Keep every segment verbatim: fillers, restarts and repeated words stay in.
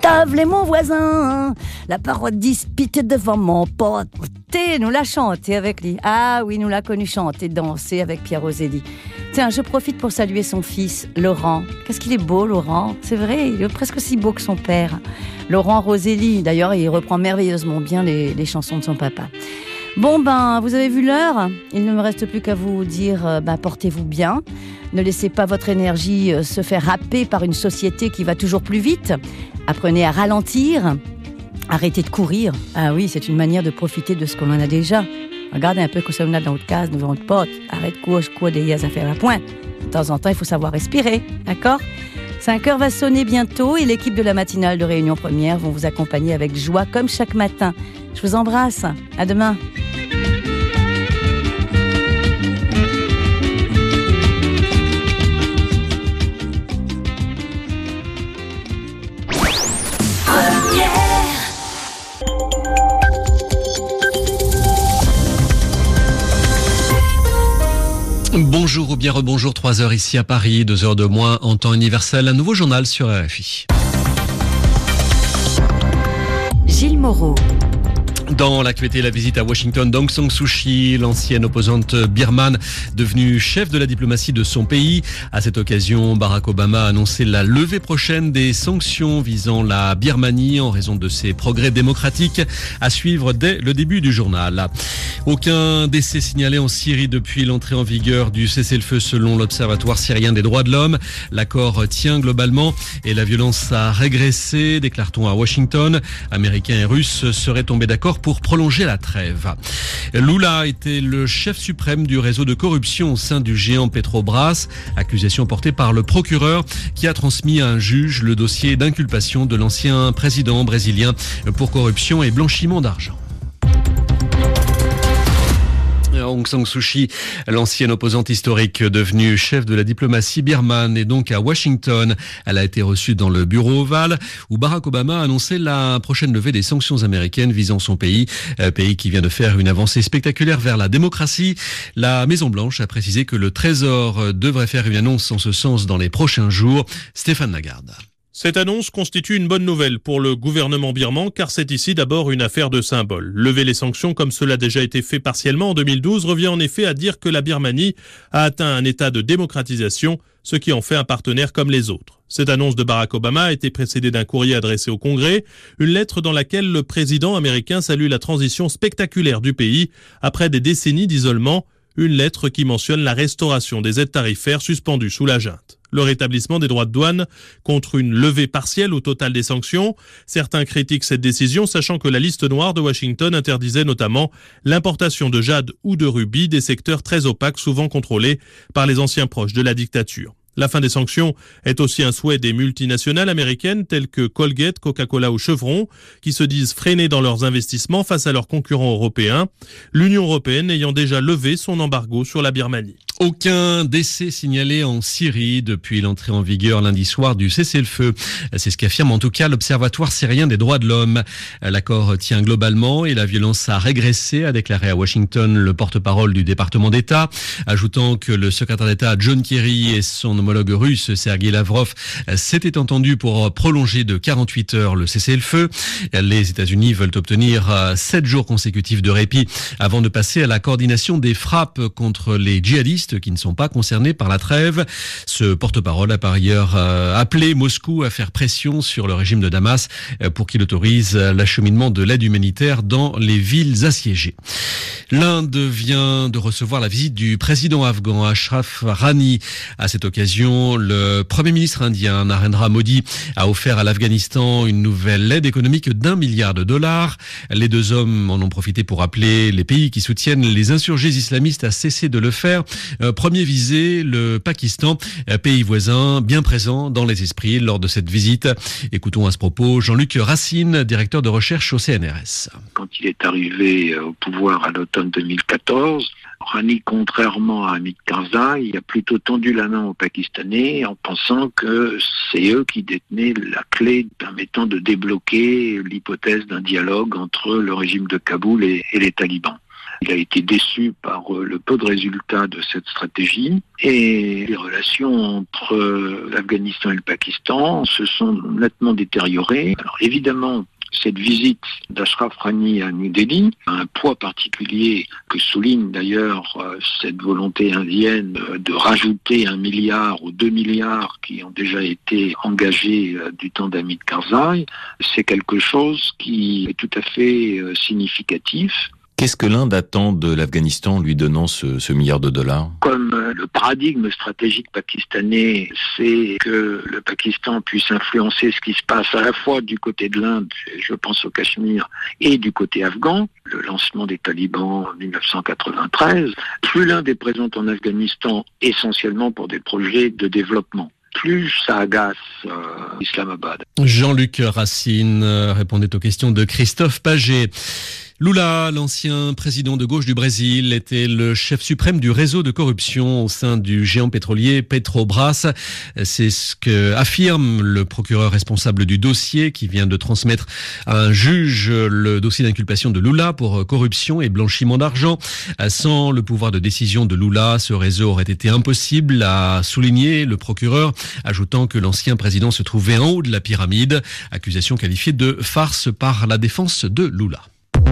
les mon voisin, la parole disputée devant mon pote. T'es, nous l'a chanté avec lui. Ah oui, nous l'a connu chanter, danser avec Pierre Roselli. Tiens, je profite pour saluer son fils, Laurent. Qu'est-ce qu'il est beau, Laurent. C'est vrai, il est presque aussi beau que son père. Laurent Roselli, d'ailleurs, il reprend merveilleusement bien les, les chansons de son papa. Bon, ben, vous avez vu l'heure. Il ne me reste plus qu'à vous dire, ben, portez-vous bien. Ne laissez pas votre énergie se faire happer par une société qui va toujours plus vite. Apprenez à ralentir. Arrêtez de courir. Ah oui, c'est une manière de profiter de ce qu'on en a déjà. Regardez un peu que ça on a dans notre case, devant notre pote. Arrête de courir, je cours des à faire à point. De temps en temps, il faut savoir respirer, d'accord ? cinq heures va sonner bientôt et l'équipe de la matinale de Réunion Première vont vous accompagner avec joie comme chaque matin. Je vous embrasse. À demain. Bonjour ou bien rebonjour, trois heures ici à Paris, deux heures de moins en temps universel. Un nouveau journal sur R F I. Gilles Moreau. Dans l'actualité, la visite à Washington d'Aung San Suu Kyi, l'ancienne opposante birmane devenue chef de la diplomatie de son pays. À cette occasion, Barack Obama a annoncé la levée prochaine des sanctions visant la Birmanie en raison de ses progrès démocratiques, à suivre dès le début du journal. Aucun décès signalé en Syrie depuis l'entrée en vigueur du cessez-le-feu selon l'Observatoire syrien des droits de l'homme. L'accord tient globalement et la violence a régressé, déclare-t-on à Washington. Américains et Russes seraient tombés d'accord pour prolonger la trêve. Lula était le chef suprême du réseau de corruption au sein du géant Petrobras, accusation portée par le procureur qui a transmis à un juge le dossier d'inculpation de l'ancien président brésilien pour corruption et blanchiment d'argent. Aung San Suu Kyi, l'ancienne opposante historique devenue chef de la diplomatie birmane, est donc à Washington. Elle a été reçue dans le bureau ovale où Barack Obama a annoncé la prochaine levée des sanctions américaines visant son pays, pays qui vient de faire une avancée spectaculaire vers la démocratie. La Maison-Blanche a précisé que le Trésor devrait faire une annonce en ce sens dans les prochains jours. Stéphane Lagarde. Cette annonce constitue une bonne nouvelle pour le gouvernement birman car c'est ici d'abord une affaire de symbole. Lever les sanctions comme cela a déjà été fait partiellement en deux mille douze revient en effet à dire que la Birmanie a atteint un état de démocratisation, ce qui en fait un partenaire comme les autres. Cette annonce de Barack Obama a été précédée d'un courrier adressé au Congrès, une lettre dans laquelle le président américain salue la transition spectaculaire du pays après des décennies d'isolement, une lettre qui mentionne la restauration des aides tarifaires suspendues sous la junte. Le rétablissement des droits de douane contre une levée partielle au total des sanctions. Certains critiquent cette décision, sachant que la liste noire de Washington interdisait notamment l'importation de jade ou de rubis, des secteurs très opaques souvent contrôlés par les anciens proches de la dictature. La fin des sanctions est aussi un souhait des multinationales américaines telles que Colgate, Coca-Cola ou Chevron, qui se disent freinées dans leurs investissements face à leurs concurrents européens, l'Union européenne ayant déjà levé son embargo sur la Birmanie. Aucun décès signalé en Syrie depuis l'entrée en vigueur lundi soir du cessez-le-feu. C'est ce qu'affirme en tout cas l'Observatoire syrien des droits de l'homme. L'accord tient globalement et la violence a régressé, a déclaré à Washington le porte-parole du département d'État, ajoutant que le secrétaire d'État John Kerry et son homologue russe Sergei Lavrov s'étaient entendus pour prolonger de quarante-huit heures le cessez-le-feu. Les États-Unis veulent obtenir sept jours consécutifs de répit avant de passer à la coordination des frappes contre les djihadistes qui ne sont pas concernés par la trêve. Ce porte-parole a par ailleurs euh, appelé Moscou à faire pression sur le régime de Damas euh, pour qu'il autorise l'acheminement de l'aide humanitaire dans les villes assiégées. L'Inde vient de recevoir la visite du président afghan Ashraf Ghani. À cette occasion, le Premier ministre indien Narendra Modi a offert à l'Afghanistan une nouvelle aide économique d'un milliard de dollars. Les deux hommes en ont profité pour appeler les pays qui soutiennent les insurgés islamistes à cesser de le faire. Euh, premier visé, le Pakistan, euh, pays voisin bien présent dans les esprits lors de cette visite. Écoutons à ce propos Jean-Luc Racine, directeur de recherche au C N R S. Quand il est arrivé au pouvoir à l'automne deux mille quatorze, Ghani, contrairement à Hamid Karzai, a plutôt tendu la main aux Pakistanais en pensant que c'est eux qui détenaient la clé permettant de débloquer l'hypothèse d'un dialogue entre le régime de Kaboul et, et les talibans. Il a été déçu par le peu de résultats de cette stratégie et les relations entre l'Afghanistan et le Pakistan se sont nettement détériorées. Alors évidemment, cette visite d'Ashraf Ghani à New Delhi a un poids particulier que souligne d'ailleurs cette volonté indienne de rajouter un milliard ou deux milliards qui ont déjà été engagés du temps d'Hamid Karzai. C'est quelque chose qui est tout à fait significatif. Qu'est-ce que l'Inde attend de l'Afghanistan lui donnant ce, ce milliard de dollars ? Comme le paradigme stratégique pakistanais, c'est que le Pakistan puisse influencer ce qui se passe à la fois du côté de l'Inde, je pense au Cachemire, et du côté afghan, le lancement des talibans en dix-neuf cent quatre-vingt-treize, plus l'Inde est présente en Afghanistan essentiellement pour des projets de développement, plus ça agace euh, Islamabad. Jean-Luc Racine euh, répondait aux questions de Christophe Paget. Lula, l'ancien président de gauche du Brésil, était le chef suprême du réseau de corruption au sein du géant pétrolier Petrobras. C'est ce que affirme le procureur responsable du dossier qui vient de transmettre à un juge le dossier d'inculpation de Lula pour corruption et blanchiment d'argent. Sans le pouvoir de décision de Lula, ce réseau aurait été impossible, a souligné le procureur, ajoutant que l'ancien président se trouvait en haut de la pyramide. Accusation qualifiée de farce par la défense de Lula.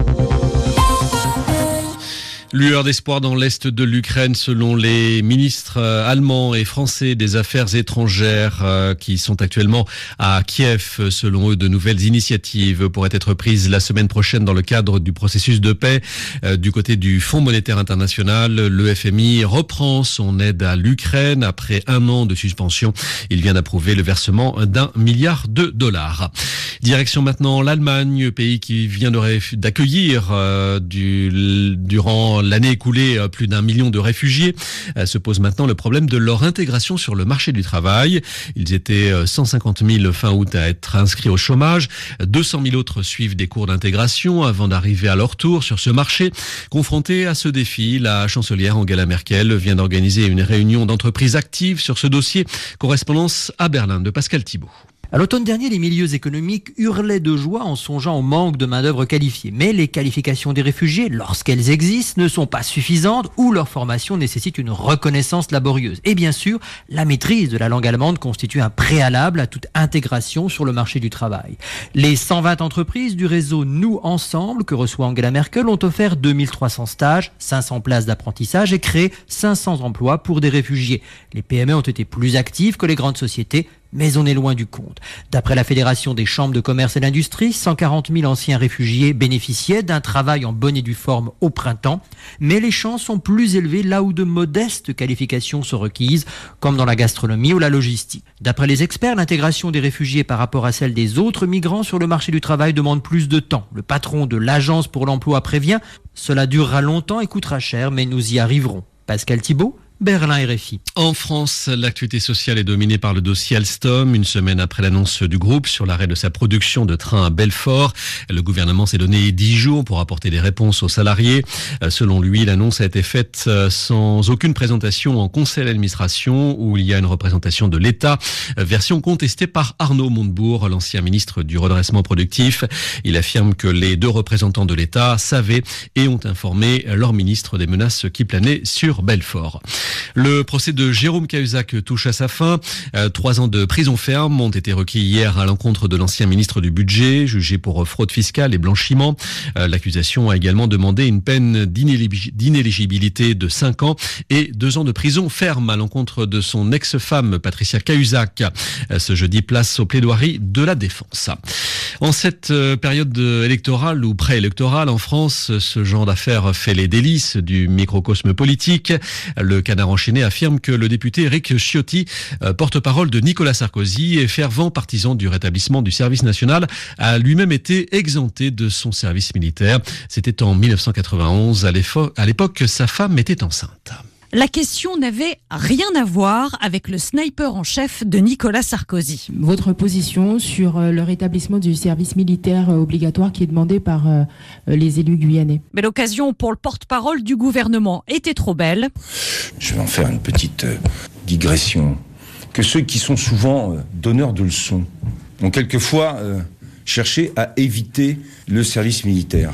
Lueur d'espoir dans l'est de l'Ukraine selon les ministres allemands et français des Affaires étrangères qui sont actuellement à Kiev. Selon eux, de nouvelles initiatives pourraient être prises la semaine prochaine dans le cadre du processus de paix. Du côté du Fonds monétaire international, le F M I reprend son aide à l'Ukraine après un an de suspension. Il vient d'approuver le versement d'un milliard de dollars. Direction maintenant l'Allemagne, pays qui vient d'accueillir euh, du, durant l'année écoulée plus d'un million de réfugiés. Euh, se pose maintenant le problème de leur intégration sur le marché du travail. Ils étaient cent cinquante mille fin août à être inscrits au chômage. deux cent mille autres suivent des cours d'intégration avant d'arriver à leur tour sur ce marché. Confrontée à ce défi, la chancelière Angela Merkel vient d'organiser une réunion d'entreprises actives sur ce dossier. Correspondance à Berlin de Pascal Thibault. À l'automne dernier, les milieux économiques hurlaient de joie en songeant au manque de main-d'œuvre qualifiée. Mais les qualifications des réfugiés, lorsqu'elles existent, ne sont pas suffisantes ou leur formation nécessite une reconnaissance laborieuse. Et bien sûr, la maîtrise de la langue allemande constitue un préalable à toute intégration sur le marché du travail. Les cent vingt entreprises du réseau Nous Ensemble, que reçoit Angela Merkel, ont offert deux mille trois cents stages, cinq cents places d'apprentissage et créé cinq cents emplois pour des réfugiés. Les P M E ont été plus actives que les grandes sociétés, mais on est loin du compte. D'après la Fédération des chambres de commerce et d'industrie, cent quarante mille anciens réfugiés bénéficiaient d'un travail en bonne et due forme au printemps, mais les chances sont plus élevées là où de modestes qualifications sont requises, comme dans la gastronomie ou la logistique. D'après les experts, l'intégration des réfugiés par rapport à celle des autres migrants sur le marché du travail demande plus de temps. Le patron de l'Agence pour l'emploi prévient « Cela durera longtemps et coûtera cher, mais nous y arriverons ». Pascal Thibault, Berlin R F I. En France, l'actualité sociale est dominée par le dossier Alstom. Une semaine après l'annonce du groupe sur l'arrêt de sa production de trains à Belfort, le gouvernement s'est donné dix jours pour apporter des réponses aux salariés. Selon lui, l'annonce a été faite sans aucune présentation en conseil d'administration où il y a une représentation de l'État. Version contestée par Arnaud Montebourg, l'ancien ministre du redressement productif. Il affirme que les deux représentants de l'État savaient et ont informé leur ministre des menaces qui planaient sur Belfort. Le procès de Jérôme Cahuzac touche à sa fin. Euh, trois ans de prison ferme ont été requis hier à l'encontre de l'ancien ministre du Budget, jugé pour fraude fiscale et blanchiment. Euh, l'accusation a également demandé une peine d'inéligibilité de cinq ans et deux ans de prison ferme à l'encontre de son ex-femme Patricia Cahuzac. Euh, ce jeudi, place aux plaidoiries de la défense. En cette période électorale ou préélectorale en France, ce genre d'affaires fait les délices du microcosme politique. Le Canard enchaîné affirme que le député Éric Ciotti, porte-parole de Nicolas Sarkozy et fervent partisan du rétablissement du service national, a lui-même été exempté de son service militaire. C'était en mille neuf cent quatre-vingt-onze. À l'époque, sa femme était enceinte. La question n'avait rien à voir avec le sniper en chef de Nicolas Sarkozy. Votre position sur le rétablissement du service militaire obligatoire qui est demandé par les élus guyanais. Mais l'occasion pour le porte-parole du gouvernement était trop belle. Je vais en faire une petite digression. Que ceux qui sont souvent donneurs de leçons ont quelquefois cherché à éviter le service militaire.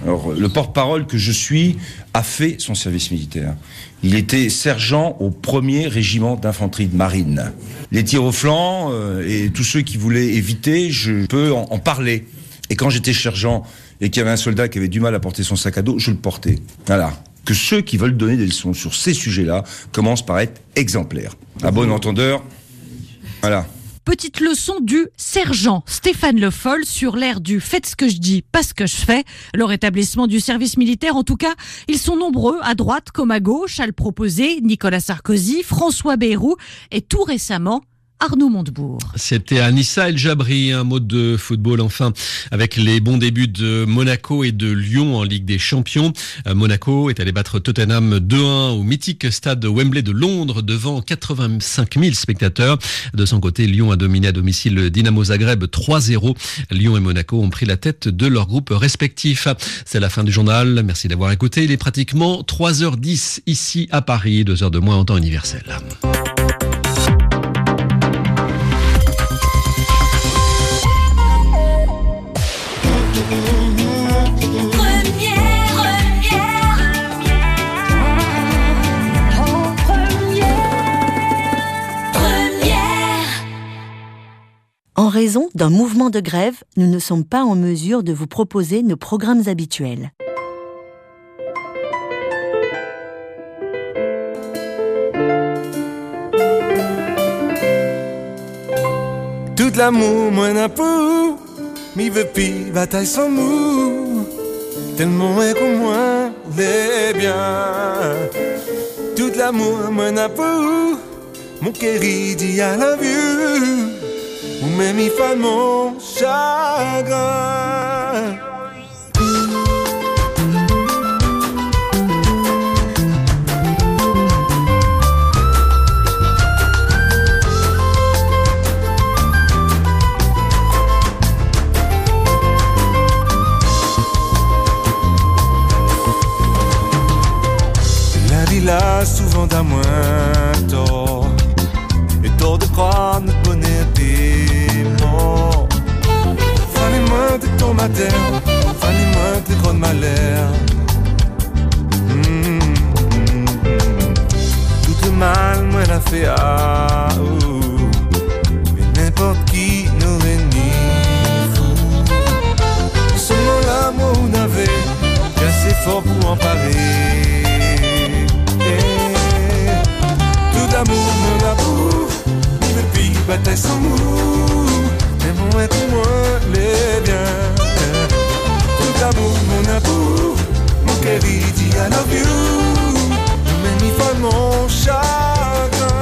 Alors, le porte-parole que je suis a fait son service militaire. Il était sergent au premier régiment d'infanterie de marine. Les tirs au flanc euh, et tous ceux qui voulaient éviter, je peux en, en parler. Et quand j'étais sergent et qu'il y avait un soldat qui avait du mal à porter son sac à dos, je le portais. Voilà. Que ceux qui veulent donner des leçons sur ces sujets-là commencent par être exemplaires. À bon entendeur, voilà. Petite leçon du sergent Stéphane Le Foll sur l'air du « faites ce que je dis, pas ce que je fais ». Le rétablissement du service militaire, en tout cas, ils sont nombreux, à droite comme à gauche, à le proposer. Nicolas Sarkozy, François Bayrou et tout récemment, Arnaud Montebourg. C'était Anissa El Jabri, un mot de football enfin, avec les bons débuts de Monaco et de Lyon en Ligue des Champions. Monaco est allé battre Tottenham deux un au mythique stade Wembley de Londres devant quatre-vingt-cinq mille spectateurs. De son côté, Lyon a dominé à domicile le Dynamo Zagreb trois zéro. Lyon et Monaco ont pris la tête de leurs groupes respectifs. C'est la fin du journal. Merci d'avoir écouté. Il est pratiquement trois heures dix ici à Paris, deux heures de moins en temps universel. En raison d'un mouvement de grève, nous ne sommes pas en mesure de vous proposer nos programmes habituels. Tout l'amour, moi n'a pas, mi veut pi, bataille sans mou. Tellement est comme moi, les bien. Tout l'amour, moi n'a pas, mon chéri dit I love you. Ou même il fait mon chagrin. La vie là souvent d'un moins tort. Et tort de croire notre bonheur dément. Fallait moins de ton matin, fallait moins de grands malheurs. Mmh, mmh, mmh. Tout le mal, moi l'a fait à oh. Mais n'importe qui n'aurait ni fou. Seulement l'amour on avait assez fort pour en parler. Tout l'amour, mon amour, il me pique, bataille sans mou. Mais mon être, moi, les biens. Tout l'amour, mon amour, mon cœur, il dit I love you. Mais il faut mon chagrin.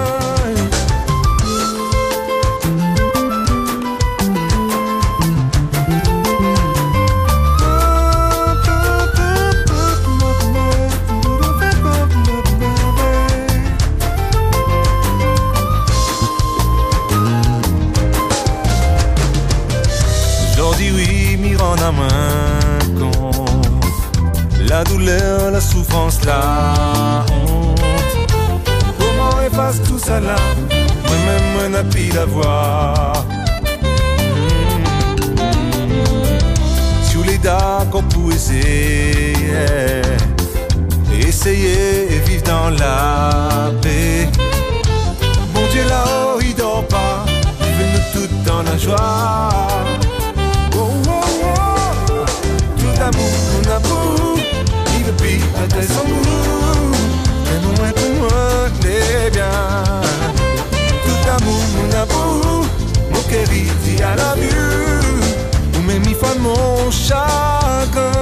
En a main compte la douleur, la souffrance, la honte. Comment efface tout ça là? Moi-même, moi n'a pu la voir. Mmh. Sur les d'accord pour essayer, essayer et vivre dans la paix. Mon Dieu là-haut, il dort pas. Il veut nous toutes dans la joie. L'amour, mon amour, il veut plus bataille sans mou. Mais non, moins pour moi, les biens. Tout l'amour, mon amour, mon cœur, il dit I love you. Ou même il faut mon chagrin.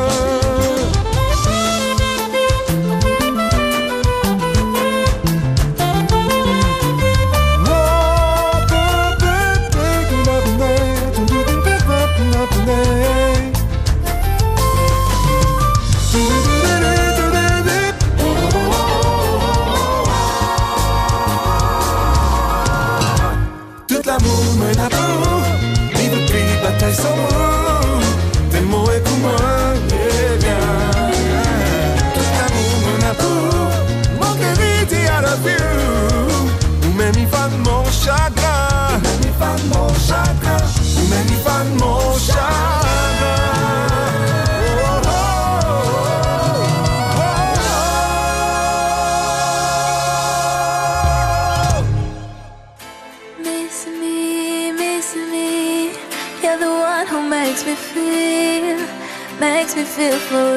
makes me feel for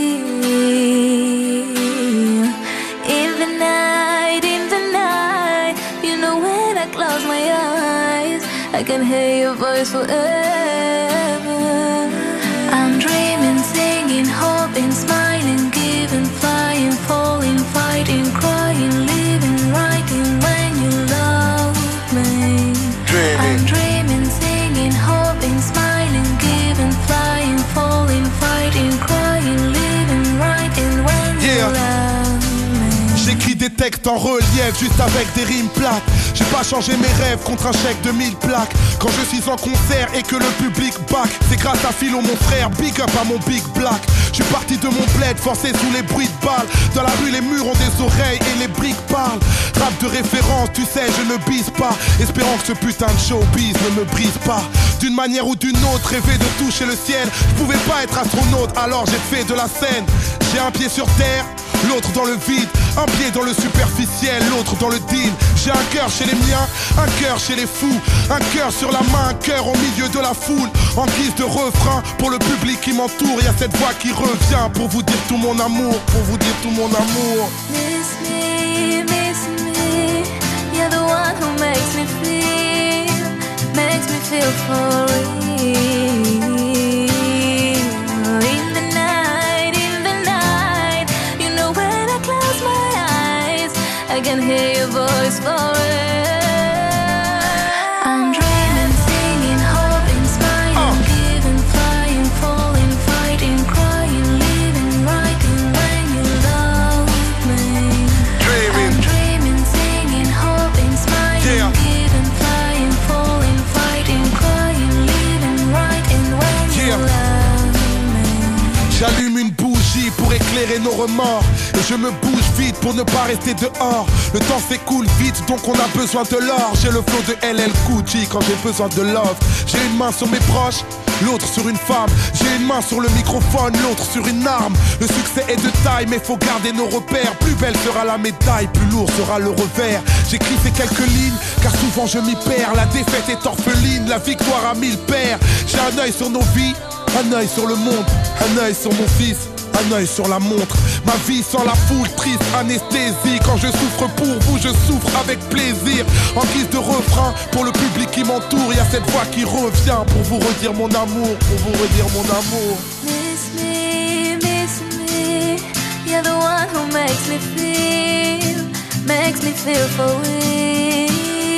real. In the night, in the night, you know when I close my eyes, I can hear your voice forever. I'm dreaming, singing, hoping, smiling, giving, flying, falling, fighting, crying, living, writing when you love me. Dreaming. I'm dreaming, singing, hoping, smiling, giving, flying, falling, fighting, crying, living, writing when yeah. you love me. J'écris des textes en relief, juste avec des rimes plates. J'ai pas changé mes rêves contre un chèque de mille plaques. Quand je suis en concert et que le public back, c'est grâce à Philo mon frère, big up à mon big black. Je suis parti de mon bled, forcé sous les bruits de balles. Dans la rue les murs ont des oreilles et les briques parlent. Rap de référence, tu sais je ne bise pas, espérant que ce putain de showbiz ne me brise pas. D'une manière ou d'une autre, rêver de toucher le ciel. Je pouvais pas être astronaute, alors j'ai fait de la scène. J'ai un pied sur terre, l'autre dans le vide. Un pied dans le superficiel, l'autre dans le deal. J'ai un cœur chez les miens, un cœur chez les fous. Un cœur sur la main, un cœur au milieu de la foule. En guise de refrain, pour le public qui m'entoure, y'a cette voix qui revient pour vous dire tout mon amour, pour vous dire tout mon amour. Miss me, miss me, you're the one who makes me feel, makes me feel for real. In the night, in the night, you know when I close my eyes, I can hear your voice forever. I'm dreaming, singing, hoping, smiling, giving, flying, falling, fighting, crying, living, writing when you love me. Dreaming. I'm dreaming, singing, hoping, smiling, yeah. Giving, flying, falling, fighting, crying, living, writing when yeah. you love me. J'allume une bougie pour éclairer nos remords. Et je me bouge vite pour ne pas rester dehors. Le temps s'écoule vite donc on a besoin de l'or. J'ai le flow de L L Cool J quand j'ai besoin de love. J'ai une main sur mes proches, l'autre sur une femme. J'ai une main sur le microphone, l'autre sur une arme. Le succès est de taille mais faut garder nos repères. Plus belle sera la médaille, plus lourd sera le revers. J'écris ces quelques lignes car souvent je m'y perds. La défaite est orpheline, la victoire a mille pères. J'ai un œil sur nos vies, un œil sur le monde, un œil sur mon fils, un œil sur la montre. Ma vie sans la foule, triste anesthésie. Quand je souffre pour vous, je souffre avec plaisir. En guise de refrain, pour le public qui m'entoure, y'a cette voix qui revient pour vous redire mon amour, pour vous redire mon amour. Miss me, miss me, you're the one who makes me feel, makes me feel for real.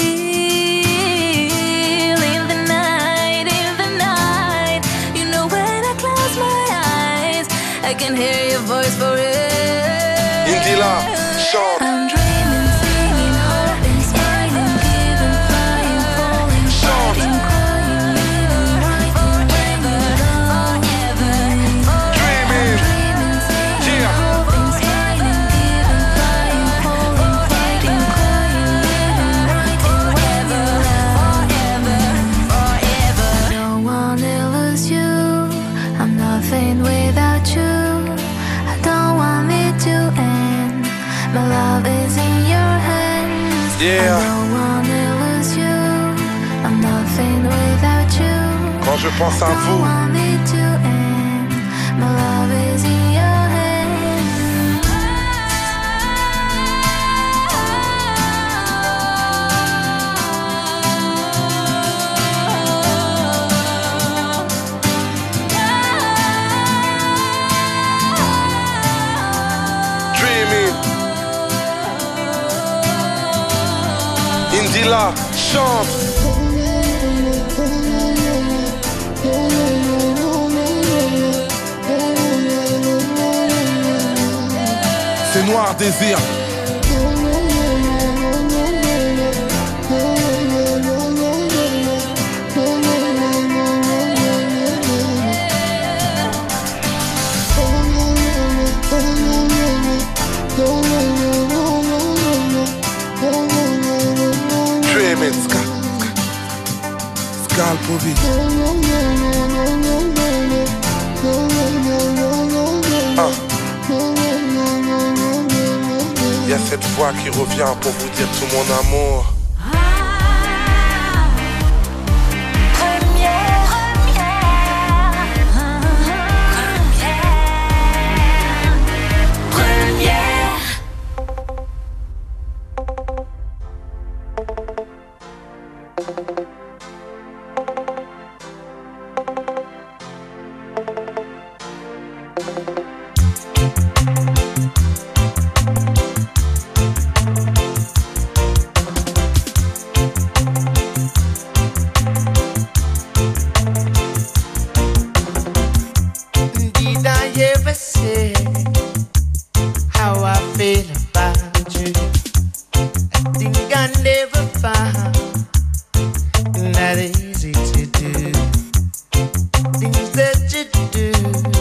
In the night, in the night, you know when I close my eyes, I can hear your voice for real. Indila, chante. I'm dreaming, singing, hoping, smiling, giving, flying, falling, fighting, crying, living, writing when you love me. Dreaming, I'm dreaming, singing, yeah. hoping, smiling, giving, flying, falling, fighting, crying, living, writing when you love me. No one else you, I'm nothing without you. My love is in your hands. Yeah. I don't wanna lose you. I'm nothing without you. Quand je pense à I don't vous, want it to end. My love is in your Indila, chante. C'est Noir Désir. Dreaming, Ska, Skal Povi. Ah. Il y a cette voix qui revient pour vous dire tout mon amour. Did I ever say how I feel about you? I think I never found that easy to do. Things that you do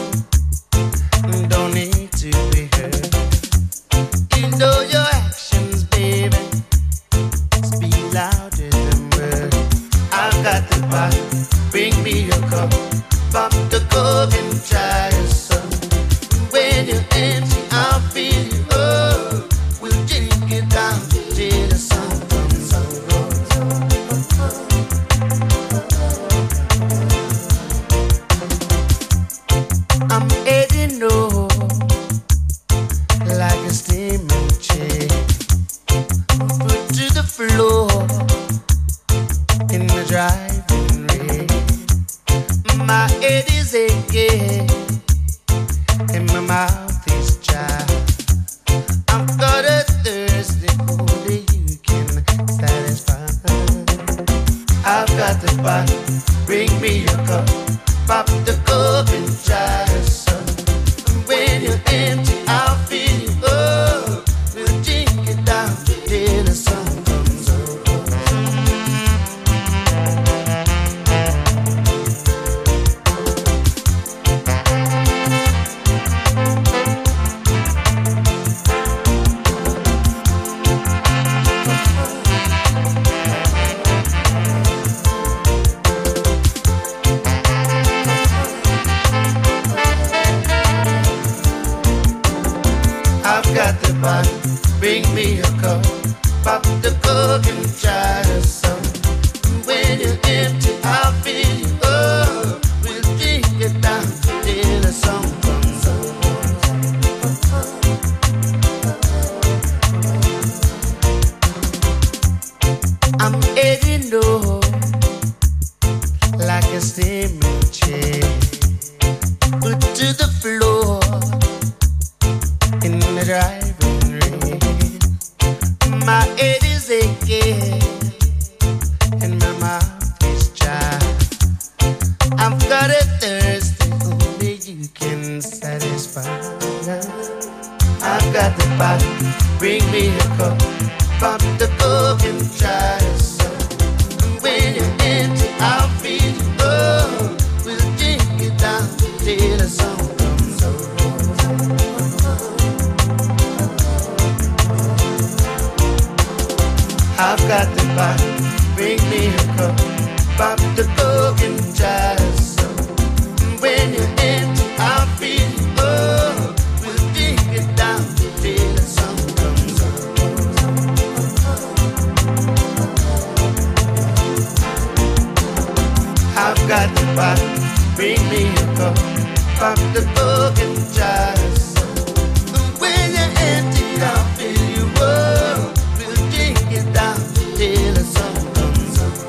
don't need to be heard. You know your actions, baby, speak louder than words. I've got the bottle, bring me your cup, pop the cork and try your sun. When you're empty, I'll feel you. Oh, we'll drink it down till the sun comes up. I'm heading home like a steaming chair, foot to the floor in the driving rain. My head is aching and my mouth is dry. I've got a thirsty only you can satisfy. I've got the bottle, bring me your cup, pop the cork and try some. When you're empty, I'll feel you. Oh, we'll drink it down till the sun comes up. I've got the bottle, bring me a cup, pop the cork and try some. When you're empty, I'll feel you. Oh, we'll drink it down till the sun comes up. I'm heading home like a steaming chair, put to the floor in the driving rain. My head is aching and my mouth is dry. I've got a thirst that only you can satisfy. I've got the bottle, bring me a cup, pop the cork and try some. When you're empty, I'll feel you. Oh, we'll drink it down till the sun comes up. I've got the bottle, bring me a cup, pop the cork and try some. When you're empty, I'll feel you. Oh, we'll drink it down till the sun comes up. I've got the bottle, bring me a cup, pop the cork and try some. When you're empty, I'll feel you. Oh, we'll drink it down till the sun comes up.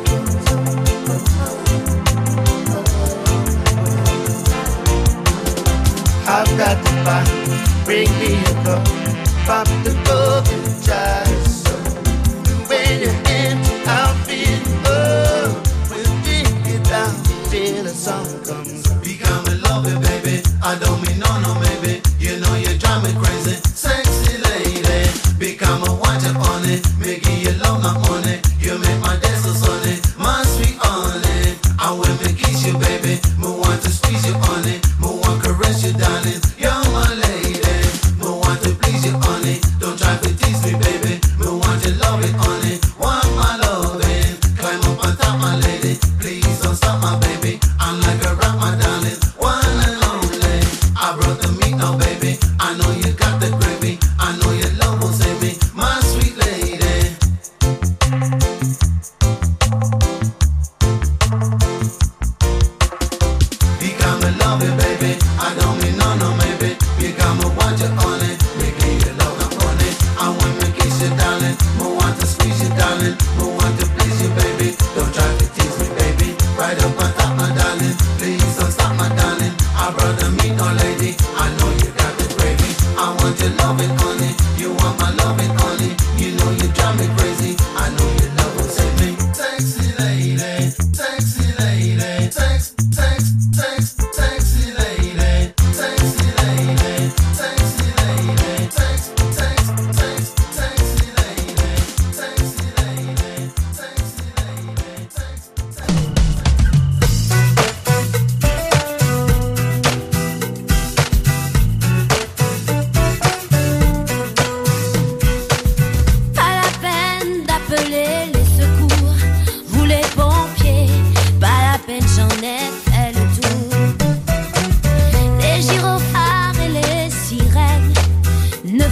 I've got the bottle, bring me a cup, pop the cork and try some. When you're empty, I'll feel you. Oh, we'll drink it down till the sun comes up. Become a lover, baby. I don't mean no, no, maybe. You know you drive me crazy, sexy lady. Become a watch upon it, making you love my money. You make my day so sunny, my sweet honey. I will me kiss you, baby. Me want to squeeze you on it, me want to caress you, darling. You're my lady. Me want to please you, honey. Don't try to tease me, baby. Me want to love it, honey. Want my loving. Climb up on top, my lady. Please don't stop, my baby. I'm like a rock, my darling.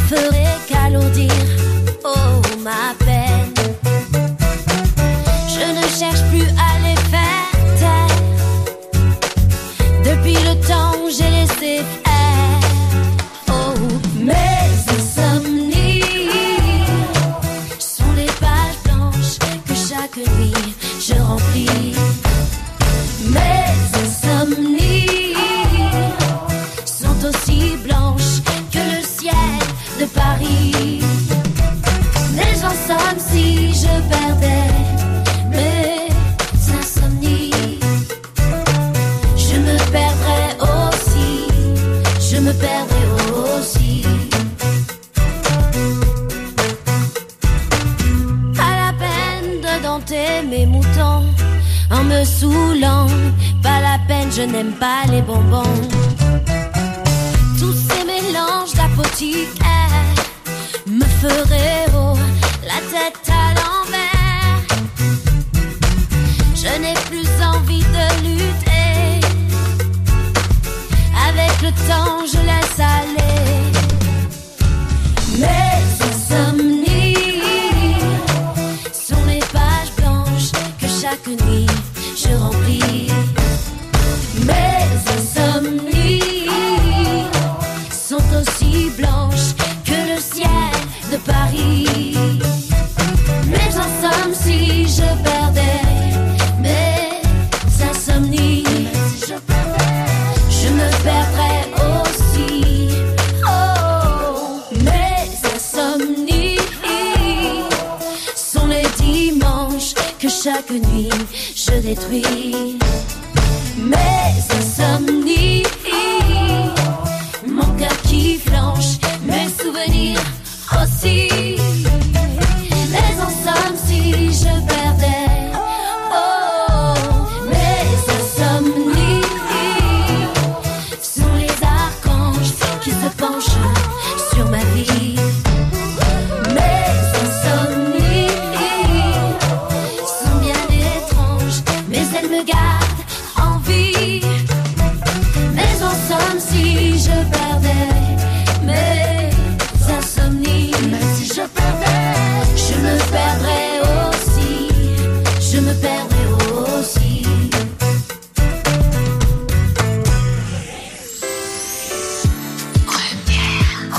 ferait qu'alourdir, oh ma peine. Je ne cherche plus à les faire taire. Depuis le temps où j'ai laissé faire, oh mes insomnies sont les pages blanches que chaque nuit je remplis. Mes insomnies sont aussi blanches que le ciel de Paris. Mais en somme, si je perdais mes insomnies, je me perdrais aussi, je me perdrais aussi. Pas la peine de dompter mes moutons en me saoulant, pas la peine, je n'aime pas les bonbons. Tous ces mélanges d'apothicaires me feraient haut la tête à l'envers. Je n'ai plus envie de lutter. Avec le temps, je laisse aller. Mes insomnies sont les pages blanches que chaque nuit je remplis. Mes insomnies sont aussi blanches que le ciel de Paris. Mais en somme, si je perdais mes insomnies, je me perdrais aussi. Oh, mes insomnies sont les dimanches que chaque nuit je détruis. Mes insomnies, mon cœur qui flanche, mes souvenirs aussi. Mais en somme, si je perdais, oh, mes insomnies sont les archanges qui se penchent sur ma vie. Mes insomnies sont bien étranges, mais elles me gardent en vie. Mais en somme, si je perdais mes insomnies, mais si je perdais, je me perdrais aussi, je me perdrais aussi. Première,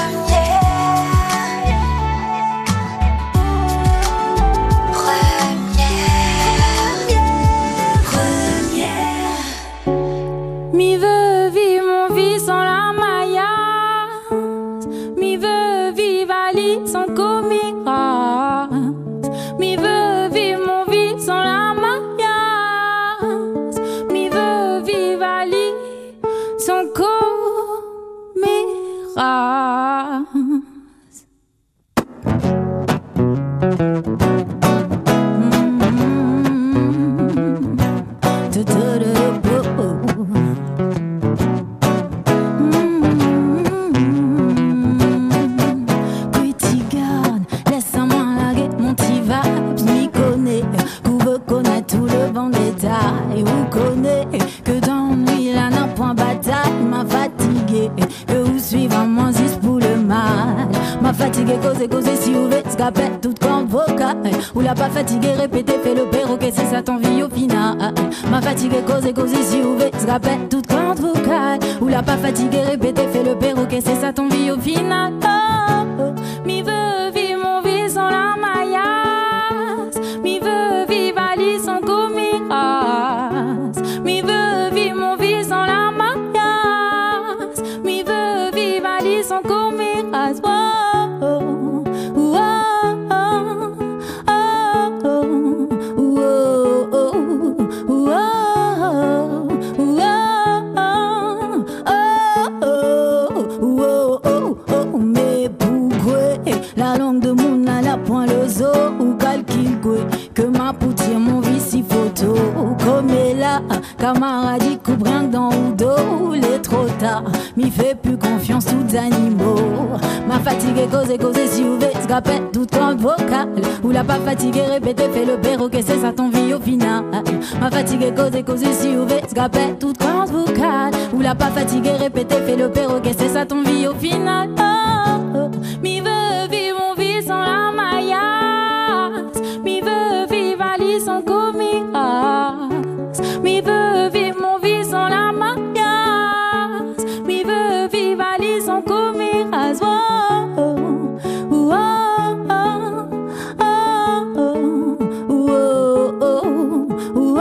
première, première. Mi veux vivre mon vie sans la maillasse. Mi veux vivre à lit sans commiras. Mi veux vivre mon vie sans la maillasse. Mi veux vivre à lit sans commiras. Fatigué, causer, causer, si ouvert, scapé, toute corne vocale. Ou la pas fatigué, répéter, fait le perroquet, c'est ça ton vie au final. Ma fatigué, causer, causer, si ouvert, scapé, toute corne vocale. Ou la pas fatigué, répéter, fait le perroquet, c'est ça ton vie au final. Oh, oh. Mi veux vivre mon vie sans la maillasse. Mi veux vivre à lit sans commiras. Mi veux vivre mon vie sans la maillasse. Mi veux vivre à lit sans commiras. Oh. Que ma poutier mon vici photo comme est là camarade coupe rien dans ou dos il est trop tard m'y fait plus confiance aux animaux ma fatigue cause cause si ouvert scapé tout en vocal ou la pas fatigué répéter fait le perroquet c'est ça ton vie au final ma fatigue cause cause si ouvert scapé tout en vocal ou la pas fatigué répéter fait le perroquet c'est ça ton vie au final oh, oh. Mi veux vivre mon vie sans la maillasse. Mi veux vivre Ali sans comiras. Mi veux vivre mon vie sans la maillasse. Mi veux vivre Ali sans comiras. Oh, oh, oh, oh, oh, oh, oh,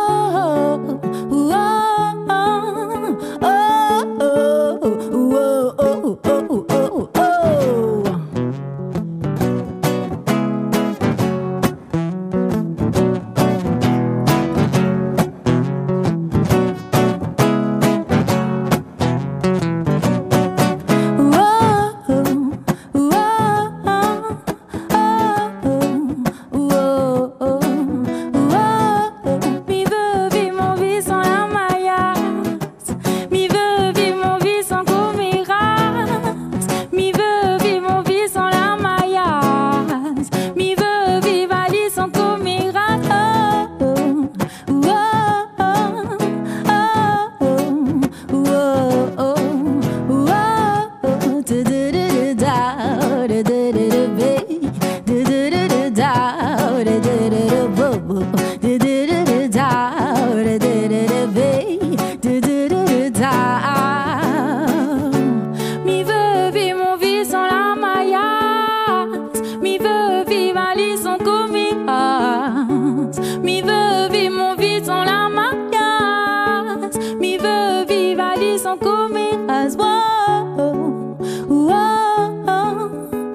Mi veux vivre mon vie sans la maillasse. Mi veux vivre Ali sans comiras. Mi veux vivre mon vie sans la maillasse. Mi veux vivre Ali sans comiras. Oh, oh, oh, oh,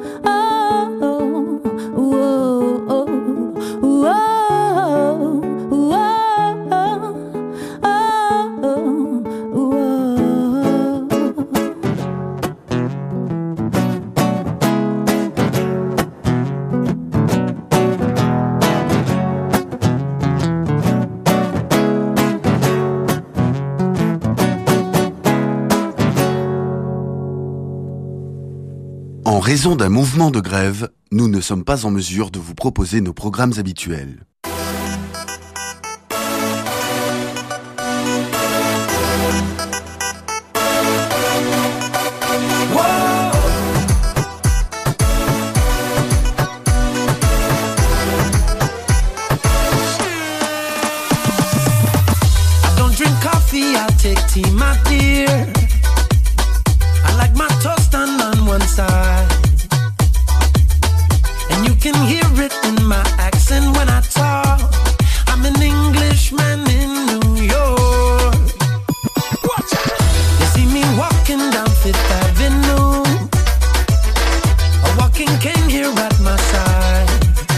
oh, oh, oh, En raison d'un mouvement de grève, nous ne sommes pas en mesure de vous proposer nos programmes habituels. I don't drink coffee, I'll take tea, my dear. I like my toast done on one side. And you can hear it in my accent when I talk. I'm an Englishman in New York. You see me walking down Fifth Avenue, a walking king here at my side.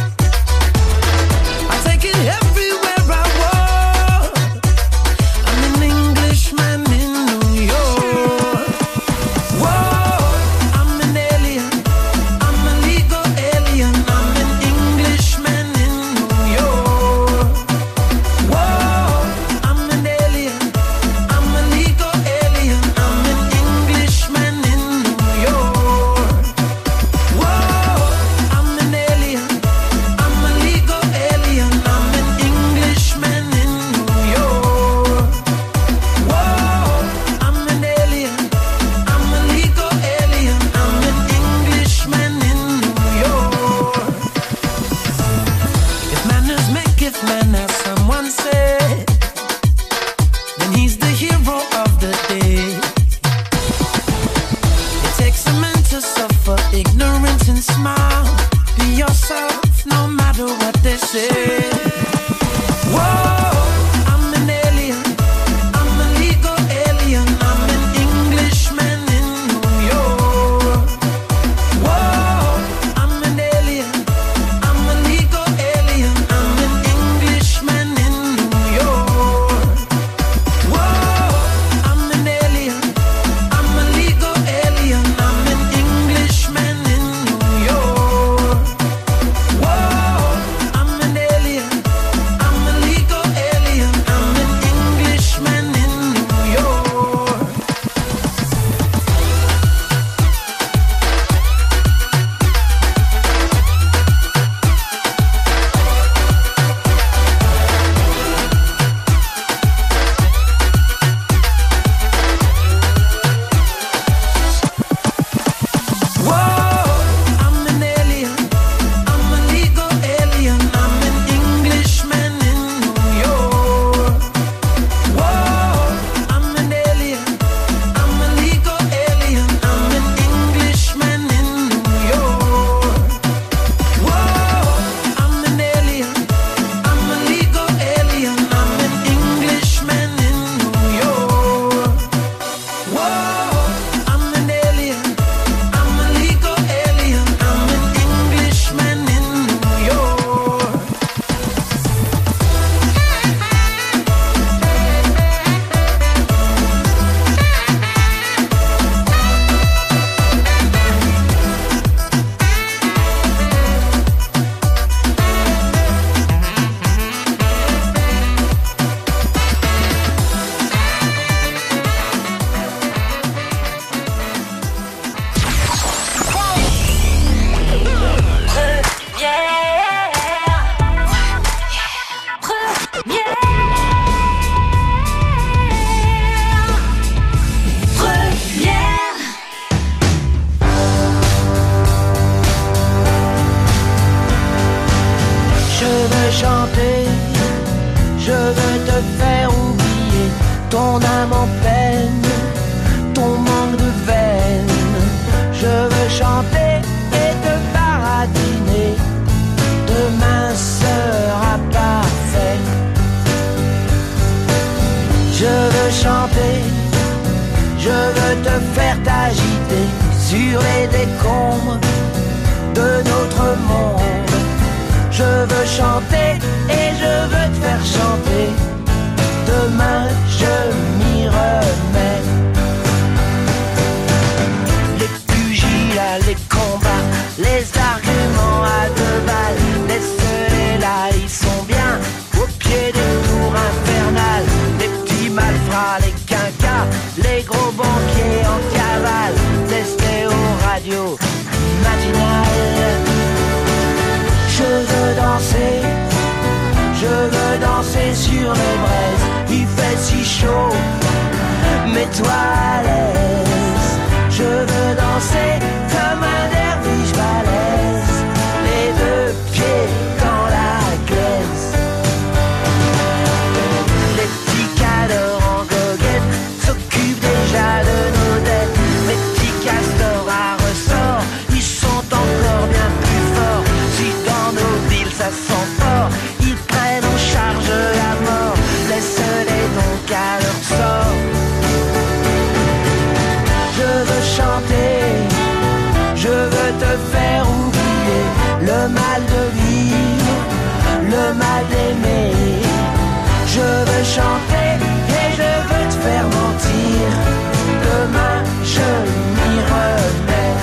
I take it everywhere I walk. I'm an Englishman in New York. Whoa, I'm an alien, I'm a legal alien. I'm an Englishman in New York. Whoa, I'm an alien, I'm a legal alien. I'm an Englishman in New York. Whoa, I'm an alien, I'm a legal alien. I'm an Englishman in New York. Whoa, I'm an alien, I'm a legal alien. I'm an Englishman in New York. If manners make it man, as someone said, then he's the hero of the day. It takes a man to suffer ignorance and smile. Be yourself, no matter what they say. Whoa, I'm an alien, I'm a legal alien. I'm an Englishman in New York. Whoa, I'm an alien, I'm a legal alien. I'm an Englishman in New York. Whoa, I'm an alien, I'm a legal alien. I'm an Englishman in New York. Whoa, I'm an alien, I'm a legal chanter, je veux te faire oublier ton âme en peine, ton manque de veine. Je veux chanter et te baratiner, demain sera parfait. Je veux chanter, je veux te faire t'agiter sur les décombres de notre monde. Je veux chanter et je veux te faire chanter, demain je m'y remets. Les pugilats, les combats, les arguments à deux balles, les seuls là, ils sont bien au pied des tours infernales. Les petits malfrats, les quinquas, les gros banquiers en cavale, les stéréo-radios matinales. Je veux danser, je veux danser sur les braises. Il fait si chaud, mets-toi à l'aise. Je veux danser comme un derviche balèze, les deux pieds dans la glaise. Les petits cadors en goguette s'occupent déjà de nos dettes. Les petits castors à ressort, ils sont encore bien plus forts. Si dans nos villes ça sent fort, ils prennent en charge la mort. Laisse-les donc à leur sort. Je veux chanter, je veux te faire oublier le mal de vivre, le mal d'aimer. Je veux chanter et je veux te faire mentir, demain je m'y remets.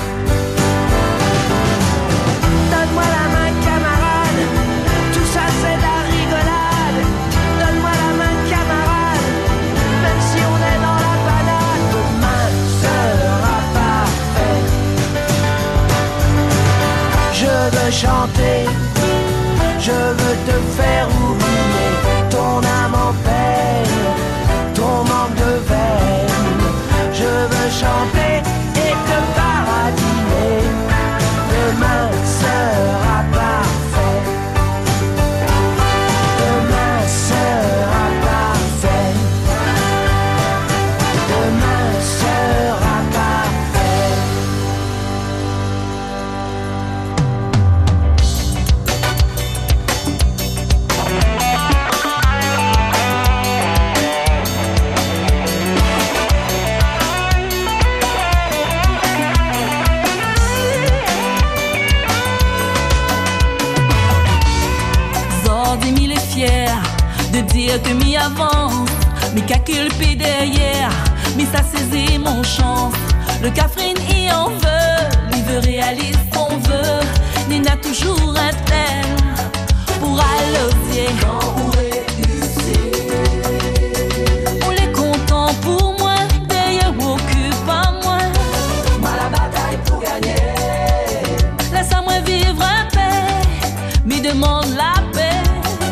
Donne-moi la main camarade, tout ça c'est de la rigolade. Donne-moi la main camarade, même si on est dans la panade, demain sera parfait. Je veux chanter, je veux te faire oublier ton âme en peine, ton manque de veine. Je veux chanter et te baratiner, demain sera parfait. Demain sera parfait. Demain sera parfait. Zordi mille est fier de dire que m'y avance, mais qu'a culpé derrière, mais ça saisit mon chance. Le Catherine y en veut, il veut réaliser son vœu. Nina toujours un tel pour aller quand on réussit. On est content pour moi, d'ailleurs occupe à moi. Moi la bataille pour gagner. Laisse-moi vivre en paix, me demande la paix.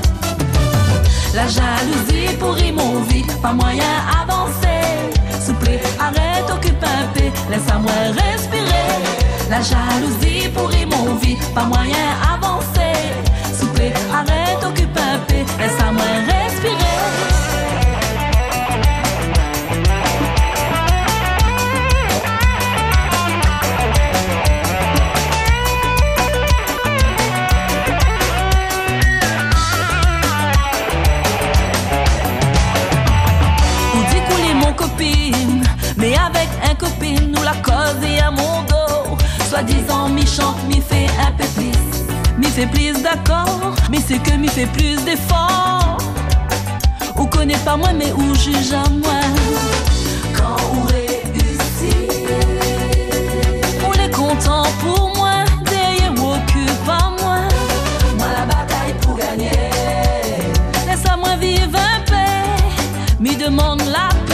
La jalousie pourrit mon vie, pas moyen avancer. S'il vous plaît, arrête, occupe un peu, laisse-moi respirer. La jalousie pourrit mon vie, pas moyen avancer. S'il vous plaît, arrête, occupe un peu, laisse-moi respirer. Mais avec un copine, nous la cause et à mon dos. Soi-disant, mi chante, mi fait un peu plus. Mi fait plus d'accord, mais c'est que mi fait plus d'efforts. Ou connaît pas moi, mais ou juge à moi. Quand on réussit, on est content pour moi. Derrière, occupe à moi. Moi la bataille pour gagner. Laisse-moi vivre un peu, me demande la paix.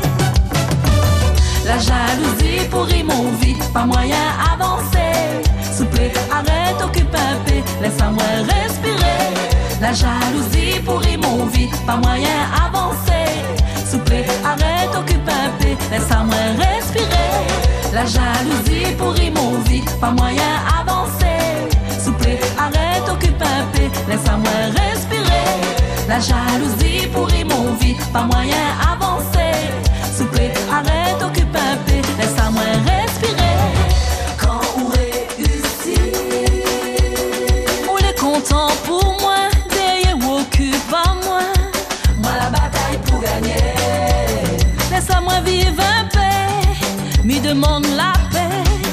La jalousie pourrit mon vie, pas moyen avancer. S'il vous plaît, arrête, occupe un peu, laisse-moi respirer. La jalousie pourrit mon vie, pas moyen avancer. S'il vous plaît, arrête, occupe un peu, laisse-moi respirer. La jalousie pourrit mon vie, pas moyen avancer. S'il vous plaît, arrête. arrête, occupe un peu, laisse-moi respirer. La jalousie pourrit mon vie, pas moyen avancer. S'il vous plaît, arrête, occupe un peu, laisse-moi respirer. Quand on réussit, on est content pour moi, derrière ou occupe à moi. Moi la bataille pour gagner, laisse-moi vivre un peu, me demande la paix.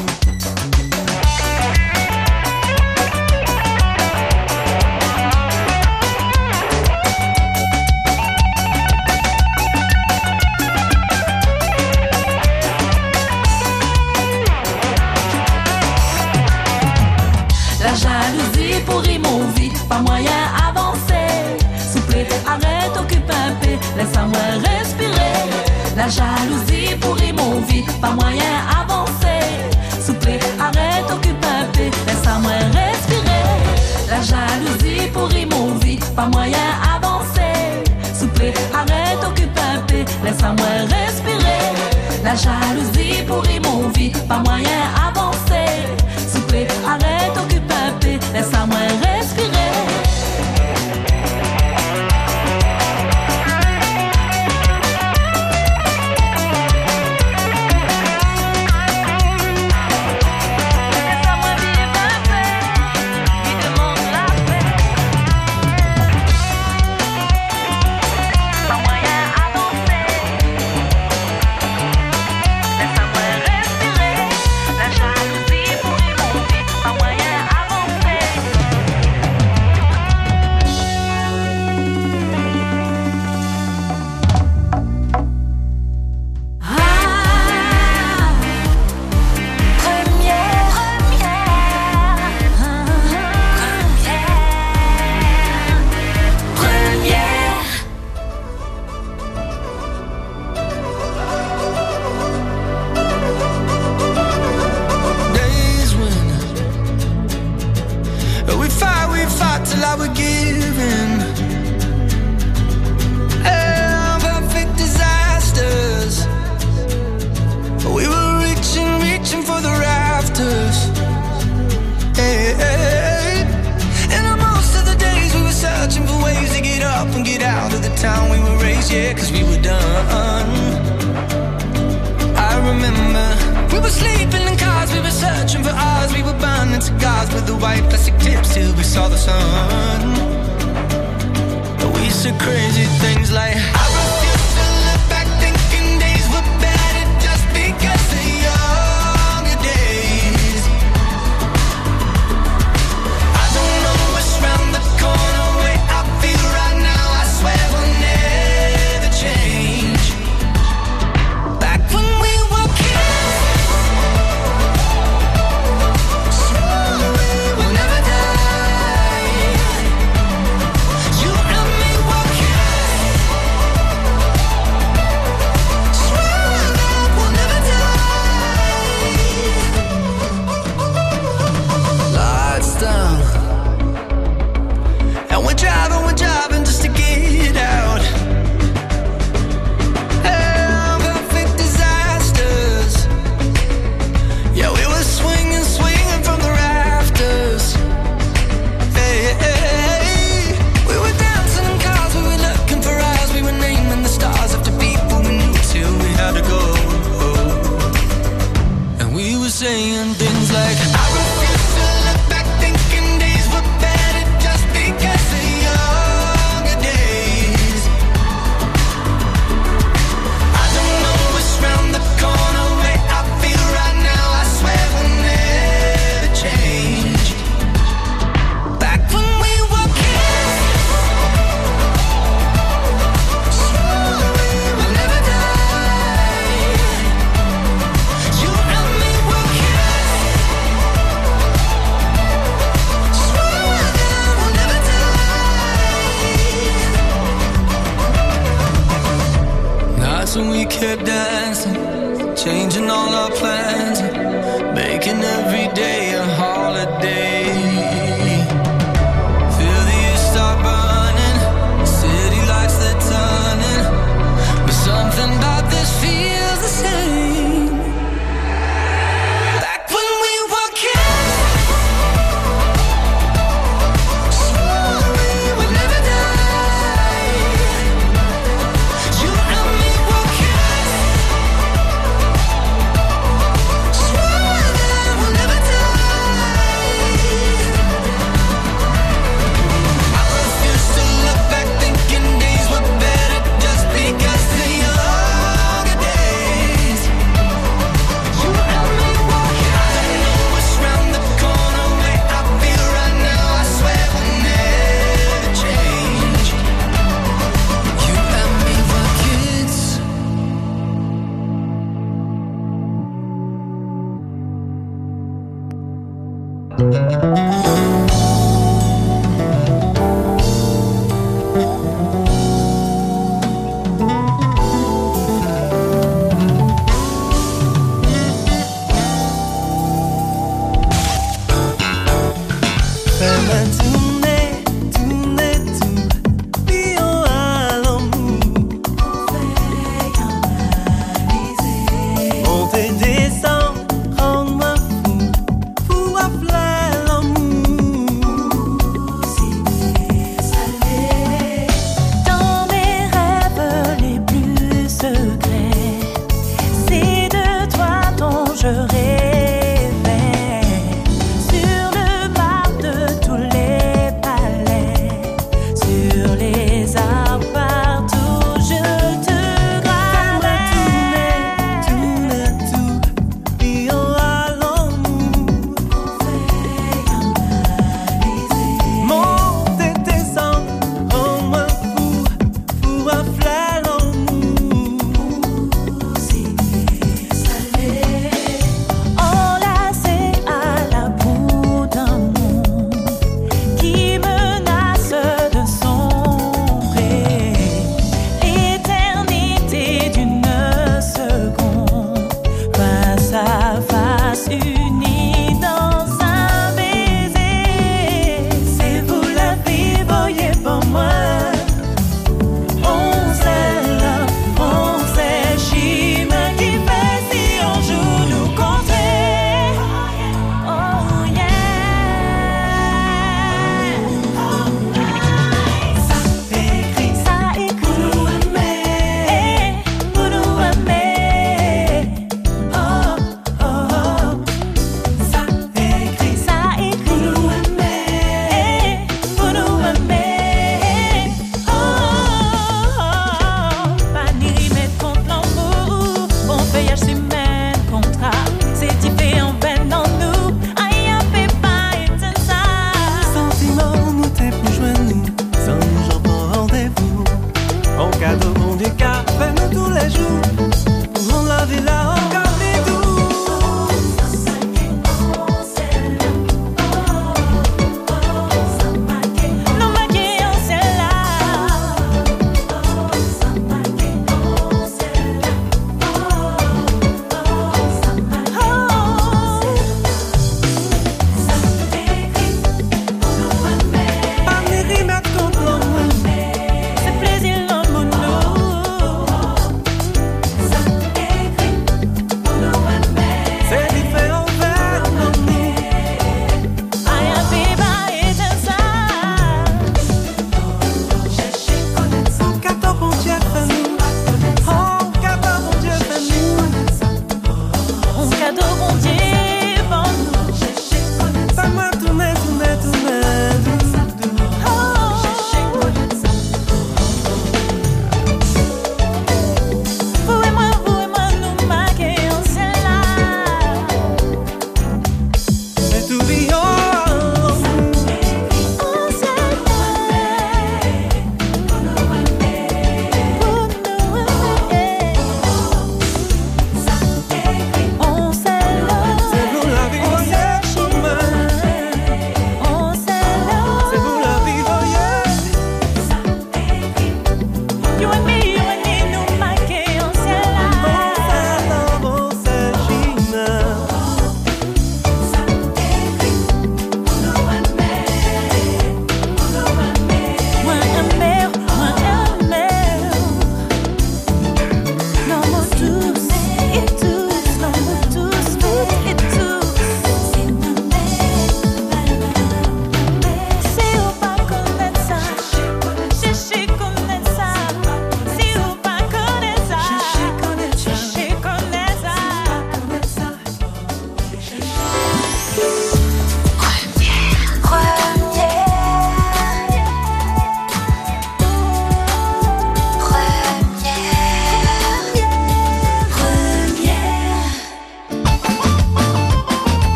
La jalousie pourrit mon vie, pas moyen avancer. S'il vous plaît, arrête, occupe un peu, laisse-moi respirer. La jalousie pourrit mon vie, pas moyen avancer. S'il vous plaît, arrête, occupe un peu, laisse-moi respirer. La jalousie pourrit mon vie, pas moyen avancer. S'il vous plaît, arrête, occupe un peu, laisse-moi respirer. La jalousie pourrit mon vie, pas moyen avancer. S'il vous plaît, arrête, occupe un peu, laisse-moi respirer. kept dancing, changing all our plans, making every day a holiday. Feel the years start burning, city lights they're turning, but something about this feels the same. Back when we were kids, Monter, descendre, rendre-moi fou, fou à fleur l'amour.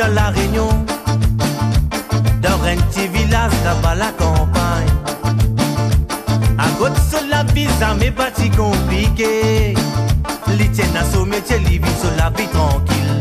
dans la Réunion, dans un petit village là-bas la campagne. À côté sur la vie, ça m'est pas si compliqué. Les tiennes à son métier, les vies sur la vie tranquille.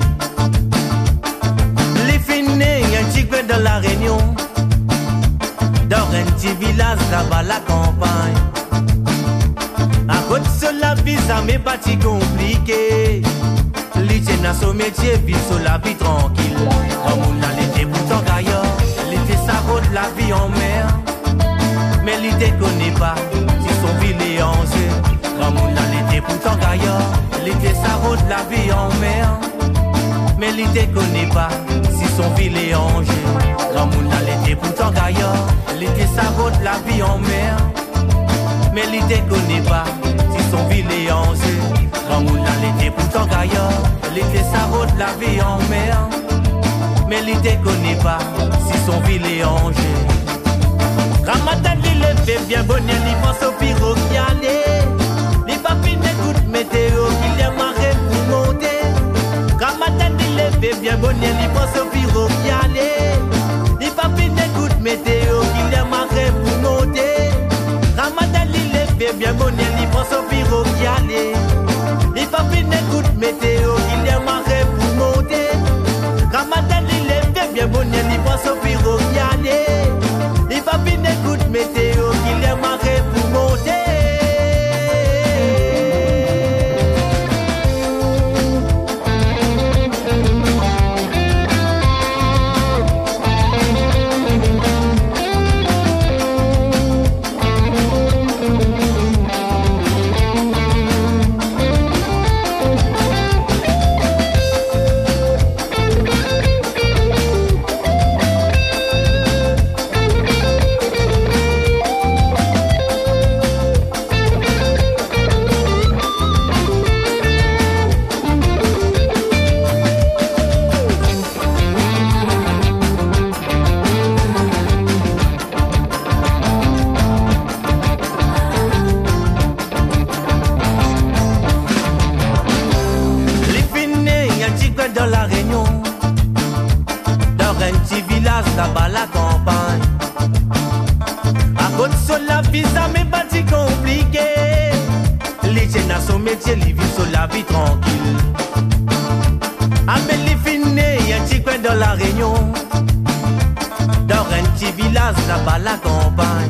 Les finis, un petit peu dans la Réunion, dans un petit village là-bas la campagne. À côté sur la vie, ça m'est pas si compliqué. Les tiennes à son métier, vivent sur la vie tranquille. Comme on a l'été pourtant gaillard, l'été ça vaut de la vie en mer. Mais l'été connaît pas si son ville est en jeu. Comme on a l'été pourtant gaillard, l'été ça vaut de la vie en mer. Mais l'été connaît pas si son ville est en jeu. Comme on a l'été pourtant gaillard, l'été ça vaut de la vie en mer. Mais l'été connaît pas si son ville est en jeu. Comme on a l'été pourtant gaillard, l'été ça vaut de la vie en mer. Mais l'été connaît pas si son ville est en jeu. Ramadan il levé bien bonnet, il pense au pyro qui allait. Les papines écoutent météo, qu'il y a marée pour monter. Ramadan il levé bien bonnet, il pense au pyro qui allait. Les papines écoutent météo, qu'il y a marée pour monter. Ramadan il levé bien bonnet, il pense au pyro qui allait. Les papines écoutent météo, qu'il y a marée pour monter. Ramadan il levé bien bonnet, il pense au pyro qui allait. Les papines écoutent météo, qu'il y a marée pour monter. Dans la Réunion, dans un petit village là-bas la campagne. À côté sur la vie, ça m'est pas si compliqué. Les jeunes à son métier, les vivent sur la vie tranquille. Ah mais les finis, un petit coin dans la Réunion, dans un petit village là-bas la campagne.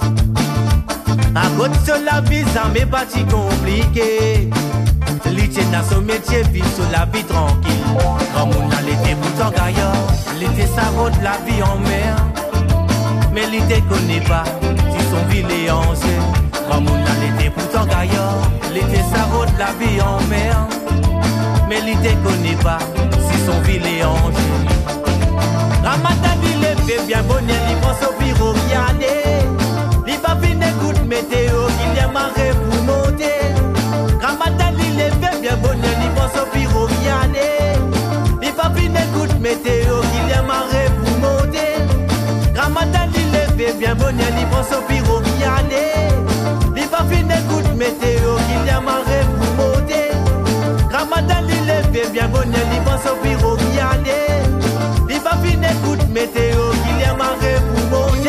À côté sur la vie, ça m'est pas si compliqué. L'été à son métier, vit sur la vie tranquille. Comme on a l'été pourtant gaillard, l'été ça vaut de la vie en mer. Mais l'été connaît pas si son ville est en jeu. Comme on a l'été pourtant gaillard, l'été ça vaut de la vie en mer. Mais l'été connaît pas si son ville est en jeu. Ramadan il est bien bonnet, il pense au pyro qui allait. Les papines écoutent météo, qu'il y a marée pour monter. Ramadan il est bien bonnet, il pense au pyro qui allait. Les papines écoutent météo, qu'il y a marée pour monter. Ramadan il est bien bonnet, il pense au pyro qui allait. Les papines écoutent météo, qu'il y a marée pour monter. Ramadan il est bien bonnet, il pense au pyro qui allait. Les papines écoutent météo, qu'il y a marée pour monter.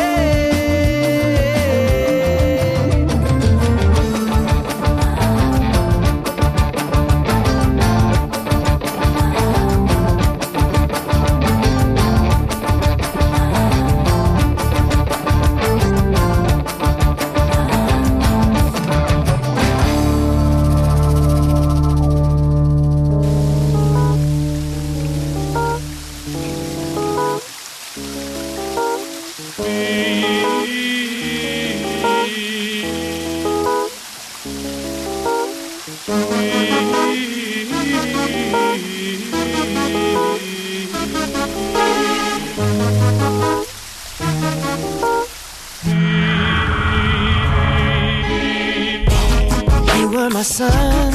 You were my sun,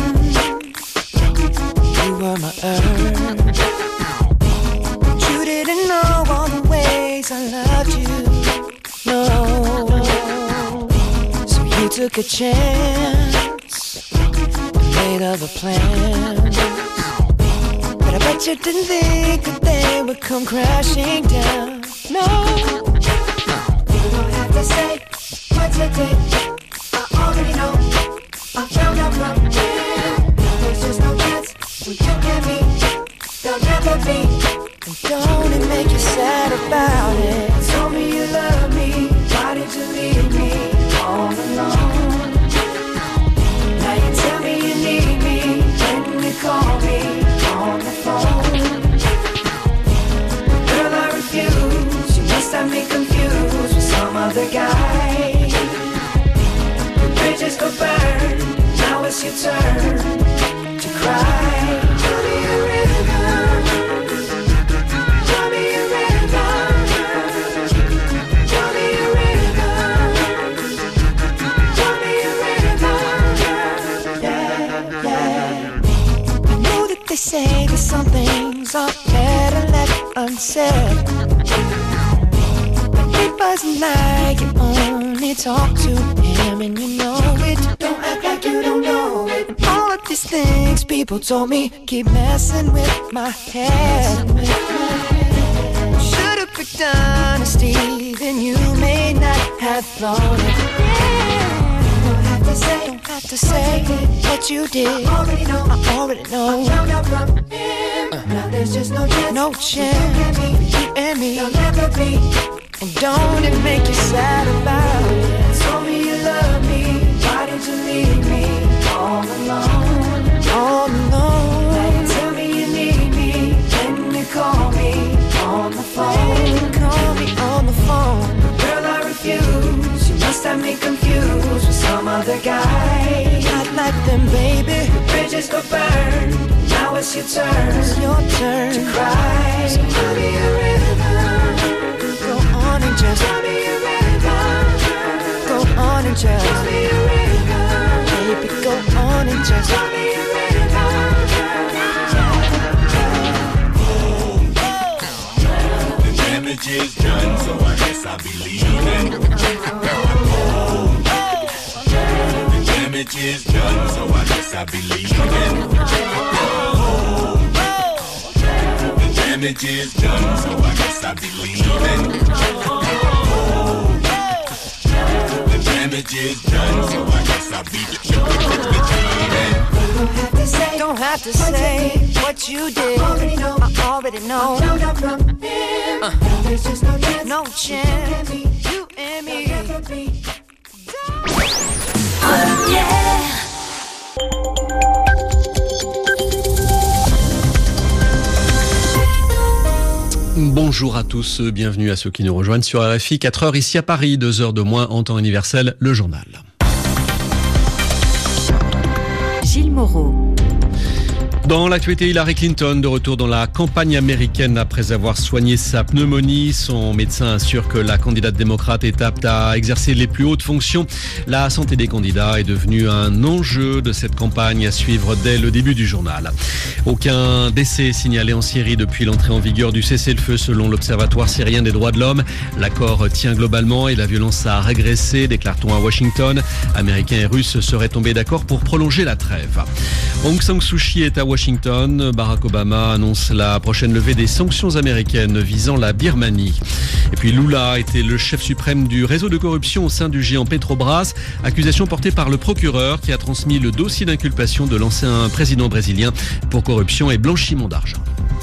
you were my earth. You didn't know all the ways I loved you, no. So you took a chance, made other plans. But I bet you didn't think that they would come crashing down. No, you don't have to say what you did. I already know. I found out from you. There's just no chance when you and me. There'll never be. And don't it make you sad about it? Told me you love me. Why did you leave me all alone? Now you tell me you need me when you call me on the phone. Girl, I refuse. You must have me confused with some other guy. The bridges go burn. Now it's your turn to cry. Tell me a rhythm. Tell me a rhythm. Tell me a rhythm. Tell me a rhythm. Yeah, yeah. I know that they say that some things are better left unsaid. But it wasn't like you only talk to him and you know it. Don't act like you don't know it. And all of these things people told me keep messing with my head. Should've picked honesty, then you may not have thought it. Don't have to say, don't have to say what you did. I already know, I already know. I found out from him. Now there's just no chance, no chance for you and me. There'll never be. And don't it make you sad about it? Told me you love me. Why did you leave me all alone? All alone. Now you tell me you need me. When you call me on the phone. Call me on the phone. Girl, I refuse. You must have me confused with some other guy. Not like them, baby. The bridges go burn. Now it's your turn. It's your turn to cry. So tell me a rhythm. Go on and just tell me a rhythm. Go on and just tell me a rhythm. Baby, go on and just tell me a rhythm. The damage is done, so I guess I'll be leaving. The damage is done, so I guess I'll be leaving. The damage is done, so I guess I'll be leaving. The damage is done, so I guess I'll be leaving. Don't have to say, don't have to say what you did. I already know, I already know. I found out from him. Uh. Now there's just no chance, no chance. You and me, you and me. Oh yeah. Bonjour à tous, bienvenue à ceux qui nous rejoignent sur R F I, quatre heures ici à Paris, deux heures de moins en temps universel, le journal. Gilles Moreau. Dans l'actualité, Hillary Clinton, de retour dans la campagne américaine après avoir soigné sa pneumonie. Son médecin assure que la candidate démocrate est apte à exercer les plus hautes fonctions. La santé des candidats est devenue un enjeu de cette campagne à suivre dès le début du journal. Aucun décès signalé en Syrie depuis l'entrée en vigueur du cessez-le-feu selon l'Observatoire syrien des droits de l'homme. L'accord tient globalement et la violence a régressé, déclare-t-on à Washington. Américains et Russes seraient tombés d'accord pour prolonger la trêve. Aung San Suu Kyi est à Washington. Barack Obama annonce la prochaine levée des sanctions américaines visant la Birmanie. Et puis Lula était le chef suprême du réseau de corruption au sein du géant Petrobras. Accusation portée par le procureur qui a transmis le dossier d'inculpation de l'ancien président brésilien pour corruption et blanchiment d'argent.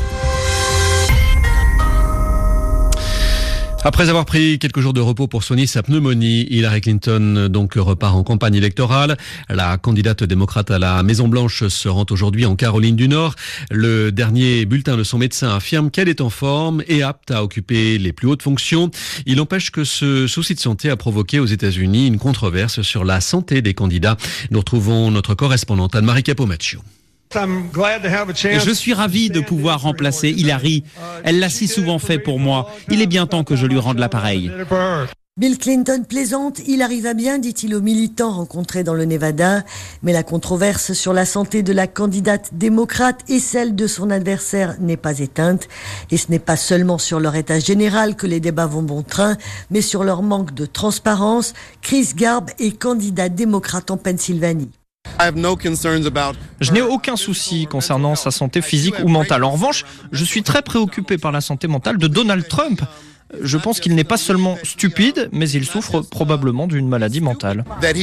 Après avoir pris quelques jours de repos pour soigner sa pneumonie, Hillary Clinton donc repart en campagne électorale. La candidate démocrate à la Maison-Blanche se rend aujourd'hui en Caroline du Nord. Le dernier bulletin de son médecin affirme qu'elle est en forme et apte à occuper les plus hautes fonctions. Il empêche que ce souci de santé a provoqué aux États-Unis une controverse sur la santé des candidats. Nous retrouvons notre correspondante Anne-Marie Capomaccio. Je suis ravi de pouvoir remplacer Hillary. Elle l'a si souvent fait pour moi. Il est bien temps que je lui rende l'appareil. Bill Clinton plaisante, Hillary va bien, dit-il aux militants rencontrés dans le Nevada. Mais la controverse sur la santé de la candidate démocrate et celle de son adversaire n'est pas éteinte. Et ce n'est pas seulement sur leur état général que les débats vont bon train, mais sur leur manque de transparence. Chris Garb est candidat démocrate en Pennsylvanie. Je n'ai aucun souci concernant sa santé physique ou mentale. En revanche, je suis très préoccupé par la santé mentale de Donald Trump. Je pense qu'il n'est pas seulement stupide, mais il souffre probablement d'une maladie mentale.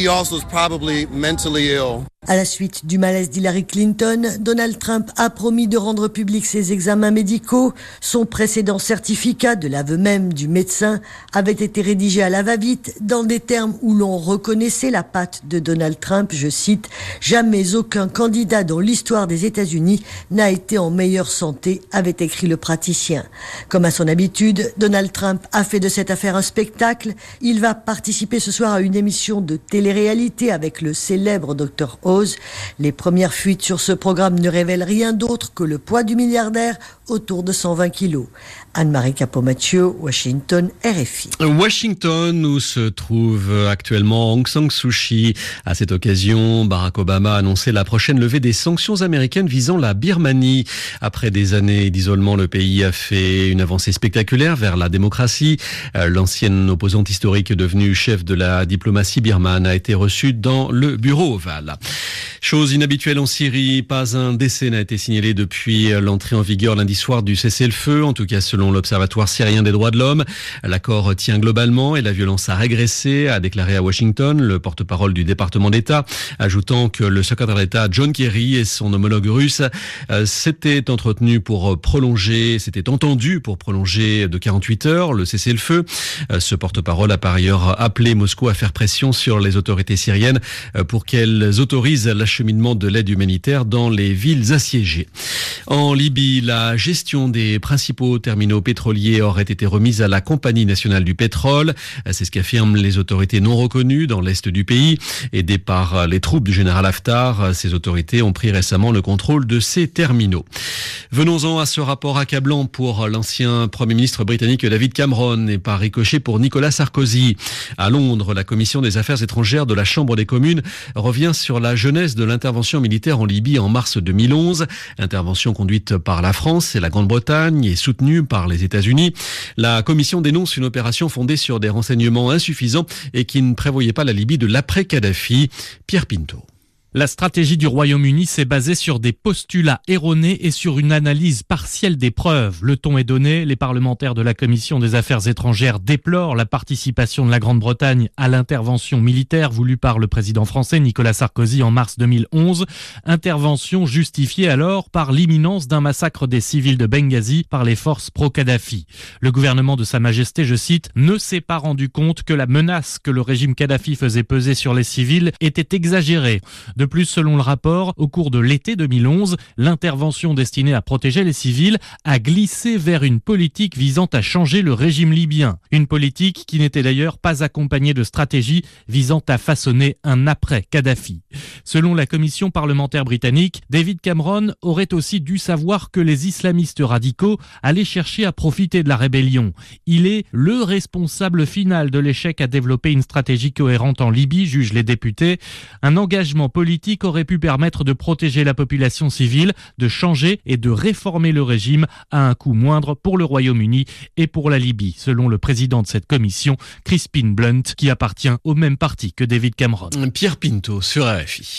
À la suite du malaise d'Hillary Clinton, Donald Trump a promis de rendre publics ses examens médicaux. Son précédent certificat de l'aveu même du médecin avait été rédigé à la va-vite dans des termes où l'on reconnaissait la patte de Donald Trump. Je cite, « Jamais aucun candidat dans l'histoire des États-Unis n'a été en meilleure santé », avait écrit le praticien. Comme à son habitude, Donald Trump a fait de cette affaire un spectacle. Il va participer ce soir à une émission de télé-réalité avec le célèbre docteur Oz. Les premières fuites sur ce programme ne révèlent rien d'autre que le poids du milliardaire, autour de cent vingt kilos. Anne-Marie Capot-Mathieu, Washington, R F I. Washington, où se trouve actuellement Aung San Suu Kyi. À cette occasion, Barack Obama a annoncé la prochaine levée des sanctions américaines visant la Birmanie. Après des années d'isolement, le pays a fait une avancée spectaculaire vers la démocratie. L'ancienne opposante historique devenue chef de la diplomatie birmane a été reçue dans le bureau ovale. Chose inhabituelle en Syrie, pas un décès n'a été signalé depuis l'entrée en vigueur lundi soir du cessez-le-feu, en tout cas selon l'Observatoire syrien des droits de l'homme. L'accord tient globalement et la violence a régressé, a déclaré à Washington le porte-parole du département d'État, ajoutant que le secrétaire d'État John Kerry et son homologue russe euh, s'étaient entretenus pour prolonger, s'étaient entendus pour prolonger de quarante-huit heures le cessez-le-feu. Euh, ce porte-parole a par ailleurs appelé Moscou à faire pression sur les autorités syriennes euh, pour qu'elles autorisent l'acheminement de l'aide humanitaire dans les villes assiégées. En Libye, la gestion des principaux terminaux pétroliers aurait été remise à la Compagnie nationale du pétrole. C'est ce qu'affirment les autorités non reconnues dans l'est du pays. Aidées par les troupes du général Haftar, ces autorités ont pris récemment le contrôle de ces terminaux. Venons-en à ce rapport accablant pour l'ancien Premier ministre britannique David Cameron et par ricochet pour Nicolas Sarkozy. À Londres, la Commission des affaires étrangères de la Chambre des communes revient sur la jeunesse de l'intervention militaire en Libye en mars deux mille onze. Intervention conduite par la France et la Grande-Bretagne et soutenue par les États-Unis. La Commission dénonce une opération fondée sur des renseignements insuffisants et qui ne prévoyait pas la Libye de l'après-Kadhafi. Pierre Pinto. La stratégie du Royaume-Uni s'est basée sur des postulats erronés et sur une analyse partielle des preuves. Le ton est donné. Les parlementaires de la Commission des affaires étrangères déplorent la participation de la Grande-Bretagne à l'intervention militaire voulue par le président français Nicolas Sarkozy en mars deux mille onze. Intervention justifiée alors par l'imminence d'un massacre des civils de Benghazi par les forces pro-Kadhafi. Le gouvernement de Sa Majesté, je cite, ne s'est pas rendu compte que la menace que le régime Kadhafi faisait peser sur les civils était exagérée. De plus, selon le rapport, au cours de l'été deux mille onze, l'intervention destinée à protéger les civils a glissé vers une politique visant à changer le régime libyen. Une politique qui n'était d'ailleurs pas accompagnée de stratégie visant à façonner un après-Kadhafi. Selon la commission parlementaire britannique, David Cameron aurait aussi dû savoir que les islamistes radicaux allaient chercher à profiter de la rébellion. Il est le responsable final de l'échec à développer une stratégie cohérente en Libye, jugent les députés. Un engagement politique politique aurait pu permettre de protéger la population civile, de changer et de réformer le régime à un coût moindre pour le Royaume-Uni et pour la Libye, selon le président de cette commission, Crispin Blunt, qui appartient au même parti que David Cameron. Pierre Pinto sur R F I.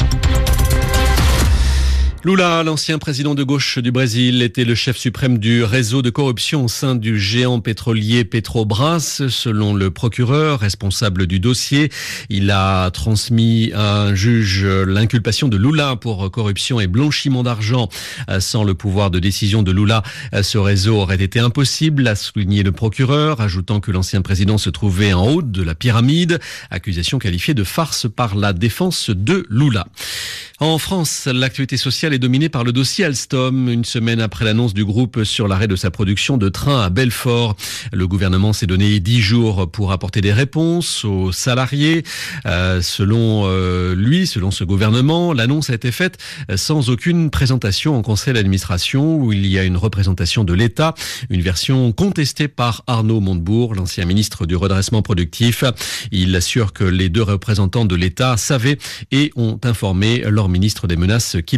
Lula, l'ancien président de gauche du Brésil, était le chef suprême du réseau de corruption au sein du géant pétrolier Petrobras. Selon le procureur responsable du dossier, il a transmis à un juge l'inculpation de Lula pour corruption et blanchiment d'argent. Sans le pouvoir de décision de Lula, ce réseau aurait été impossible, a souligné le procureur, ajoutant que l'ancien président se trouvait en haut de la pyramide. Accusation qualifiée de farce par la défense de Lula. En France, l'actualité sociale est dominée par le dossier Alstom. Une semaine après l'annonce du groupe sur l'arrêt de sa production de trains à Belfort, le gouvernement s'est donné dix jours pour apporter des réponses aux salariés. Euh, selon euh, lui, selon ce gouvernement, l'annonce a été faite sans aucune présentation en conseil d'administration où il y a une représentation de l'État. Une version contestée par Arnaud Montebourg, l'ancien ministre du redressement productif. Il assure que les deux représentants de l'État savaient et ont informé leur ministre des menaces qui planaient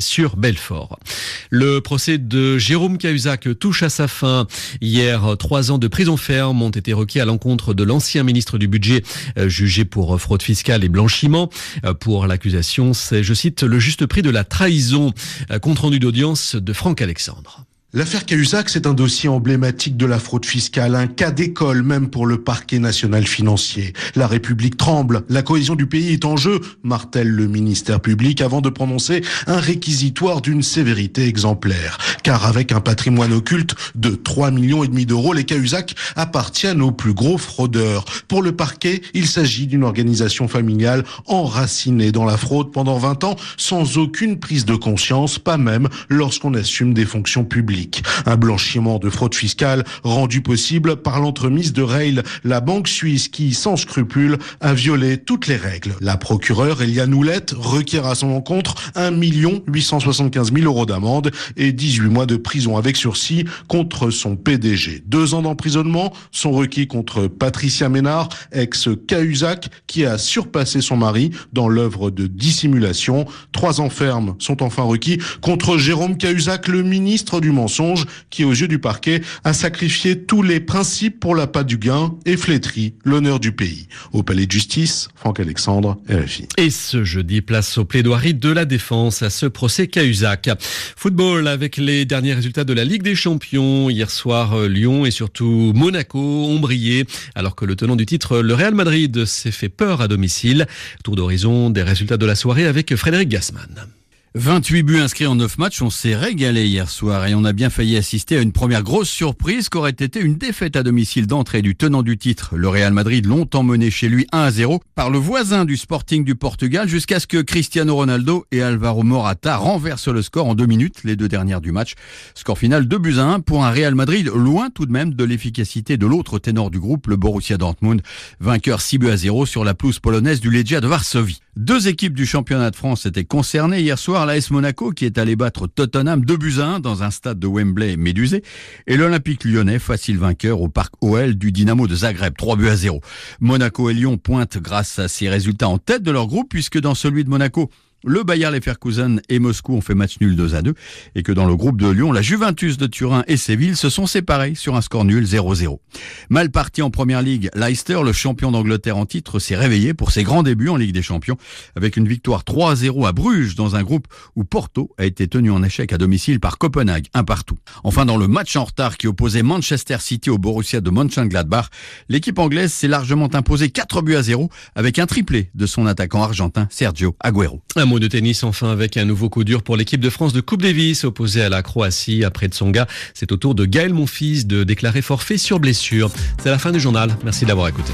sur Belfort. Le procès de Jérôme Cahuzac touche à sa fin. Hier, trois ans de prison ferme ont été requis à l'encontre de l'ancien ministre du Budget euh, jugé pour fraude fiscale et blanchiment. Euh, pour l'accusation, c'est, je cite, le juste prix de la trahison. Euh, compte rendu d'audience de Franck Alexandre. L'affaire Cahuzac, c'est un dossier emblématique de la fraude fiscale, un cas d'école même pour le parquet national financier. La République tremble, la cohésion du pays est en jeu, martèle le ministère public avant de prononcer un réquisitoire d'une sévérité exemplaire. Car avec un patrimoine occulte de trois millions et demi d'euros, les Cahuzac appartiennent aux plus gros fraudeurs. Pour le parquet, il s'agit d'une organisation familiale enracinée dans la fraude pendant vingt ans, sans aucune prise de conscience, pas même lorsqu'on assume des fonctions publiques. Un blanchiment de fraude fiscale rendu possible par l'entremise de Rail, la banque suisse qui, sans scrupule, a violé toutes les règles. La procureure Eliane Houlette requiert à son encontre un million huit cent soixante-quinze mille euros d'amende et dix-huit mois de prison avec sursis contre son P D G. Deux ans d'emprisonnement sont requis contre Patricia Ménard, ex-Cahuzac, qui a surpassé son mari dans l'œuvre de dissimulation. Trois ans ferme sont enfin requis contre Jérôme Cahuzac, le ministre du mensonge, qui, aux yeux du parquet, a sacrifié tous les principes pour l'appât du gain et flétri l'honneur du pays. Au palais de justice, Franck Alexandre, R F I. Et ce jeudi, place aux plaidoiries de la défense à ce procès Cahuzac. Football avec les derniers résultats de la Ligue des Champions. Hier soir, Lyon et surtout Monaco ont brillé, alors que le tenant du titre, le Real Madrid, s'est fait peur à domicile. Tour d'horizon des résultats de la soirée avec Frédéric Gassman. vingt-huit buts inscrits en neuf matchs, on s'est régalé hier soir et on a bien failli assister à une première grosse surprise qu'aurait été une défaite à domicile d'entrée du tenant du titre, le Real Madrid, longtemps mené chez lui un à zéro par le voisin du Sporting du Portugal, jusqu'à ce que Cristiano Ronaldo et Alvaro Morata renversent le score en deux minutes, les deux dernières du match. Score final deux buts à un pour un Real Madrid loin tout de même de l'efficacité de l'autre ténor du groupe, le Borussia Dortmund, vainqueur six buts à zéro sur la pelouse polonaise du Legia de Varsovie. Deux équipes du championnat de France étaient concernées hier soir, l'A S Monaco qui est allé battre Tottenham deux buts à un dans un stade de Wembley médusé et l'Olympique lyonnais facile vainqueur au parc O L du Dynamo de Zagreb, trois buts à zéro. Monaco et Lyon pointent grâce à ces résultats en tête de leur groupe puisque dans celui de Monaco, le Bayer Leverkusen et Moscou ont fait match nul deux à deux et que dans le groupe de Lyon, la Juventus de Turin et Séville se sont séparés sur un score nul zéro à zéro. Mal parti en première ligue, Leicester, le champion d'Angleterre en titre, s'est réveillé pour ses grands débuts en Ligue des Champions avec une victoire trois à zéro à Bruges dans un groupe où Porto a été tenu en échec à domicile par Copenhague, un partout. Enfin, dans le match en retard qui opposait Manchester City au Borussia de Mönchengladbach, l'équipe anglaise s'est largement imposée quatre buts à zéro avec un triplé de son attaquant argentin Sergio Agüero. Un mot de tennis enfin avec un nouveau coup dur pour l'équipe de France de Coupe Davis opposée à la Croatie après Tsonga. C'est au tour de Gaël Monfils de déclarer forfait sur blessure. C'est la fin du journal. Merci d'avoir écouté.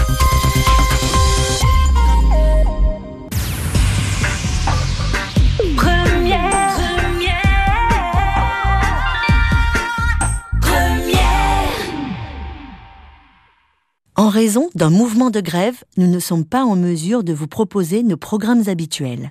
Première, première, première. En raison d'un mouvement de grève, nous ne sommes pas en mesure de vous proposer nos programmes habituels.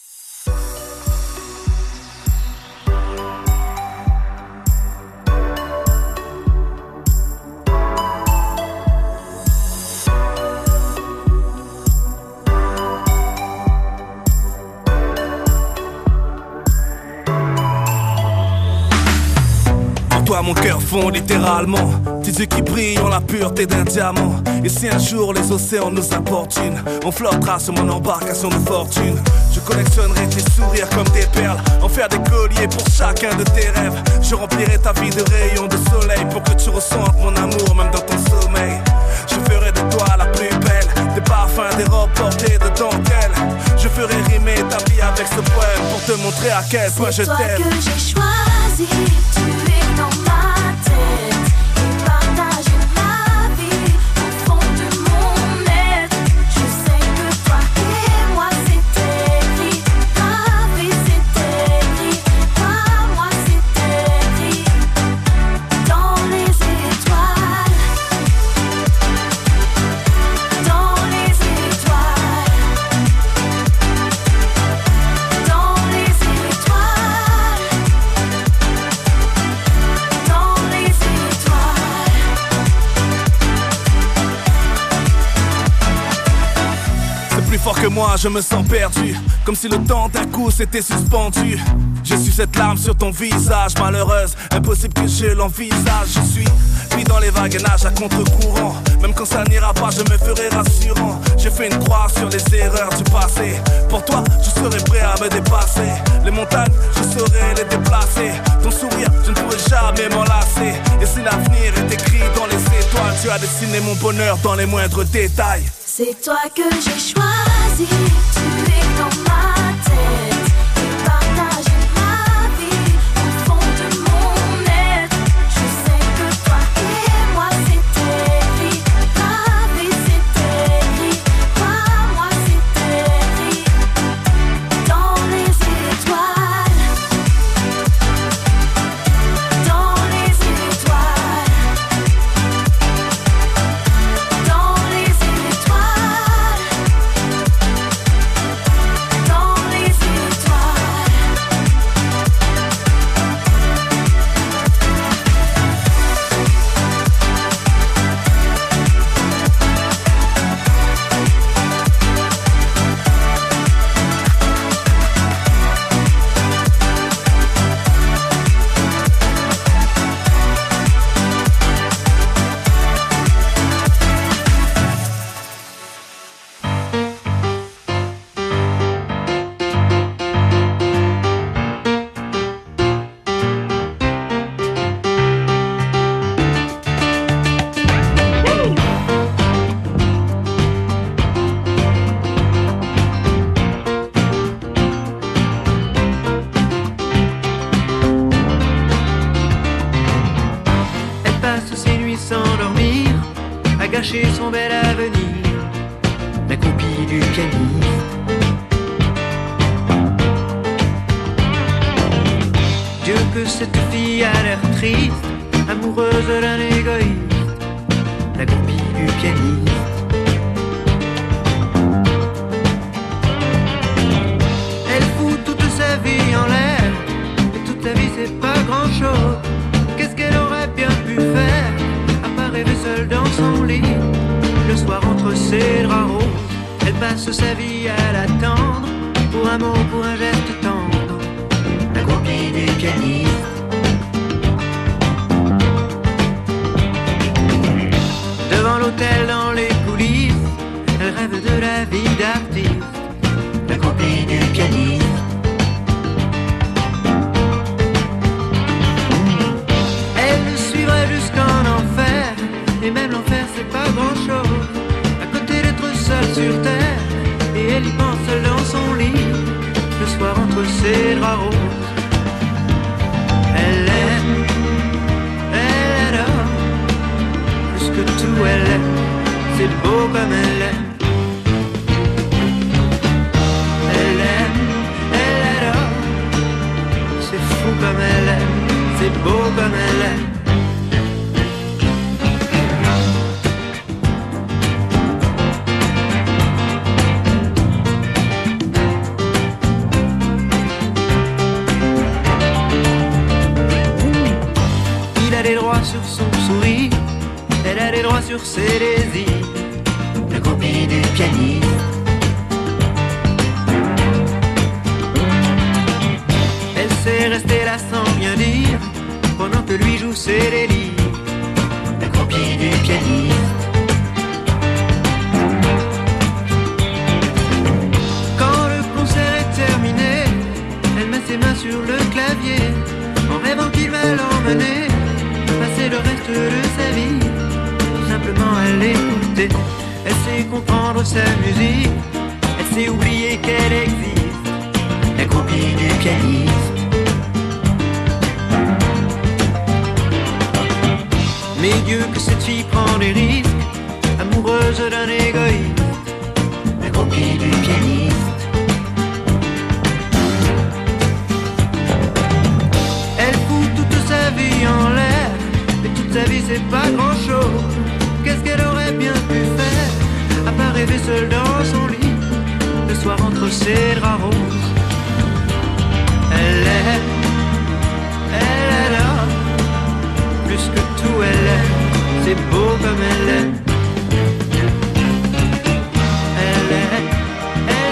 Toi mon cœur fond littéralement, tes yeux qui brillent ont la pureté d'un diamant. Et si un jour les océans nous importunent, on flottera sur mon embarcation de fortune. Je collectionnerai tes sourires comme des perles, en faire des colliers pour chacun de tes rêves. Je remplirai ta vie de rayons de soleil pour que tu ressentes mon amour même dans ton sommeil. Je ferai de toi la plus belle, des parfums, des robes portées de dentelle. Je ferai rimer ta vie avec ce poème pour te montrer à quel point je t'aime. C'est toi que j'ai choisi, tu es dans ma tête et partage ma vie au fond de mon être. Je sais que toi et moi c'est écrit, ma vie c'est écrit, toi moi c'est écrit dans les étoiles, dans les étoiles, dans les étoiles. moi je me sens perdu, comme si le temps d'un coup s'était suspendu. Je suis cette larme sur ton visage, malheureuse, impossible que je l'envisage. Je suis pris dans les vagues et nage à contre-courant. Même quand ça n'ira pas, je me ferai rassurant. J'ai fait une croix sur les erreurs du passé. Pour toi, je serai prêt à me dépasser. Les montagnes, je saurai les déplacer. Ton sourire, je ne pourrai jamais m'en lasser. Et si l'avenir est écrit dans les étoiles, tu as dessiné mon bonheur dans les moindres détails. C'est toi que j'ai choisi, tu es dans ma tête. Tu partages ma vie au fond de mon être. Je sais que toi et moi c'est écrit, ma vie c'est écrit, toi, moi c'est écrit dans les étoiles, dans les étoiles, dans les étoiles, dans les étoiles. Elle passe ses nuits sans dormir, à gâcher son bel avenir, la copie du pianiste. Dieu que cette fille a l'air triste, amoureuse d'un égoïste, la copie du pianiste. Elle fout toute sa vie en l'air, et toute sa vie c'est pas grand chose. Qu'est-ce qu'elle aurait bien pu faire, à part rêver seule dans son lit, le soir entre ses draps roses. Elle passe sa vie à l'attendre, pour un mot, pour un geste tendre, la copie du pianiste. Devant l'hôtel, dans les coulisses, elle rêve de la vie d'artiste, la copie du pianiste. Elle le suivrait jusqu'en enfer, et même l'enfer c'est pas grand chose, à côté d'être seule sur terre, et elle y pense seule dans son lit, le soir entre ses draps roses. Elle aime, elle adore, plus que tout elle aime, c'est beau comme elle aime. Elle aime, elle adore, c'est fou comme elle aime, c'est beau comme elle aime. Il a des droits sur son sourire, elle a des droits sur ses désirs, la copie du pianiste. Elle sait rester là sans rien dire, pendant que lui joue ses délires, la copie du pianiste. Quand le concert est terminé, elle met ses mains sur le clavier, en rêvant qu'il va l'emmener, passer le reste de sa vie, tout simplement à l'écouter. Elle sait comprendre sa musique, elle sait oublier qu'elle existe, la copie du pianiste. Mais Dieu que cette fille prend des risques, amoureuse d'un égoïste, la copie du pianiste. Elle fout toute sa vie en l'air, et toute sa vie c'est pas grand chose. Qu'est-ce qu'elle aurait bien pu faire, à part rêver seule dans son lit, le soir entre ses draps roses. Elle aime, elle adore, plus que tout elle aime, c'est beau comme elle aime. Elle aime, elle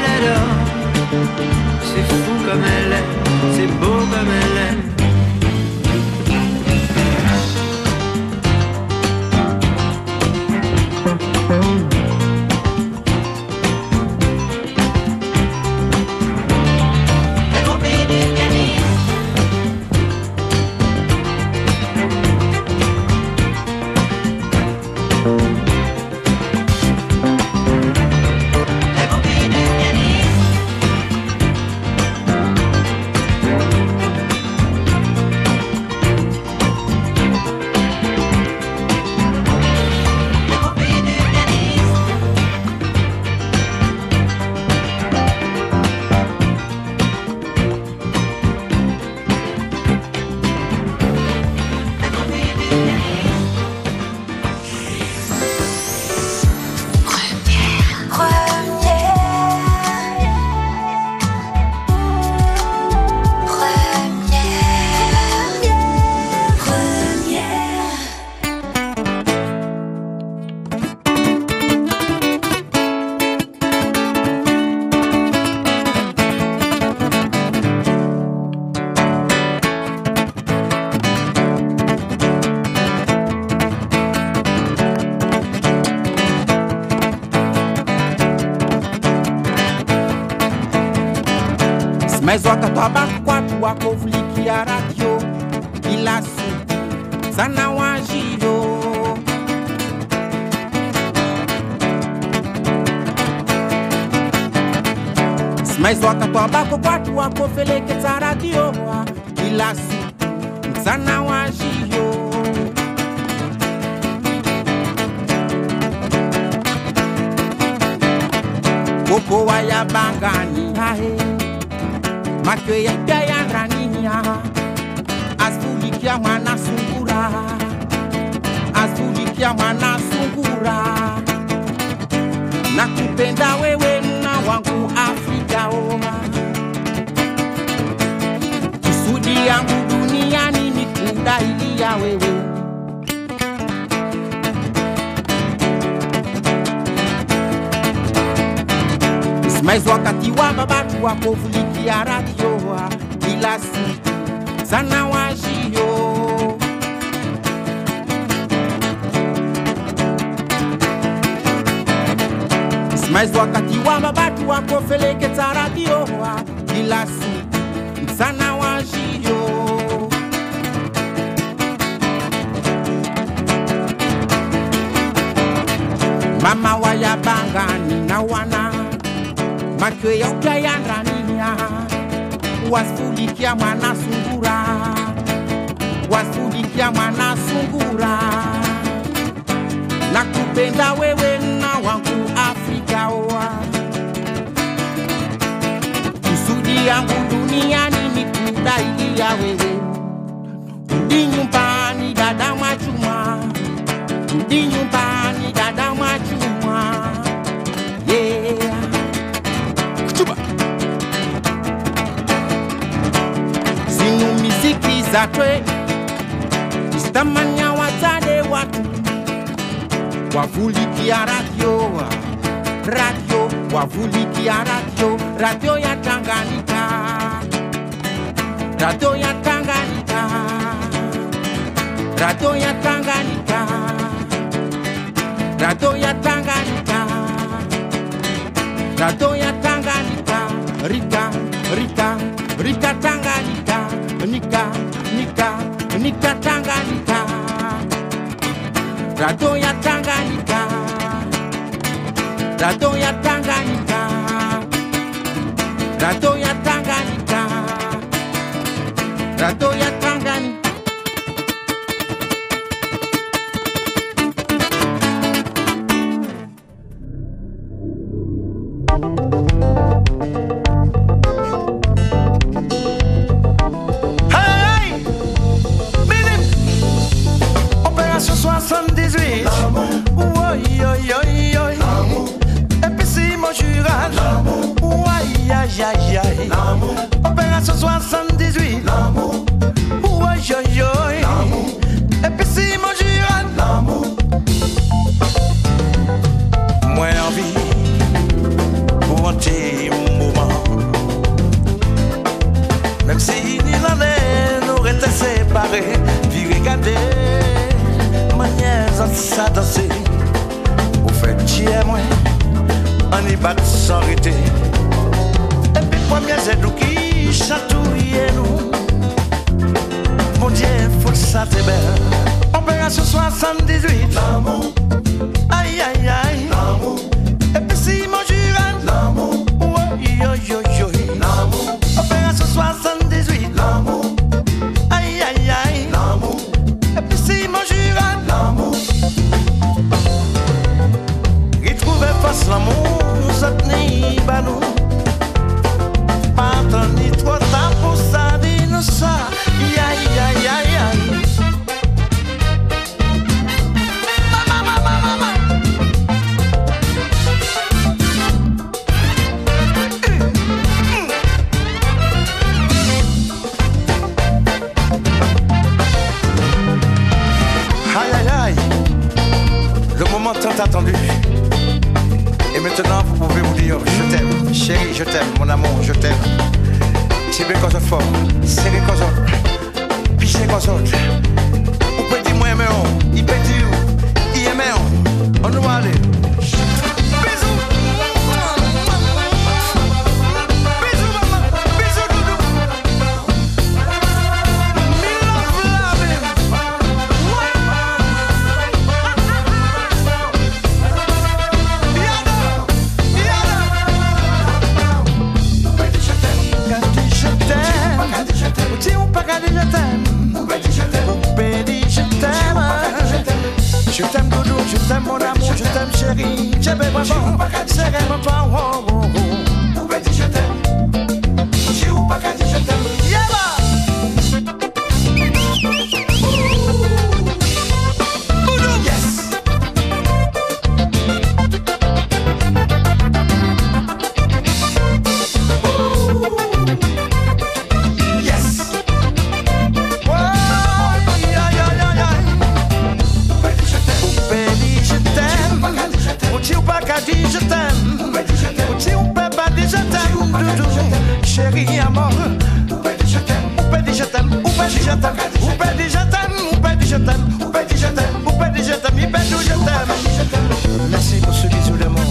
Mas wakatoba kwatu wako flikia radio ila su sana wajio Mas wakatoba kwatu wako feleketa radio ila su sana wajio Koko waya bangani hae Makwe ya kaya rania Asfulikia mwana sungura Asfulikia mwana sungura Nakupenda wewe na wangu Afrika oa Kusudi yangu duniani ni kudailia wewe Mas wakati wa babatu wako fulikia radio kila siku sana wajio Mas wakati wa babatu wako feleketa radio kila siku sana wajio Mama waya bangani na wana Makwe ya ukaya rania Wasfulikia mwana sungura Wasfulikia mwana sungura Nakupenda wewe na wangu Afrika oa Kusudi yangu duniani ni kudailia wewe Rudi nyumbani dada machuma Rudi nyumbani dada machuma Yeah Sinu miziki za twe Istamanya watade watu Wavulikia radio Radio Wavulikia radio Radio ya Tanganyika Radio ya Tanganyika Radio ya Tanganyika Radio ya Tanganyika Radio ya Tanganyika Rika, Rika, Rika Tanganyika Nika, Nika, Nika Tanganyika Radio ya Tanganyika Radio ya Tanganyika Radio ya Tanganyika Radio ya Tanganyika soixante-dix-huit Oi, oi, oi, oi Et puis si mon jural Oi, aïe, aïe, aïe Opération soixante-dix-huit Oi, oi, oi Et puis si mon jural Moi envie Pour un petit moment Même si ni l'année nous restait séparés Puis regarder manière ça danser Au fait tiens moi On y bat sans arrêter Et puis première c'est nous qui chatouillait nous Mon Dieu faut que ça te belle Opération soixante-dix-huit L'amour Aïe aïe aïe L'amour Et puis si mon jural L'amour Oui yo yo yo L'amour Opération soixante-dix-huit L'amour Aïe aïe aïe L'amour Et puis si mon jural L'amour Il trouvait face l'amour Nous a tenu bah nous Pas tant ni trop tard pour ça Dis-nous ça Aïe aïe aïe aïe Mama mama mama Aïe aïe aïe Le moment tant attendu Et maintenant vous pouvez vous dire je t'aime Chérie je t'aime mon amour je t'aime C'est bien qu'on se fort C'est bien qu'on se Puis c'est qu'on se Ou peut dire moi aimer Il peut dire Il aime on nous va aller Bisous Bisous maman Bisous pas, oh, oh, oh. Poupée dit je t'aime. J'ai ou pas qu'à dire je t'aime. Yeah, bah. Je t'aime, tu ou pas pas dit je t'aime, doudou, chérie amour. Ou pas dit je t'aime, ou pas dit je t'aime, ou pas dit je t'aime, ou pas dit je t'aime, ou pas dit je t'aime, ou pas dit je t'aime, ou pas dit je t'aime, il pète où je t'aime. Merci pour ce bisou d'amour.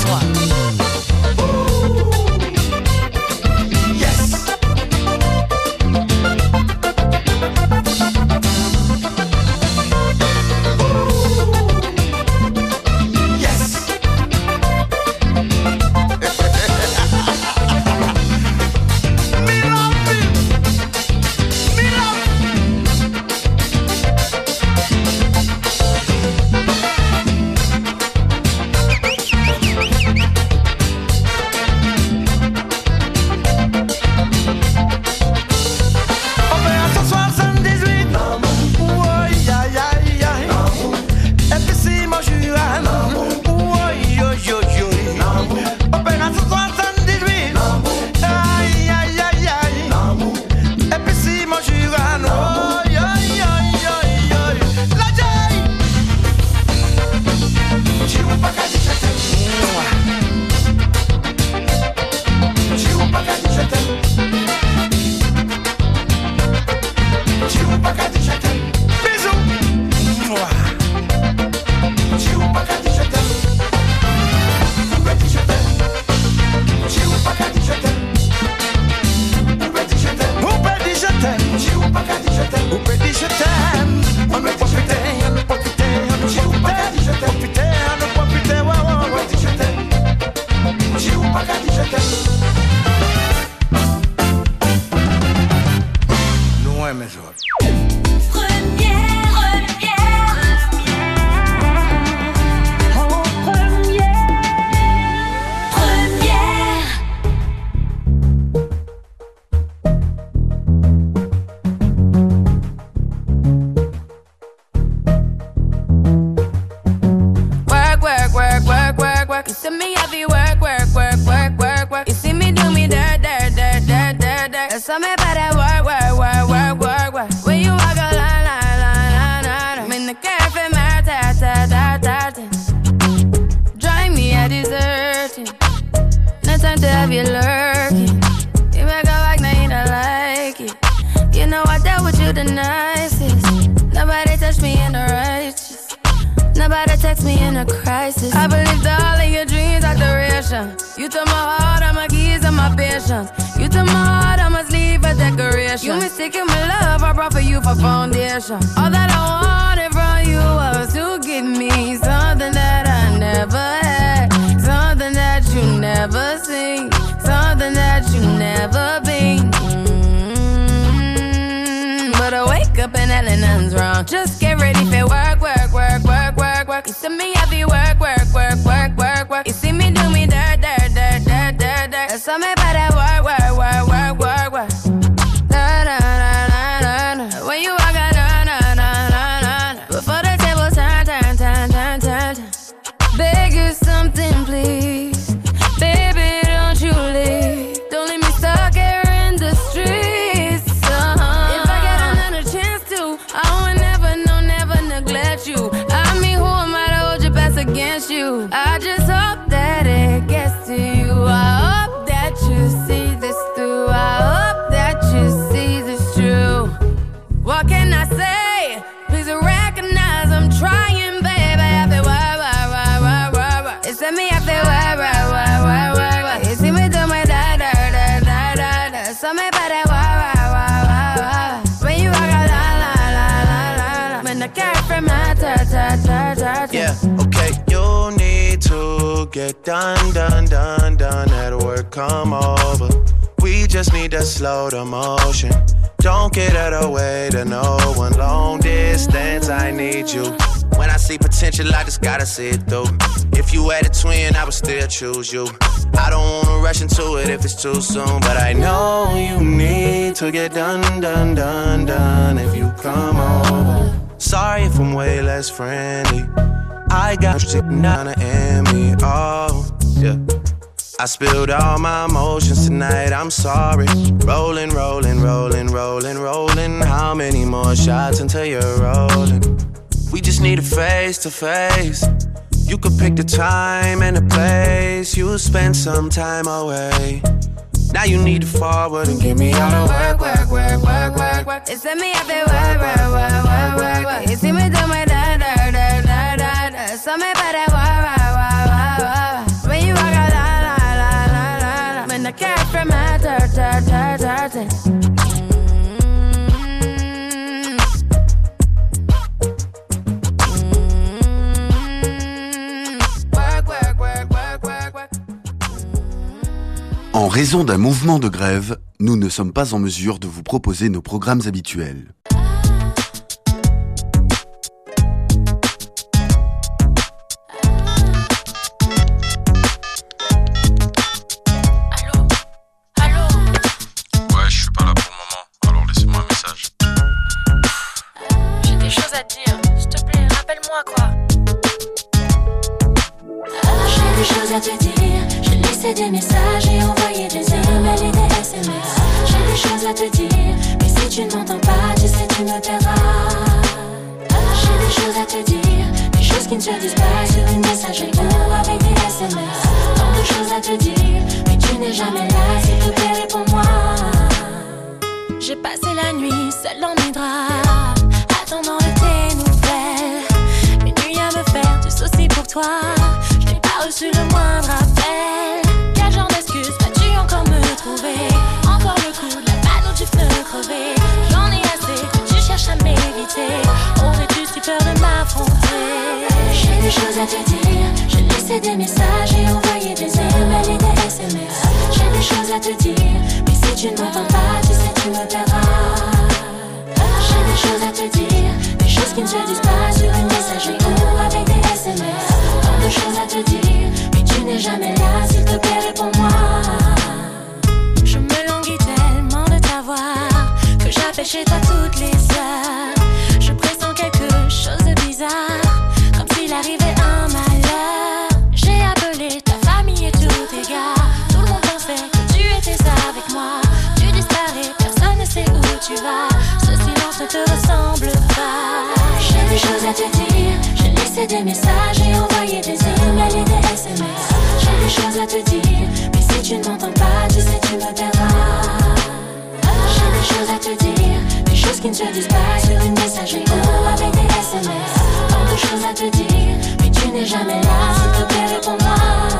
Yeah, okay, you need to get done, done, done, done at work, come over. We just need to slow the motion. Don't get out of the way to no one. Long distance, I need you. When I see potential, I just gotta see it through. If you had a twin, I would still choose you. I don't wanna rush into it if it's too soon, but I know you need to get done, done, done, done if you come over. Sorry if I'm way less friendly. I got you down in me, oh, yeah. I spilled all my emotions tonight, I'm sorry. Rolling, rolling, rolling, rolling, rolling. How many more shots until you're rolling? We just need a face to face. You could pick the time and the place. You'll spend some time away. Now you need to forward and give me all the work, work, work, work, work, work. It's me up there, work, work, work, work, work, work. You see me do my da da da da da da. So me better work, work, work, work, work. When you walk out, la la la la la la. When the cat from my dirt, dirt, dirt, dirt, dirt. En raison d'un mouvement de grève, nous ne sommes pas en mesure de vous proposer nos programmes habituels. Ouais, je suis pas là pour le moment, alors laissez-moi un message. J'ai des choses à te dire, s'il te plaît, rappelle-moi quoi. J'ai des choses à te dire, j'ai laissé des messages et envoyé des emails et des S M S. J'ai des choses à te dire, mais si tu ne m'entends pas, tu sais tu me perdras. J'ai des choses à te dire, des choses qui ne se disent pas sur une messagerie ou avec des S M S. Tant de choses à te dire, mais tu n'es jamais là, s'il te plaît réponds-moi. J'ai passé la nuit seule dans mes draps, attendant de tes nouvelles. Mes nuits à me faire du souci pour toi, je n'ai pas reçu le moindre appel. Quel genre d'excuse vas-tu encore me trouver? Encore le coup de la balle où tu peux crever. J'en ai assez que tu cherches à m'éviter. Aurais-tu si peur de m'affronter? J'ai des choses à te dire, j'ai laissé des messages et envoyé des emails et des S M S. J'ai des choses à te dire, mais si tu ne m'entends pas, tu sais tu me perdras. J'ai des choses à te dire, des choses qui ne se disent pas sur une messagerie ou avec des S M S. Tant de choses à te dire, mais tu n'es jamais là, s'il te plaît réponds-moi. Je me languis tellement de t'avoir que j'appelle chez toi toutes les heures. Je pressens quelque chose de bizarre, comme s'il arrivait un malheur. J'ai appelé ta famille et tous tes gars. Tout le monde pensait que tu étais avec moi. Tu disparais, personne ne sait où tu vas. Ce silence ne te ressemble pas. J'ai des choses à te dire, j'ai laissé des messages et envoyé des emails et des S M S. J'ai des choses à te dire, mais si tu ne m'entends pas, tu sais tu me perdras. J'ai des choses à te dire, des choses qui ne se disent pas sur une messagerie ou avec des S M S. Tant de choses à te dire, mais tu n'es jamais là, s'il te plaît réponds-moi.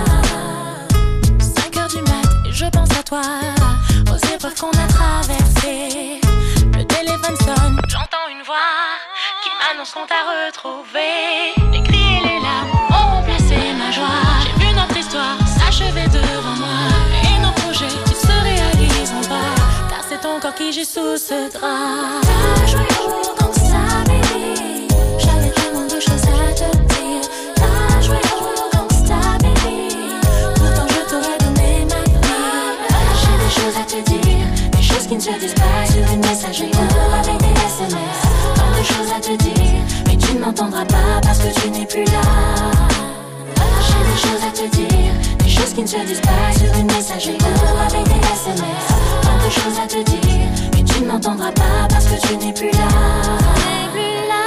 cinq heures du mat et je pense à toi, aux épreuves qu'on a traversées. Le téléphone sonne, j'entends une voix qui m'annonce qu'on t'a retrouvé. Les cris et les larmes ont remplacé ma joie. J'ai vu notre histoire s'achever devant moi, et nos projets qui se réaliseront pas, car c'est ton corps qui gît sous ce drap. T'as joué au jour dans sa baby, j'avais tellement de choses à te dire. T'as joué au jour dans sa baby, pourtant je t'aurais donné ma vie. J'ai des choses à te dire, des choses qui ne se disent pas sur une messagerie ou avec des S M S. Tant de choses à te dire, mais tu ne m'entendras pas parce que tu n'es plus là. J'ai des choses à te dire, des choses qui ne se disent pas sur une messagerie ou avec des S M S. Tant de choses à te dire, mais tu ne m'entendras pas parce que tu n'es plus là. Plus là.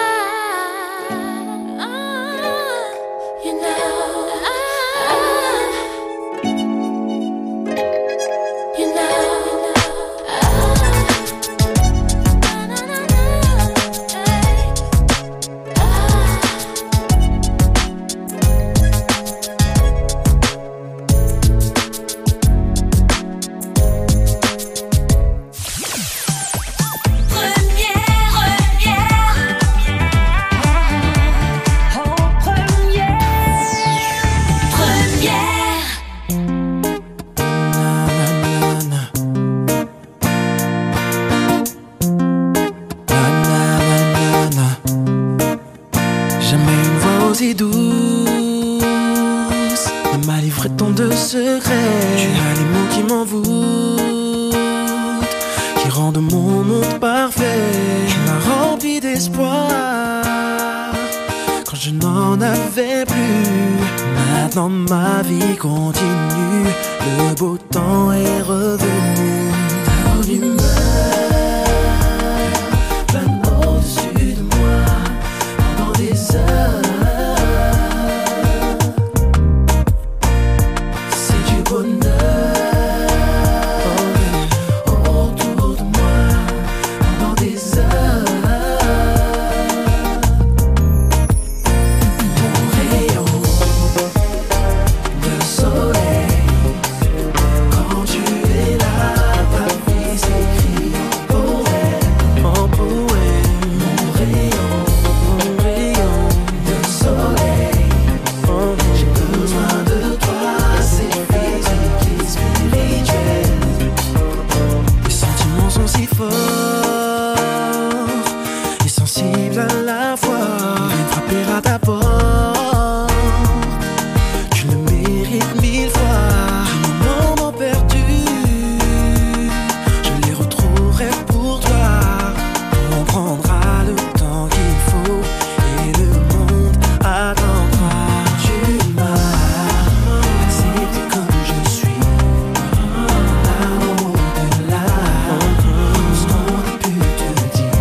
You know, you know. Jamais une voix aussi douce secret. Tu as les mots qui m'envoûtent, qui rendent mon monde parfait. Tu m'as rempli d'espoir quand je n'en avais plus. Maintenant ma vie continue, le beau temps est revenu. Ta bonne humeur plane au-dessus de moi pendant des heures. C'est du bonheur autour de moi pendant des heures. Mon rayon de soleil, quand tu es là, ma vie s'écrit en poème, en poème. Mon rayon, mon rayon de soleil, oh, j'ai besoin de toi, c'est physique et spirituel. Les sentiments sont si forts et sensibles à la fois. Viens frapper à ta porte, tu le mérites mille fois. Mes moments perdus, je les retrouverai pour toi. On prendra le temps qu'il faut et le monde attendra. Tu m'as accepté comme je suis, là au-delà, ce qu'on a pu te dire.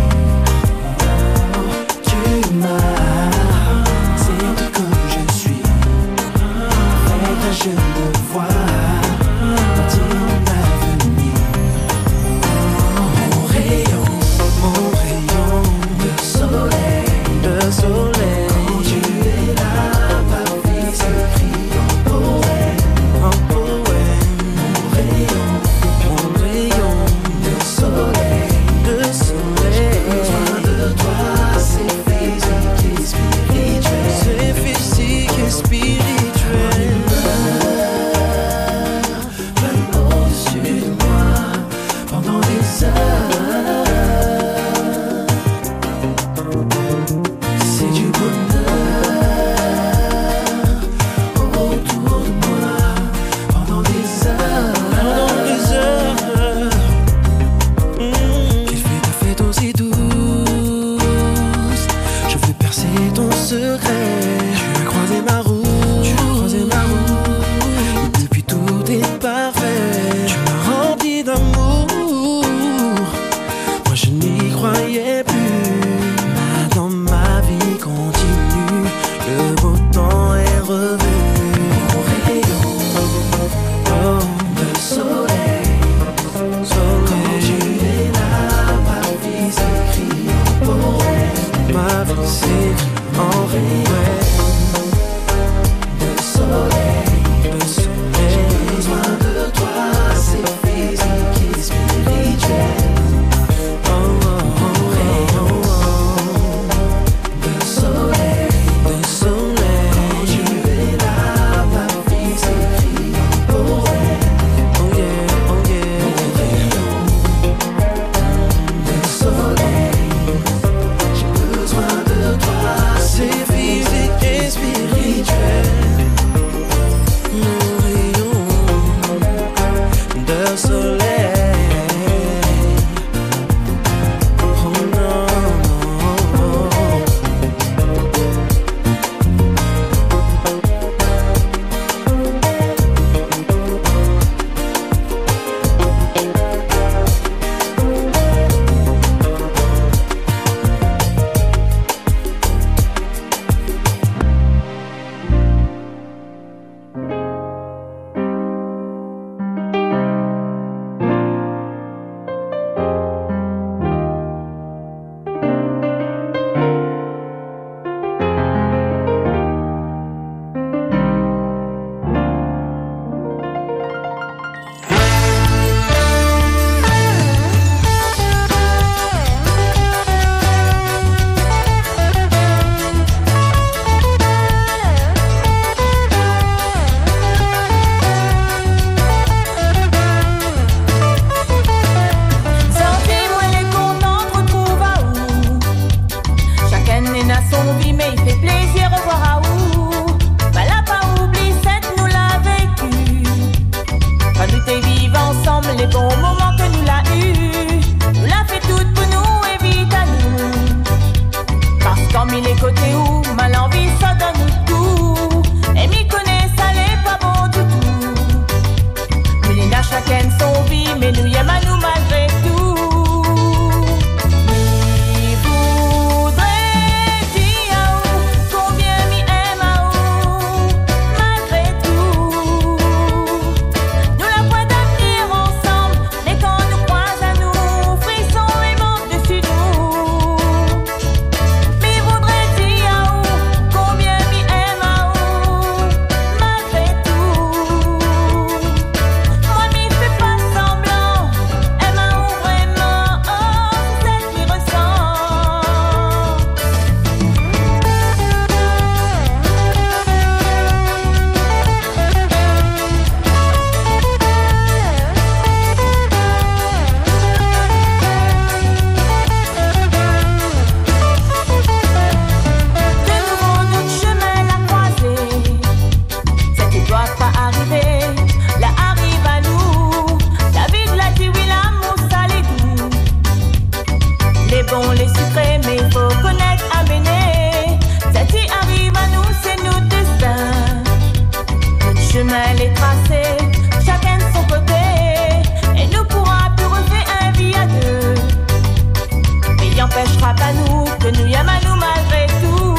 Tu m'as accepté comme je suis, avec un jeu de voix, bâtir mon avenir. Mon rayon, mon rayon de soleil, de soleil. Quand tu es là, ma vie s'écrit en poème, en poème. Mon rayon, mon rayon de soleil, de soleil. J'ai besoin de toi, c'est physique et spirituel. C'est physique et spirituel. Plane au-dessus de moi pendant des heures. C'est du bonheur autour de moi pendant des heures. Pendant des heures. Mmh. Qu'il fait ta fête aussi douce, je veux percer ton secret. Tu as croisé ma route, tu as croisé ma route, et depuis tout est parfait. Tu m'as rempli d'amour, moi je n'y croyais plus. Maintenant ma vie continue, le beau temps est revenu. Mon rayon, oh, de soleil, soleil. Quand tu es là, ma vie s'écrit en poème, ma vie s'écrit en rayon de soleil, de soleil. J'ai besoin de toi, c'est physique et spirituel. Oh, oh, oh, rayon de soleil, de soleil. Quand tu es là, ma vie s'écrit en poème. Oh yeah, oh yeah. Rayon de soleil, j'ai besoin de toi, c'est physique. sont les sucrés, mais faut connaître à mener. Ça qui arrive à nous, c'est nos destins. Notre chemin est tracé, chacun de son côté, et nous pourra plus refaire un vie à deux. Mais il n'empêchera pas nous que nous y à nous malgré tout.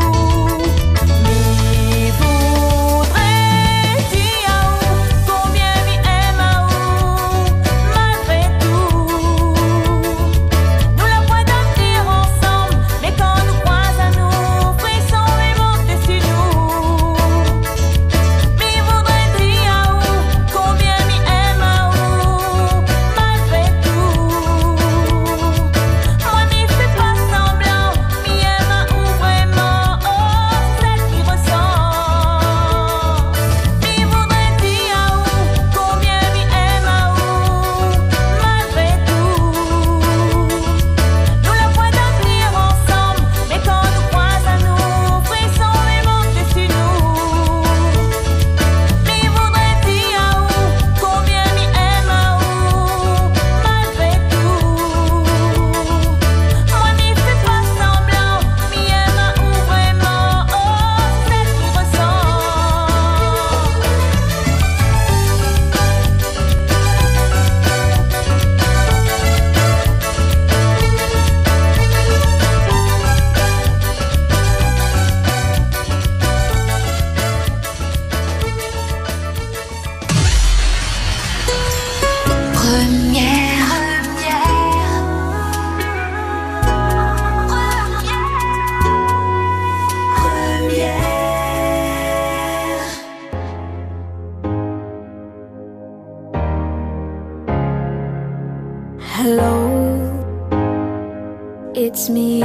It's me.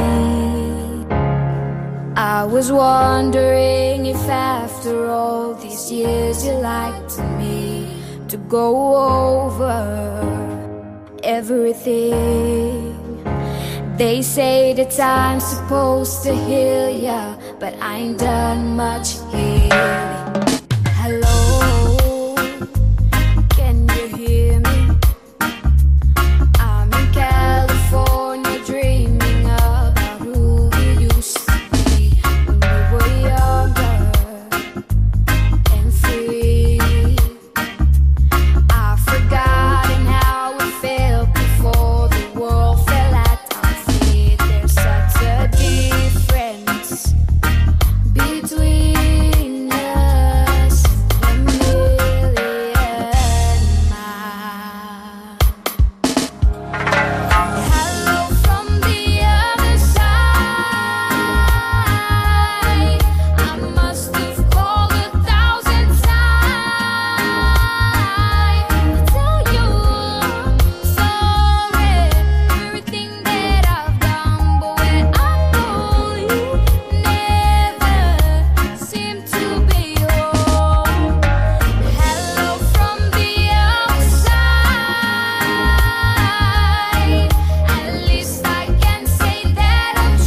I was wondering if after all these years you'd like to me to go over everything. They say that time's supposed to heal ya, but I ain't done much healing. Hello, can you hear me? I'm in California dreaming about who we used to be when we were younger and free. I've forgotten how it felt before the world fell at our feet. There's such a difference between us and a million miles. Hello from the other side. I must have called a thousand times to tell you I'm sorry for everything that I've done, but when I call you, never seem to be home. Hello from the outside. At least I can say that I've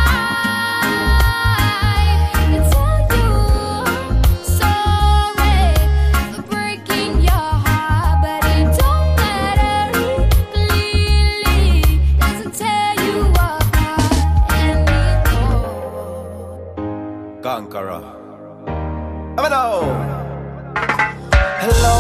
tried to tell you I'm sorry for breaking your heart, but it don't matter. It clearly doesn't tear you apart anymore. Conqueror. Hello. Hello.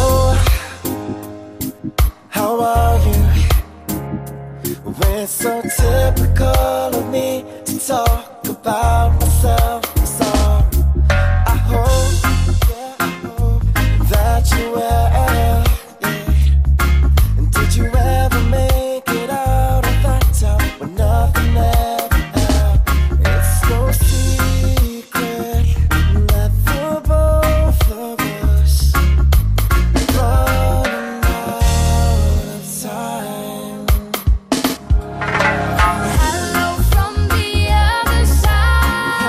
How are you? Well, it's so typical of me to talk about myself. I'm sorry. I hope, yeah, I hope that you will. Yeah. And did you ever make it out of that town when nothing ever happened? It's no secret that the both of us are running out of time. Hello from the other side.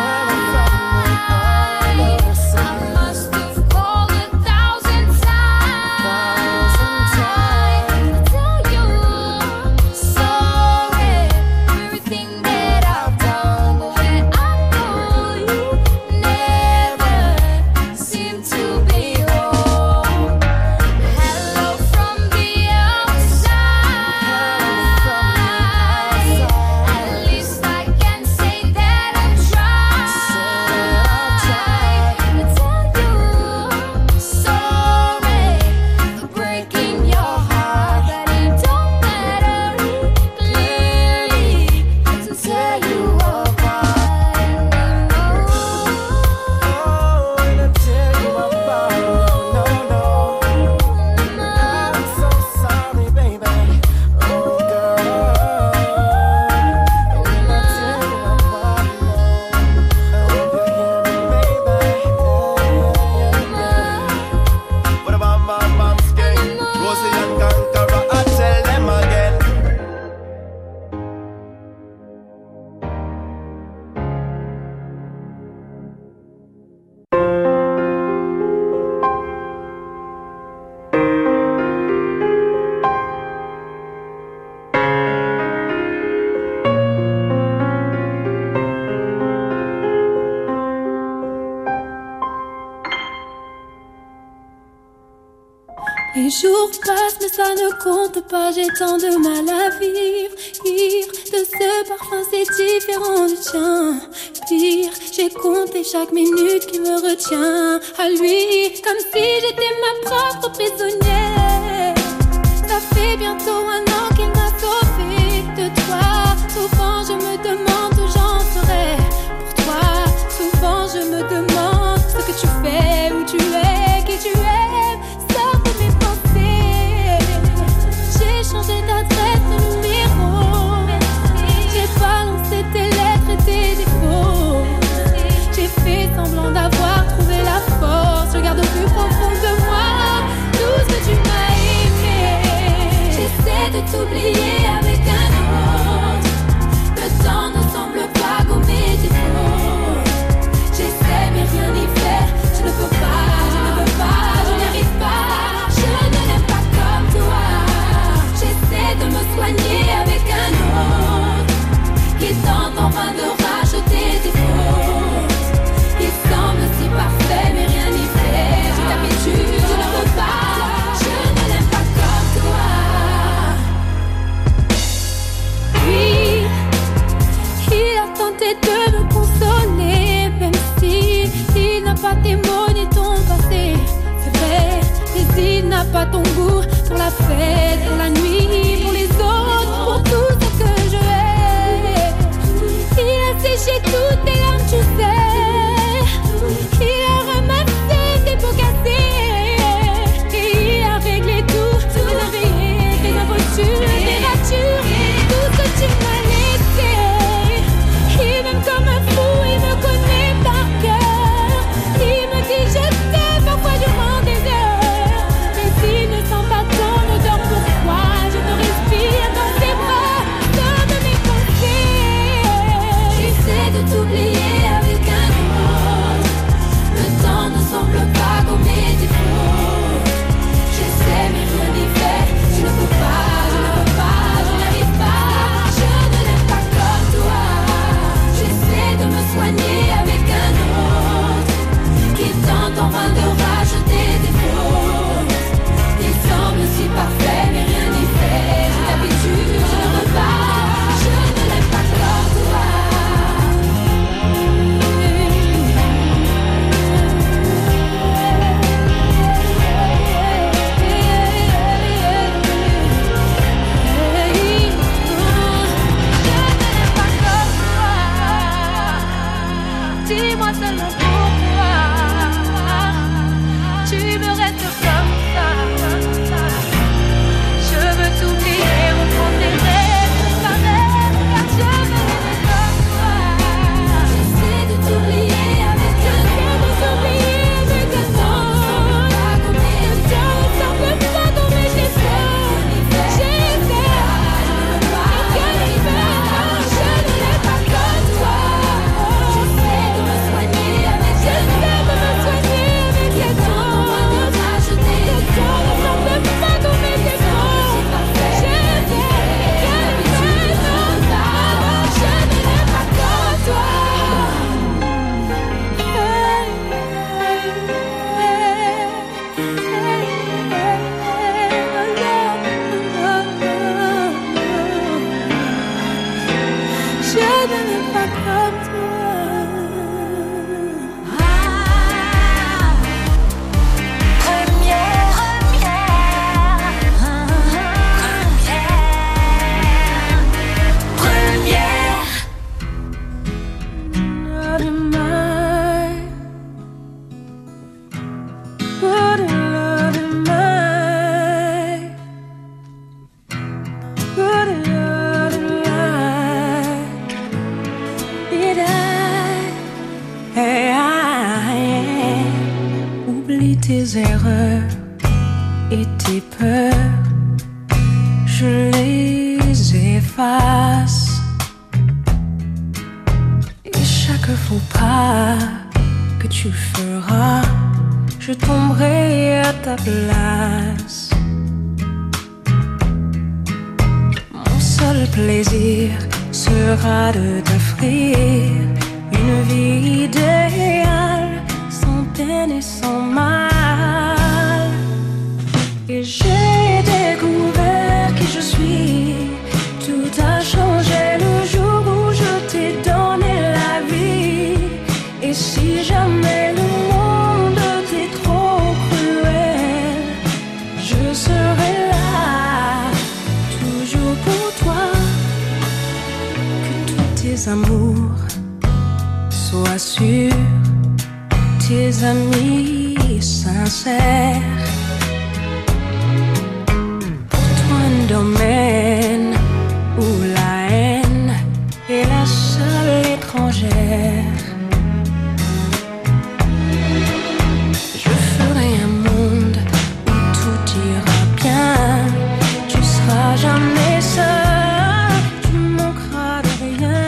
jours passent mais ça ne compte pas, j'ai tant de mal à vivre. Ivre de ce parfum c'est différent du tien. Pire, j'ai compté chaque minute qui me retient à lui, comme si j'étais ma propre prisonnière. Ça fait bientôt un an qu'il m'a sauvée de toi. Souvent je me demande où j'en serais pour toi. Souvent je me demande ce que tu fais, où tu es, qui tu aimes. Sors de mes pensées. J'ai changé d'adresse, de numéro. J'ai balancé tes lettres et tes défauts. J'ai fait semblant d'avoir trouvé la force. Je garde au plus profond de moi tout ce que tu m'as aimé. J'essaie de t'oublier avec un autre. Le temps ne semble pas gommer tes fautes. J'essaie mais rien n'y faire. Je ne peux pas, je ne veux pas, je n'y arrive pas. Je ne l'aime pas comme toi. J'essaie de me soigner avec un autre qui tente en vain de racheter tes fautes. Il semble si parfait mais rien n'y fait. Je t'habitue, je ne veux pas. Je ne l'aime pas comme toi. Oui, il a tenté de me consoler, même si il n'a pas tes mots ni ton passé. C'est vrai, mais il n'a pas ton goût pour la fête, pour la nuit, pour les autres, pour tout ce que je hais. Il a séché toutes tes larmes, tu sais. Il a ramassé tes pots cassés. Et il a réglé tout, tes impayés, tes impostures, tes ratures, tout ce que tu m'as laissé. Il m'aime comme un fou, il me connaît par cœur. Il me dit je t'aime parfois durant des heures. Mais s'il ne sent pas ton odeur, pourquoi je te respire dans ses bras, sors de mes pensées. J'essaie de t'oublier avec un autre. Le temps ne semble pas gommer tes fautes. J'essaie mais rien n'y fait. Je ne peux pas, je ne veux pas, je n'arrive pas. Je ne l'aime pas comme toi. J'essaie de me soigner avec un autre qui tente en vain de racheter des fautes. Il semble si parfait mais rien n'y fait. Je t'habitue, je ne veux pas. Je ne l'aime pas comme toi. Dis-moi seulement pourquoi tu me restes comme ça. Je veux t'oublier, reprendre tes rêves, disparaître, car je me laisse comme toi. J'essaie de t'oublier avec un autre, de t'oublier avec un autre. Le temps ne semble pas tomber, j'essaie, j'essaie, je ne veux pas, je n'y vais pas, je ne l'aime pas comme toi. J'essaie de me soigner avec un autre, de me soigner avec les temps, de racheter le temps ne semble pas tomber, j'essaie, j'essaie, je ne l'aime pas comme toi. Je ne l'aime pas comme toi. Première, première, première. Not in mine. Put a love in mine. Put a love in mine. Did I, hey, I, oublie tes erreurs et tes peurs, je les efface. Et chaque faux pas que tu feras, je tomberai à ta place. Mon seul plaisir sera de t'offrir une vie idéale, sans peine et sans mal. Et Et j'ai découvert qui je suis. Tout a changé le jour où je t'ai donné la vie. Et si jamais le monde t'est trop cruel, je serai là, toujours pour toi. Que tous tes amours soient sûrs, tes amis sincères. Pour toi un domaine où la haine est la seule étrangère. Je ferai un monde où tout ira bien. Tu seras jamais seul, tu manqueras de rien.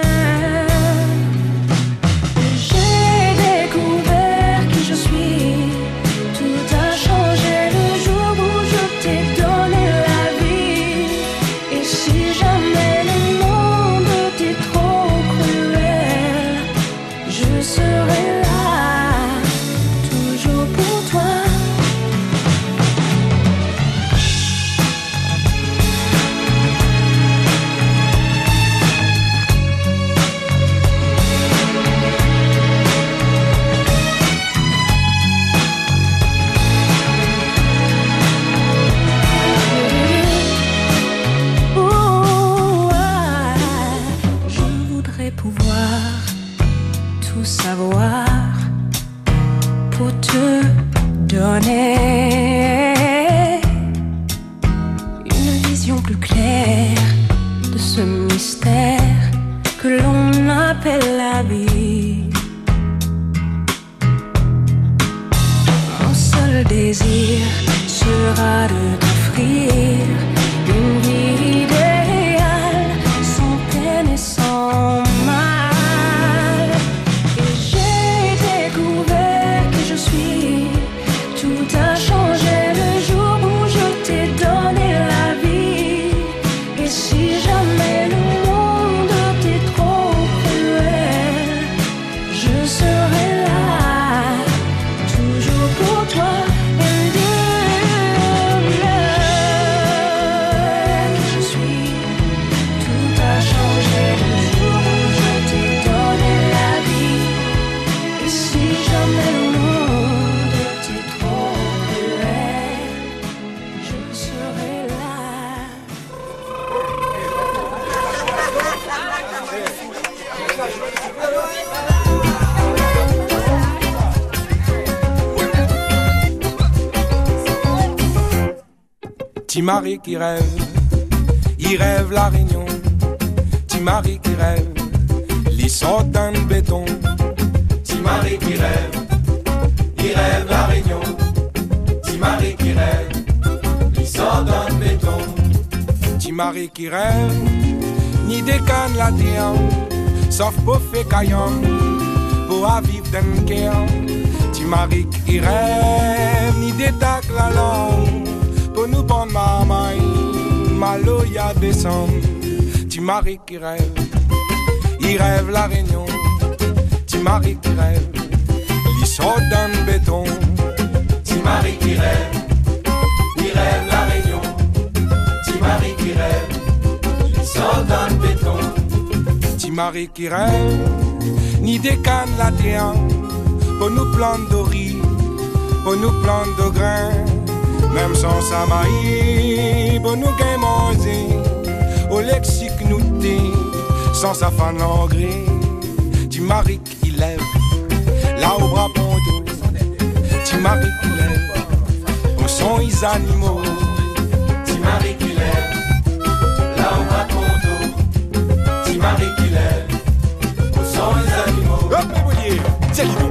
J'ai découvert qui je suis. Tout a changé le jour où je t'ai donné la vie. Et si jamais le monde t'est trop cruel, je serai là, toujours pour toi. Ouh, ah, je voudrais pouvoir tout savoir pour te donner une vision plus claire de ce mystère que l'on appelle la vie. Mon seul désir sera de t'offrir une vie idéale, sans peine et sans mal. Et j'ai découvert qui je suis. Tout a changé le jour où je t'ai donné la vie. Et si jamais le monde t'est trop cruel, je serai là, toujours pour toi. And you love qui je suis. Tout a changé le jour où je t'ai donné la vie. Et si jamais le monde t'est trop cruel, je serai là. Timari qui rêve, il rêve la Réunion. Timari qui rêve, il sort dans le béton. Timari qui rêve, il rêve la Réunion. Timari qui rêve, il sort dans le béton. Timari qui rêve, ni des cannes la terre, sauf pour faire caillant, pour vivre dans le cœur. Timari qui rêve, ni des tacs la langue, pour nous prendre ma main, malo ya descend. Timari qui rêve, il rêve la Réunion. Timari qui rêve, il sort dans le béton. Timari qui rêve, il rêve la Réunion. Timari qui rêve, il sort dans le béton. Timari qui rêve, ni des cannes la terre, pour nous planter de riz, pour nous planter de grains. Même sans sa maïs, pour nous gain manger, au lexique nous t'es, sans sa fan l'engrais. Timari qui lève, là au bras ponto. Timari qui lève, au son les animaux. Timari qui lève, là au bras ponto. Timari qui lève, au son les animaux. Hop, vous voyez, c'est l'idée.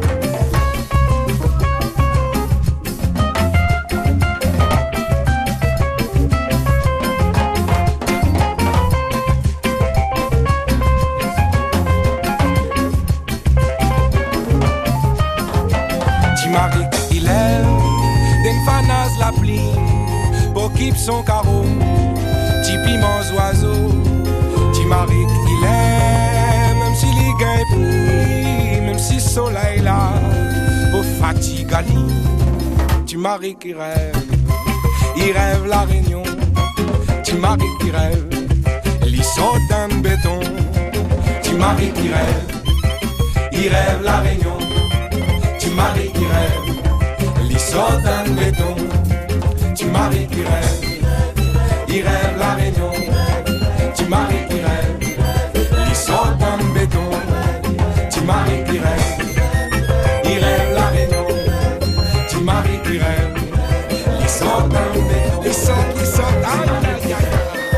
La pluie, pour qu'il son carreau, ti piment oiseau, ti marik il est, même si les gains pluie, même si soleil là, pour fatigue ali, ti marik il rêve, il rêve la Réunion. Timari qui rêve, l'issot d'un béton. Timari qui rêve, il rêve la Réunion. Timari qui rêve, l'issot d'un béton. Timari qui rêve, il rêve la Réunion. Timari qui rêve, l'issot d'un béton. Timari qui rêve, il rêve la Réunion. Timari qui rêve, l'issot d'un béton. L'issot, l'issot, aïe, aïe, aïe.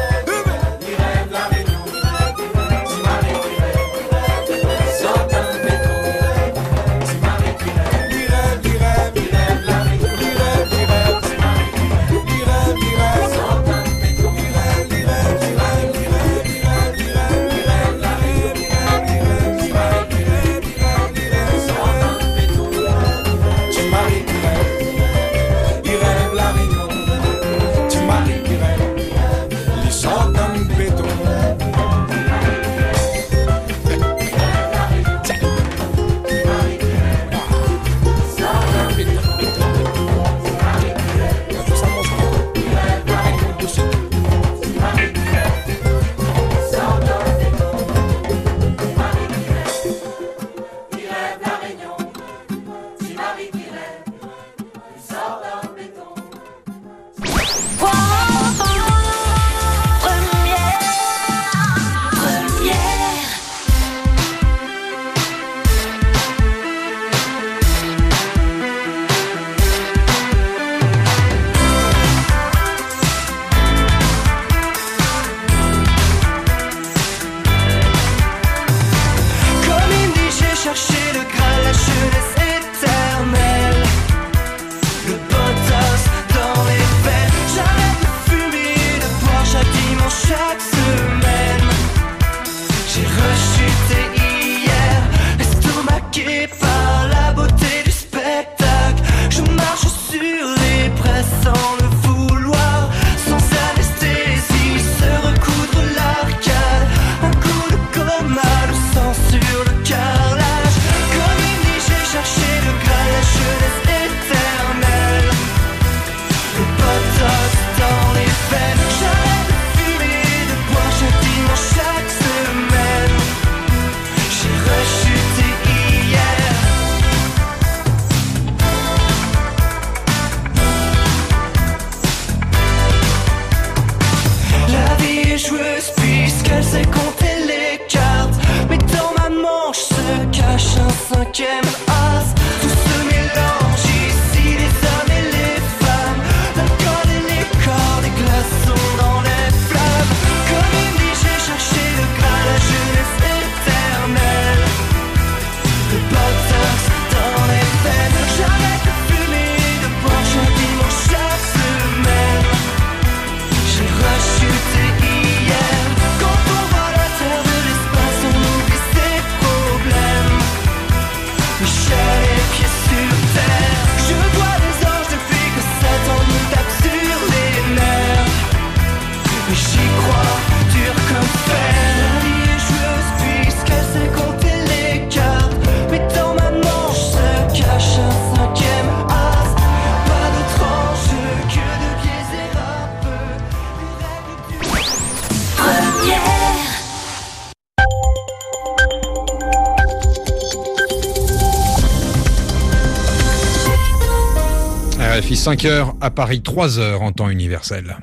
R F I cinq heures, à Paris trois heures en temps universel.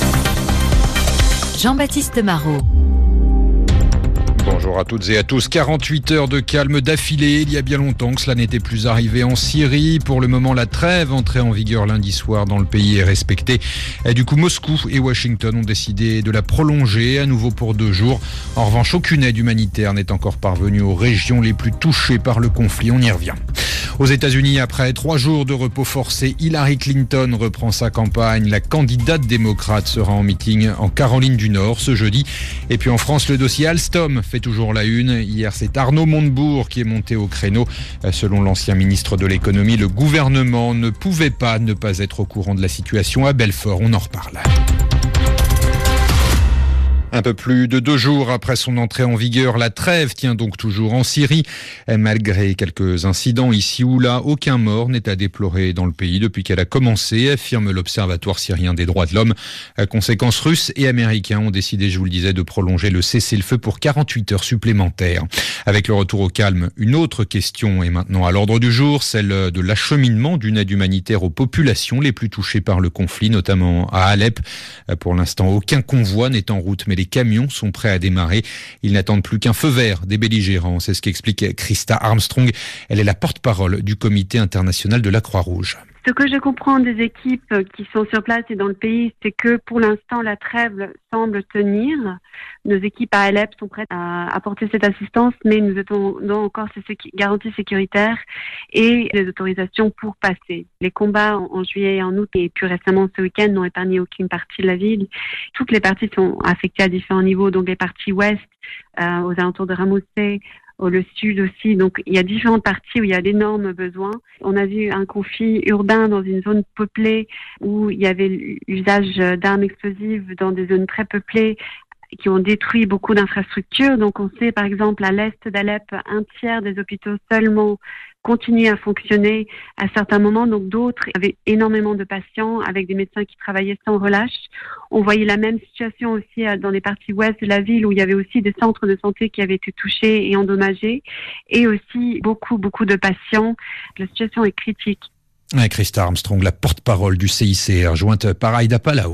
Jean-Baptiste Marot. Bonjour à toutes et à tous. quarante-huit heures de calme d'affilée. Il y a bien longtemps que cela n'était plus arrivé en Syrie. Pour le moment, la trêve entrée en vigueur lundi soir dans le pays est respectée. Et du coup, Moscou et Washington ont décidé de la prolonger à nouveau pour deux jours. En revanche, aucune aide humanitaire n'est encore parvenue aux régions les plus touchées par le conflit. On y revient. Aux États-Unis, après trois jours de repos forcé, Hillary Clinton reprend sa campagne. La candidate démocrate sera en meeting en Caroline du Nord ce jeudi. Et puis en France, le dossier Alstom fait toujours la une. Hier, c'est Arnaud Montebourg qui est monté au créneau. Selon l'ancien ministre de l'économie, le gouvernement ne pouvait pas ne pas être au courant de la situation à Belfort. On en reparle. Un peu plus de deux jours après son entrée en vigueur, la trêve tient donc toujours en Syrie. Malgré quelques incidents ici ou là, aucun mort n'est à déplorer dans le pays depuis qu'elle a commencé, affirme l'Observatoire syrien des droits de l'homme. Conséquence, Russes et Américains ont décidé, je vous le disais, de prolonger le cessez-le-feu pour quarante-huit heures supplémentaires. Avec le retour au calme, une autre question est maintenant à l'ordre du jour, celle de l'acheminement d'une aide humanitaire aux populations les plus touchées par le conflit, notamment à Alep. Pour l'instant, aucun convoi n'est en route, mais les camions sont prêts à démarrer. Ils n'attendent plus qu'un feu vert des belligérants. C'est ce qu'explique Christa Armstrong. Elle est la porte-parole du Comité international de la Croix-Rouge. Ce que je comprends des équipes qui sont sur place et dans le pays, c'est que pour l'instant, la trêve semble tenir. Nos équipes à Alep sont prêtes à apporter cette assistance, mais nous attendons encore ces sécu- garanties sécuritaires et les autorisations pour passer. Les combats en, en juillet et en août et plus récemment ce week-end n'ont épargné aucune partie de la ville. Toutes les parties sont affectées à différents niveaux, donc les parties ouest, euh, aux alentours de Ramoussé, le sud aussi. Donc, il y a différentes parties où il y a d'énormes besoins. On a vu un conflit urbain dans une zone peuplée où il y avait l'usage d'armes explosives dans des zones très peuplées qui ont détruit beaucoup d'infrastructures. Donc, on sait, par exemple, à l'est d'Alep, un tiers des hôpitaux seulement continuaient à fonctionner à certains moments. Donc, d'autres avaient énormément de patients avec des médecins qui travaillaient sans relâche. On voyait la même situation aussi dans les parties ouest de la ville où il y avait aussi des centres de santé qui avaient été touchés et endommagés. Et aussi beaucoup, beaucoup de patients. La situation est critique. Ouais, Christa Armstrong, la porte-parole du C I C R, jointe par Aïda Palaou.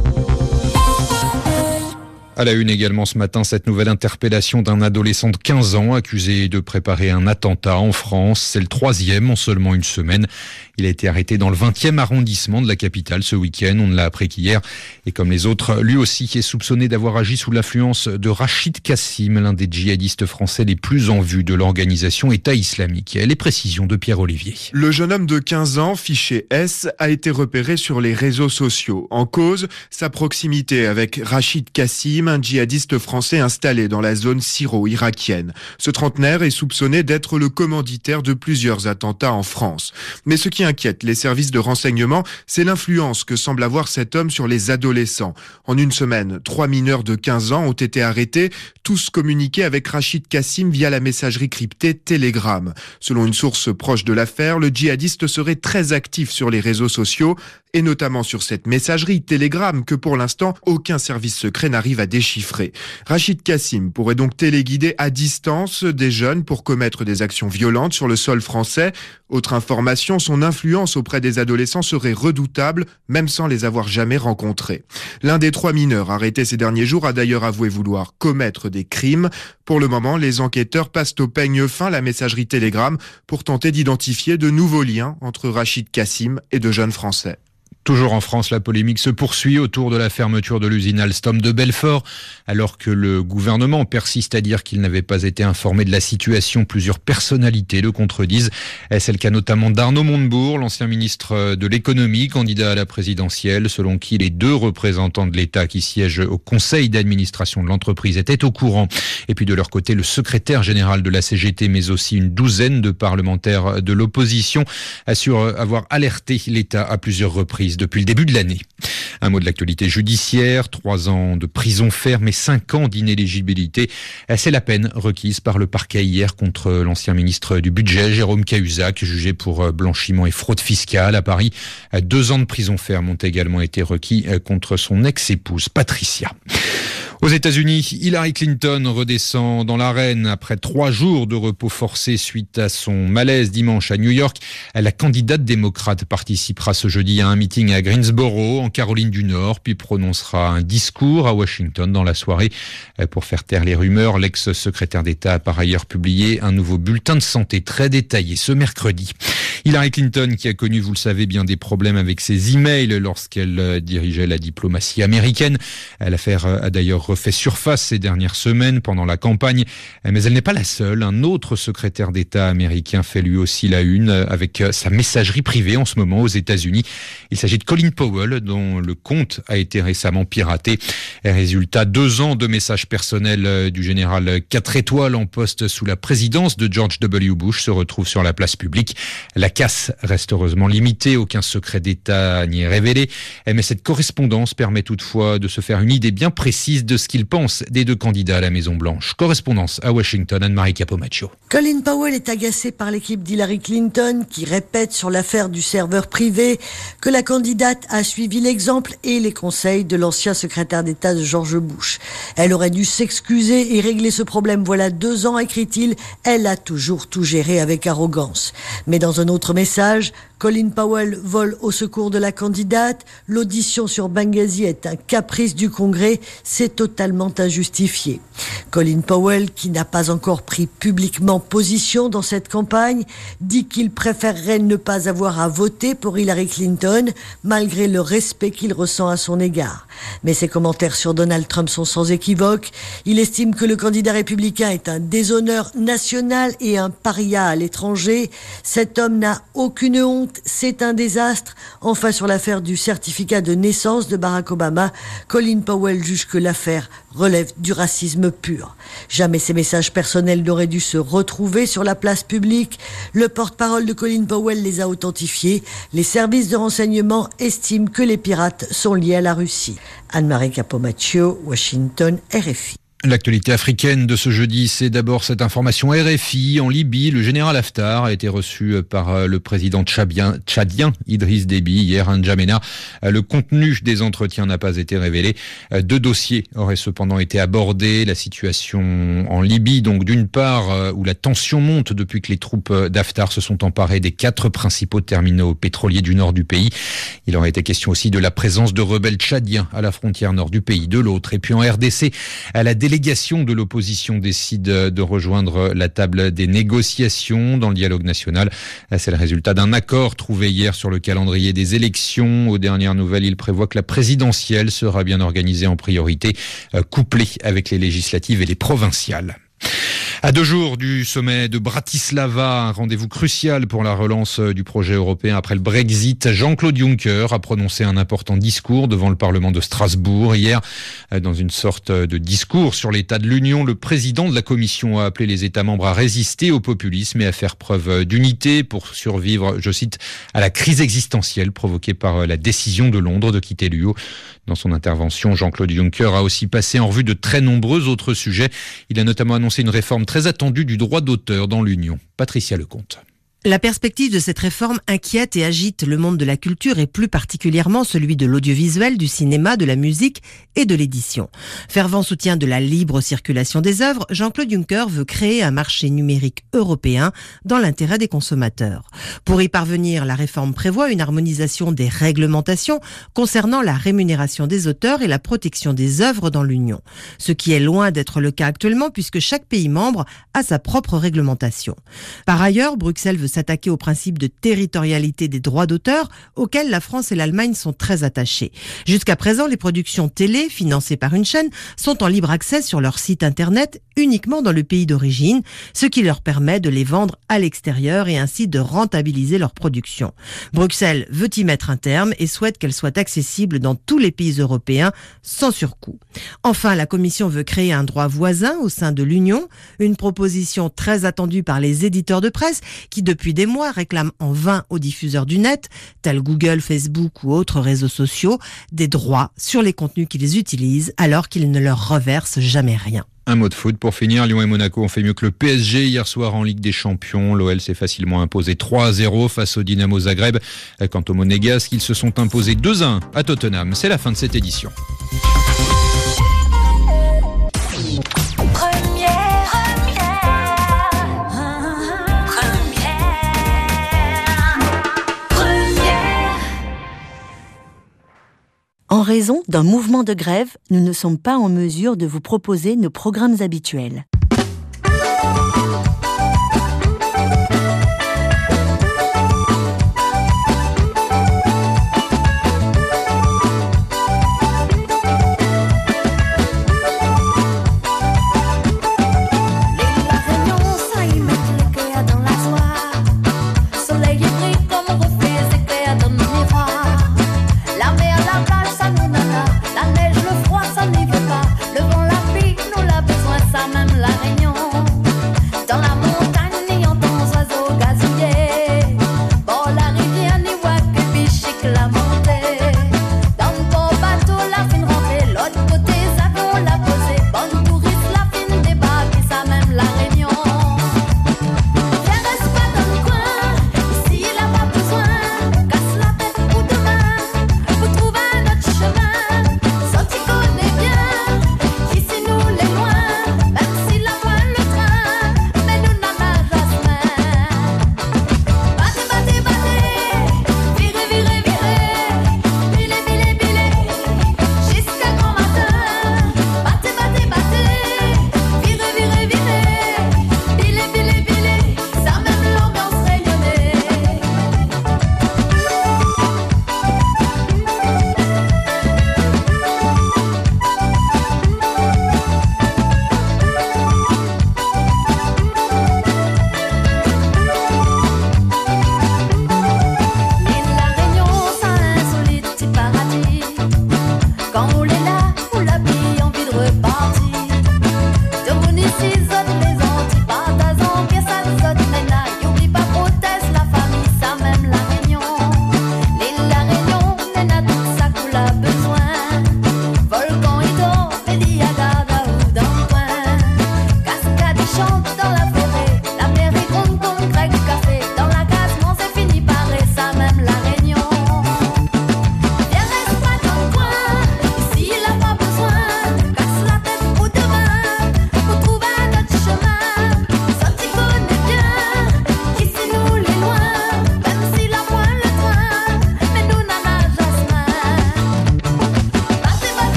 À la une également ce matin, cette nouvelle interpellation d'un adolescent de quinze ans accusé de préparer un attentat en France. C'est le troisième en seulement une semaine. Il a été arrêté dans le vingtième arrondissement de la capitale ce week-end. On ne l'a appris qu'hier. Et comme les autres, lui aussi est soupçonné d'avoir agi sous l'influence de Rachid Kassim, l'un des djihadistes français les plus en vue de l'organisation État islamique. Les précisions de Pierre Olivier. Le jeune homme de quinze ans, fiché S, a été repéré sur les réseaux sociaux. En cause, sa proximité avec Rachid Kassim, un djihadiste français installé dans la zone syro-irakienne. Ce trentenaire est soupçonné d'être le commanditaire de plusieurs attentats en France. Mais ce qui inquiète les services de renseignement, c'est l'influence que semble avoir cet homme sur les adolescents. En une semaine, trois mineurs de quinze ans ont été arrêtés, tous communiqués avec Rachid Kassim via la messagerie cryptée Telegram. Selon une source proche de l'affaire, le djihadiste serait très actif sur les réseaux sociaux, et notamment sur cette messagerie Telegram que pour l'instant aucun service secret n'arrive à déchiffrer. Rachid Kassim pourrait donc téléguider à distance des jeunes pour commettre des actions violentes sur le sol français. Autre information, son influence auprès des adolescents serait redoutable, même sans les avoir jamais rencontrés. L'un des trois mineurs arrêtés ces derniers jours a d'ailleurs avoué vouloir commettre des crimes. Pour le moment, les enquêteurs passent au peigne fin la messagerie Telegram pour tenter d'identifier de nouveaux liens entre Rachid Kassim et de jeunes Français. Toujours en France, la polémique se poursuit autour de la fermeture de l'usine Alstom de Belfort. Alors que le gouvernement persiste à dire qu'il n'avait pas été informé de la situation, plusieurs personnalités le contredisent. C'est le cas notamment d'Arnaud Montebourg, l'ancien ministre de l'économie, candidat à la présidentielle, selon qui les deux représentants de l'État qui siègent au conseil d'administration de l'entreprise étaient au courant. Et puis de leur côté, le secrétaire général de la C G T, mais aussi une douzaine de parlementaires de l'opposition, assurent avoir alerté l'État à plusieurs reprises depuis le début de l'année. Un mot de l'actualité judiciaire, trois ans de prison ferme et cinq ans d'inéligibilité. C'est la peine requise par le parquet hier contre l'ancien ministre du Budget, Jérôme Cahuzac, jugé pour blanchiment et fraude fiscale à Paris. Deux ans de prison ferme ont également été requis contre son ex-épouse Patricia. Aux États-Unis, Hillary Clinton redescend dans l'arène après trois jours de repos forcé suite à son malaise dimanche à New York. La candidate démocrate participera ce jeudi à un meeting à Greensboro, en Caroline du Nord, puis prononcera un discours à Washington dans la soirée. Pour faire taire les rumeurs, l'ex-secrétaire d'État a par ailleurs publié un nouveau bulletin de santé très détaillé ce mercredi. Hillary Clinton, qui a connu, vous le savez, bien des problèmes avec ses emails lorsqu'elle dirigeait la diplomatie américaine. L'affaire a d'ailleurs refait surface ces dernières semaines pendant la campagne, mais elle n'est pas la seule. Un autre secrétaire d'État américain fait lui aussi la une avec sa messagerie privée en ce moment aux États-Unis. Il s'agit de Colin Powell, dont le compte a été récemment piraté. Résultat, deux ans de messages personnels du général quatre étoiles en poste sous la présidence de George W. Bush se retrouvent sur la place publique. La casse reste heureusement limitée, aucun secret d'État n'y est révélé, mais cette correspondance permet toutefois de se faire une idée bien précise de de ce qu'il pense des deux candidats à la Maison-Blanche. Correspondance à Washington, Anne-Marie Capomaccio. Colin Powell est agacé par l'équipe d'Hillary Clinton qui répète sur l'affaire du serveur privé que la candidate a suivi l'exemple et les conseils de l'ancien secrétaire d'État de George Bush. Elle aurait dû s'excuser et régler ce problème voilà deux ans, écrit-il. Elle a toujours tout géré avec arrogance. Mais dans un autre message, Colin Powell vole au secours de la candidate. L'audition sur Benghazi est un caprice du Congrès. C'est totalement injustifié. Colin Powell, qui n'a pas encore pris publiquement position dans cette campagne, dit qu'il préférerait ne pas avoir à voter pour Hillary Clinton, malgré le respect qu'il ressent à son égard. Mais ses commentaires sur Donald Trump sont sans équivoque. Il estime que le candidat républicain est un déshonneur national et un paria à l'étranger. Cet homme n'a aucune honte. C'est un désastre. Enfin, sur l'affaire du certificat de naissance de Barack Obama, Colin Powell juge que l'affaire relève du racisme pur. Jamais ces messages personnels n'auraient dû se retrouver sur la place publique. Le porte-parole de Colin Powell les a authentifiés. Les services de renseignement estiment que les pirates sont liés à la Russie. Anne-Marie Capomaccio, Washington, R F I. L'actualité africaine de ce jeudi, c'est d'abord cette information R F I. En Libye, le général Haftar a été reçu par le président tchadien, tchadien Idriss Déby hier à N'Djamena. Le contenu des entretiens n'a pas été révélé. Deux dossiers auraient cependant été abordés. La situation en Libye, donc d'une part, où la tension monte depuis que les troupes d'Haftar se sont emparées des quatre principaux terminaux pétroliers du nord du pays. Il aurait été question aussi de la présence de rebelles tchadiens à la frontière nord du pays, de l'autre. Et puis en R D C, à la délégation de l'opposition décide de rejoindre la table des négociations dans le dialogue national. C'est le résultat d'un accord trouvé hier sur le calendrier des élections. Aux dernières nouvelles, il prévoit que la présidentielle sera bien organisée en priorité, couplée avec les législatives et les provinciales. À deux jours du sommet de Bratislava, un rendez-vous crucial pour la relance du projet européen après le Brexit, Jean-Claude Juncker a prononcé un important discours devant le Parlement de Strasbourg. Hier, dans une sorte de discours sur l'état de l'Union, le président de la Commission a appelé les États membres à résister au populisme et à faire preuve d'unité pour survivre, je cite, à la crise existentielle provoquée par la décision de Londres de quitter l'U E. Dans son intervention, Jean-Claude Juncker a aussi passé en revue de très nombreux autres sujets. Il a notamment annoncé une réforme très attendue du droit d'auteur dans l'Union. Patricia Lecomte. La perspective de cette réforme inquiète et agite le monde de la culture et plus particulièrement celui de l'audiovisuel, du cinéma, de la musique et de l'édition. Fervent soutien de la libre circulation des œuvres, Jean-Claude Juncker veut créer un marché numérique européen dans l'intérêt des consommateurs. Pour y parvenir, la réforme prévoit une harmonisation des réglementations concernant la rémunération des auteurs et la protection des œuvres dans l'Union. Ce qui est loin d'être le cas actuellement puisque chaque pays membre a sa propre réglementation. Par ailleurs, Bruxelles veut s'attaquer au principe de territorialité des droits d'auteur auxquels la France et l'Allemagne sont très attachés. Jusqu'à présent, les productions télé financées par une chaîne sont en libre accès sur leur site internet uniquement dans le pays d'origine, ce qui leur permet de les vendre à l'extérieur et ainsi de rentabiliser leur production. Bruxelles veut y mettre un terme et souhaite qu'elles soient accessibles dans tous les pays européens sans surcoût. Enfin, la Commission veut créer un droit voisin au sein de l'Union, une proposition très attendue par les éditeurs de presse qui depuis des mois réclament en vain aux diffuseurs du net, tels Google, Facebook ou autres réseaux sociaux, des droits sur les contenus qu'ils utilisent alors qu'ils ne leur reversent jamais rien. Un mot de foot pour finir. Lyon et Monaco ont fait mieux que le P S G hier soir en Ligue des Champions. L'O L s'est facilement imposé trois à zéro face au Dynamo Zagreb. Quant aux Monégasques, ils se sont imposés deux à un à Tottenham. C'est la fin de cette édition. En raison d'un mouvement de grève, nous ne sommes pas en mesure de vous proposer nos programmes habituels. La neige, le froid, ça n'y veut pas. Le vent, la pluie, nous l'a besoin, ça même la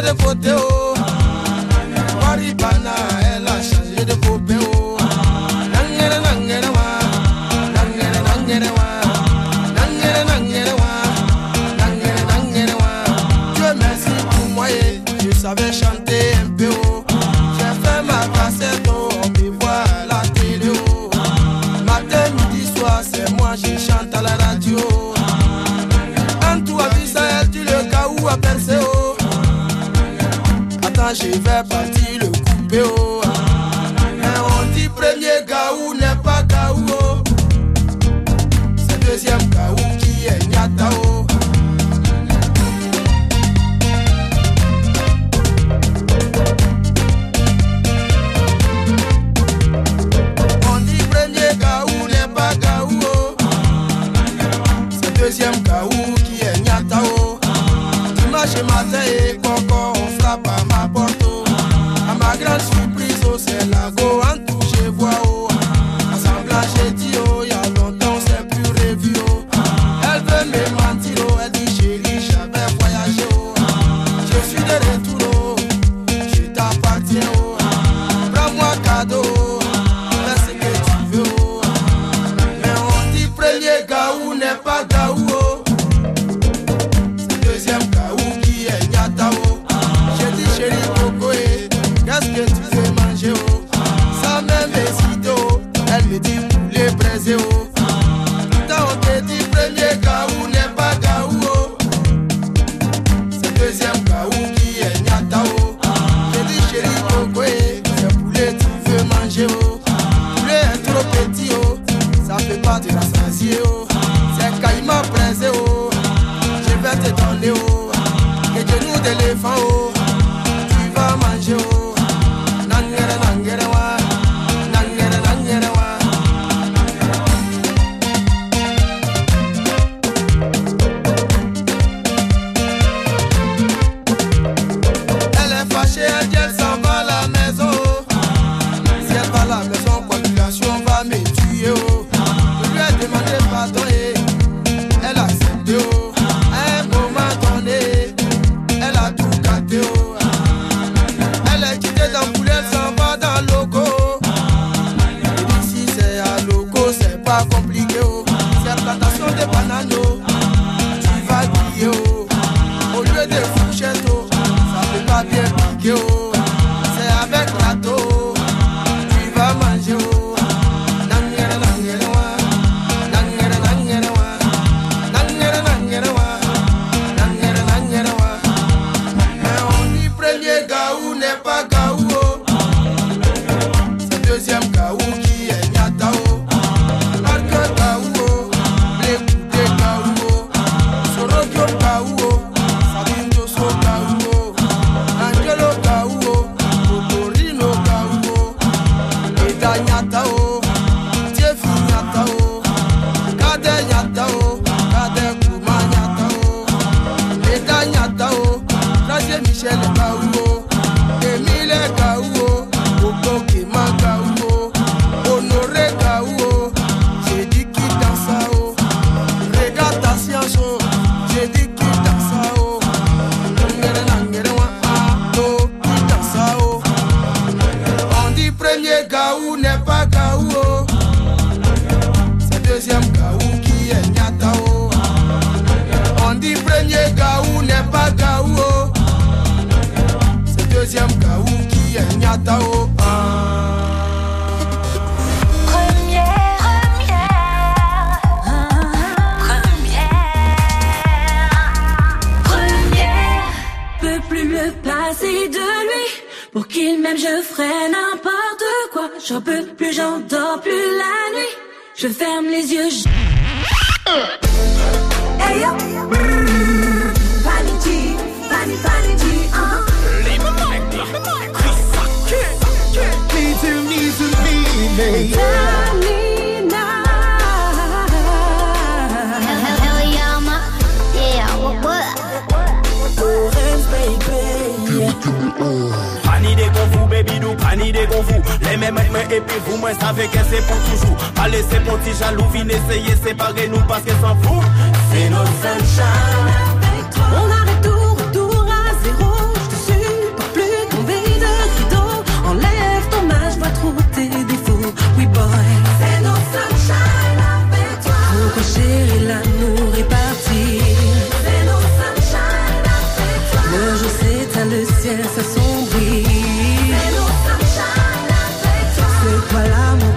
de côté, oh. Waribana, elle a changé de copain, oh. Nangere, nangere, wa. Nangere, nangere, wa. Nangere, nangere, wa. Nangere, nangere, wa. Dieu merci pour moi, et je savais chanter un peu, oh. J'ai fait ma cassette, oh. On me voit à la télé, oh. Matin, midi, soir, c'est moi, je chante à la radio. En tout, à Bissau, tu le cas où à percer, oh. Attends, je vais partir le couper, oh. Mais on dit premier gaou n'est pas gaou, oh. C'est deuxième gaou qui est nyata, oh. On dit premier gaou n'est pas gaou, oh. C'est deuxième gaou qui est nyata, oh. Dimanche matin et coco, on frappe à ma porte, oh. À ma grande surprise, oh, c'est la go en tout, je vois, oh. Assemblage, j'ai dit, oh, y'a longtemps, c'est plus revu, oh. Elle veut me mentir, oh, elle dit, chérie, j'avais voyagé, oh. Je suis de retour, oh. Je t'appartiens, oh. Prends-moi cadeau, oh. Fais ce que tu veux, oh. Mais on dit, premier gaou n'est pas gaou, oh. C'est deuxième gaou qui est nyata, oh. J'ai dit, chérie, coco, eh, qu'est-ce que tu veux manger, oh? Sans même hésiter, oh. Elle me dit, poulet braisé, oh. Pourtant, on te dit, premier gaou n'est pas gaou, oh. C'est deuxième gaou qui est nyata, oh. J'ai dit, chérie, coco, eh, c'est poulet, tu veux manger, oh. Poulet est trop petit, oh. Ça peut pas te rassasier, oh. C'est caïman braisé, oh. Je vais te donner, oh. Les genoux d'éléphant, oh. Tu vas manger, oh. Nangere, nangere, wa. Nangere, nangere, wa. Elle est fâchée, elle dit, elle s'en va à la maison, oh. Si elle va à la maison, population va me tuer, oh. Je lui ai demandé pardon, et elle a accepté, oh. À un moment donné, elle a tout gâté, oh. Elle est quittée dans le poulet, elle s'en va dans le loco. Et d'ici c'est à loco, c'est pas compliqué, oh. C'est plantation de bananes, oh. Tu vas griller, oh. Au lieu de fourchette, oh. Ça peut pas bien piquer, oh. C'est avec râteau, oh. Tu vas manger, oh. Nangere, nangere, wa. Nangere, nangere, wa. Nangere, nangere, wa. Nangere, nangere, wa. Mais on dit premier gaou n'est pas gaou, oh. C'est deuxième gaou qui est nyata, oh. Marque gaou, oh. Blé goûté gaou, oh. Sorokyo gaou, oh. Sabine Dosso gaou, oh. Angelo gaou, oh. Totorino gaou, oh. Eda nyata, oh. Tiefi nyata, oh. Kade nyata, oh. Kade Kouma nyata, oh. Eda nyata, oh. Tracer Michel gaou, oh. Emile gaou, oh. Coco Kema gaou, oh. Honoré gaou, oh. J'ai dit qui danse, oh. Regarde ta science, oh. J'ai dit qui danse, oh. Nangere, nangere, wa, ah, oh. Qui danse, oh. On dit premier gaou n'est pas gaou, oh. C'est deuxième gaou qui est nyata, oh. On dit premier gaou n'est pas gaou, oh. C'est deuxième gaou qui est nyata, oh. Première, première, première, peux plus me passer de lui. Pour qu'il m'aime, je ferai n'importe quoi. J'en peux plus, j'en dors plus la nuit. Je ferme les yeux. Je... Hey yo, Vanity, Vanity, Vanity, uh. Me to me to me, Tell me now. Hell, hell yeah, ma. Yeah, what, what? Orange baby. Pani de gonfou, baby do, pani de gonfou. Les mêmes mains et puis vous, moi savez que c'est pour toujours. Pas laisser mon petit jaloux, vine essayer séparer nous parce qu'elle s'en fout. C'est notre sunshine. On arrête tout, retour à zéro. Je te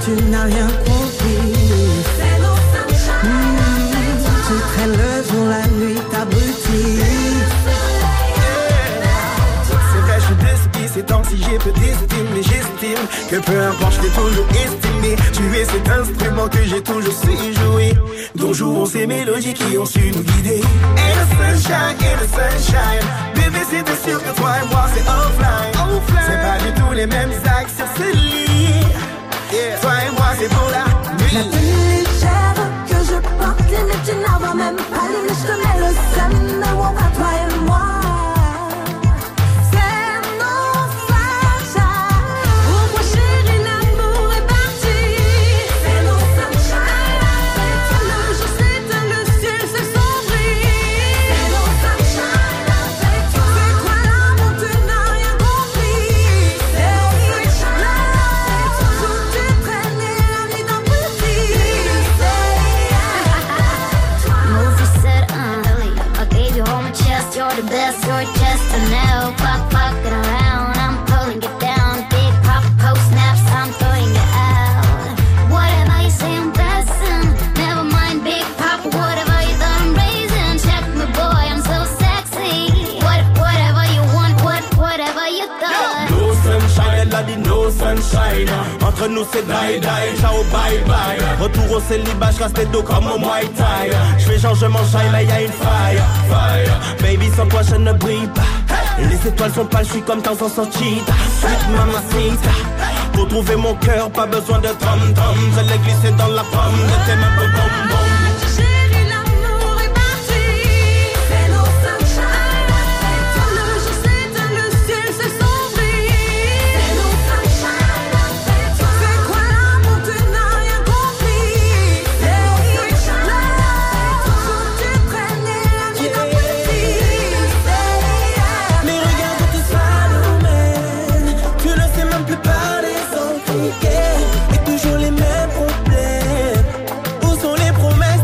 tu n'as rien compris. C'est nos sunshine. Mmh, tu traînes le jour, la nuit, t'abrutis. C'est vrai, je suis déçu, ces temps-ci j'ai peu d'estime, mais j'estime que peu importe, je t'ai toujours estimé. Tu es cet instrument que j'ai toujours su jouer, dont jouons ces mélodies qui ont su nous guider. Et le sunshine, et le sunshine, bébé c'était sûr que toi et moi c'est offline, offline. C'est pas du tout les mêmes axes sur ce lit, yeah. Toi et moi c'est pour la nuit. La tenue légère que je porte, limite tu n'en vois même pas, limite je te mets le seum de mon pas, toi et moi. The best, you're just a no. Fuck, fuck it around. I'm pulling it down. Big pop, post snaps. I'm throwing it out. Whatever you say, I'm passing. Never mind, big pop. Whatever you thought, I'm raising. Check me, boy, I'm so sexy. What, whatever you want, what, whatever you thought. No sunshine, elle a dit no sunshine. Entre nous c'est die die, ciao bye bye. Retour au célibat, je reste dos comme au Muay Thai. Je fais genre je mange mais y'a une faille, fire. Baby sans toi je ne brille pas. Les étoiles sont pâles, je suis comme Tarzan sans cheetah. Sweet mamacita. Pour trouver mon cœur, pas besoin de tom-tom. Je l'ai glissé dans la pomme de tes mains pour bonbon. Et toujours les mêmes problèmes. Où sont les promesses?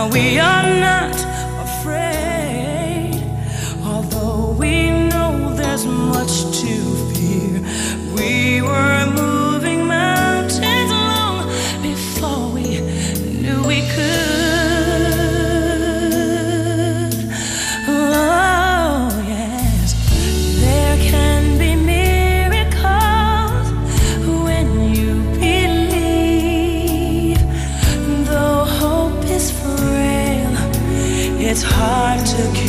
we are not afraid, although we know there's much to fear. We were moving mountains long before we knew we could. Oh yes, there can be miracles when you believe. Though hope is frail, it's hard to kill.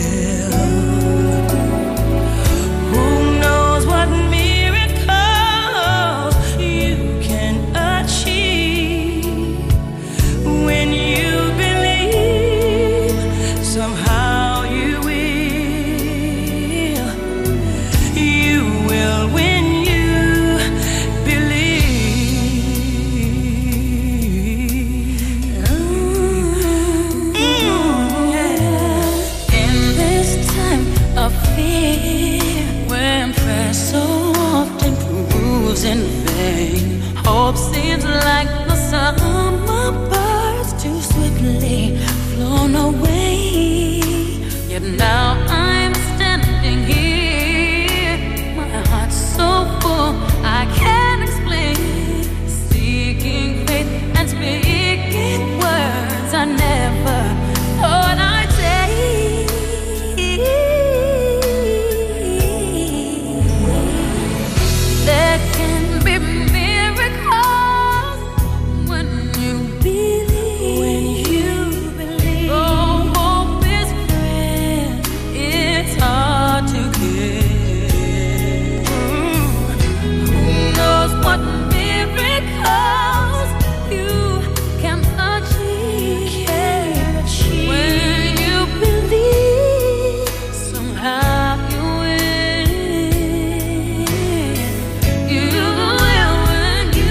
Who knows what miracles you can achieve when you believe? Somehow you will. You will when you believe. Mm, yeah. In this time of fear, when prayer so often proves in vain, hope seems like the summer birds too swiftly flown away. Yet now I'm standing here, my heart's so full I can't explain, seeking faith and speaking words I never thought I'd say. There can be miracles when you believe. When you believe. Oh, hope is frail. It's hard to give. Who knows what miracles you can achieve? When you believe, somehow you will. You will when you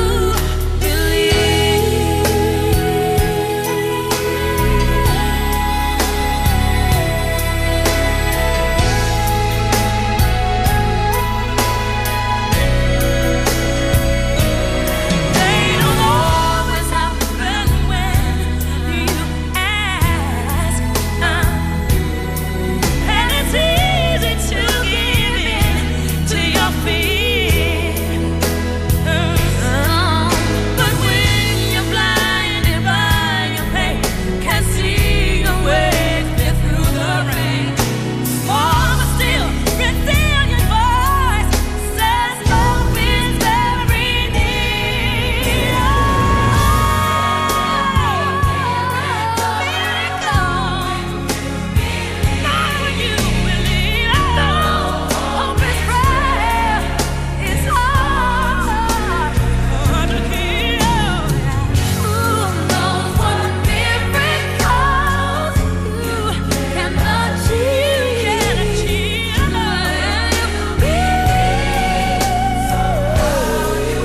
They don't always happen when you ask, and it's easy to give in to your fear. But when you're blinded by your pain, can't see your way clear through the rain. Oh, but still, resilient voice says hope is very near. Not when you believe. Hope is frail. It's hard to kill. Who knows what miracles you can achieve? Can achieve when you believe. Somehow you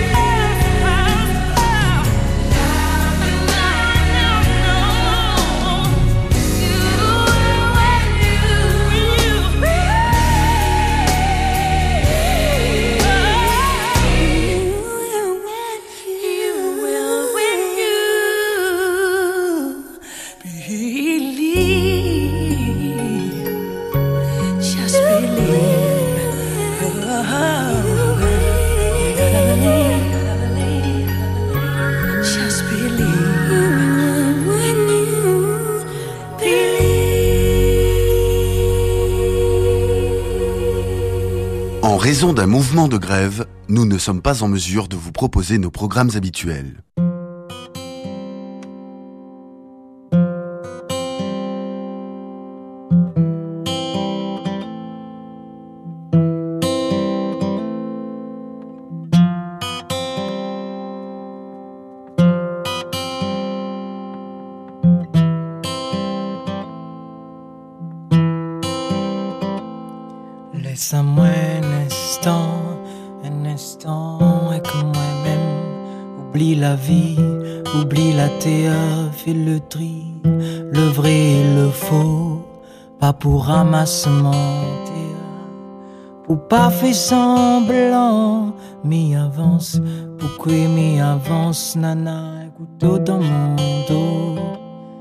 just believe. Just believe when you En raison d'un mouvement de grève, nous ne sommes pas en mesure de vous proposer nos programmes habituels. Laisse-moi un instant, un instant avec moi-même. Oublie la vie, oublie la terre, fais le tri, le vrai et le faux, pas pour ramassement terre, pour pas faire semblant, mais avance, pourquoi mais avance, nana, couteau dans mon dos.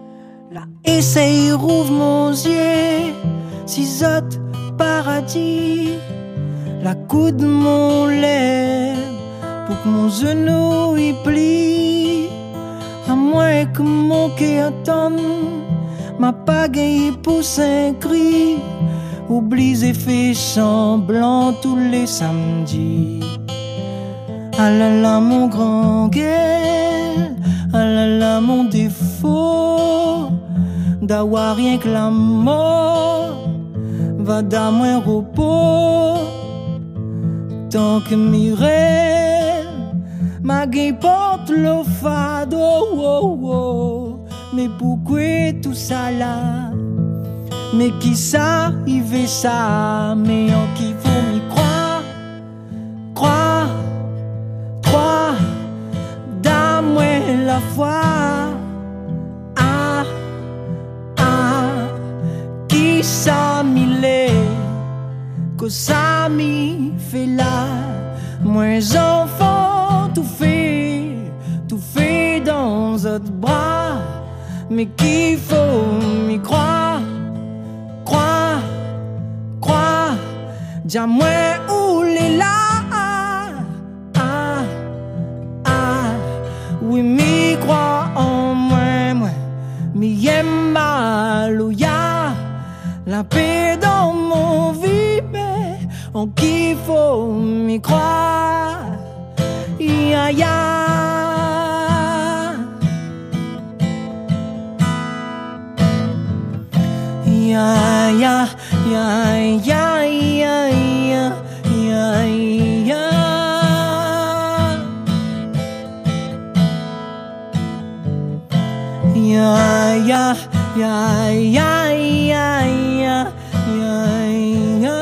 Essaye, rouvre mon yeux, cisote paradis, la coude de mon lait, pour que mon genou y plie. À moins que mon cœur attende, ma pagaille pousse un cri, oublie et fait semblant tous les samedis. Ah là là mon grand gueule, ah là là mon défaut, d'avoir rien que la mort, va dans mon repos. Tant que Mireille, ma gueule porte le fado, oh, oh. Mais pourquoi tout ça là? Mais qui ça, il fait ça? Mais en qui faut m'y croire, croire, croire, donne-moi la foi. Ah, ah, qui ça m'y l'est, que ça m'y fait là? Moi enfant, tout fait, tout fait dans votre bras. Mais qu'il faut m'y croire, croire, croire. Dis-moi où l'est là, ah, ah. Oui, m'y croire en moi, moi. M'y aime mal, ou y'a la paix dans mon vie, mais en qu'il faut m'y croire, ya, ya. Ya ya ya ya ya ya ya ya. Ya ya ya ya ya ya ya.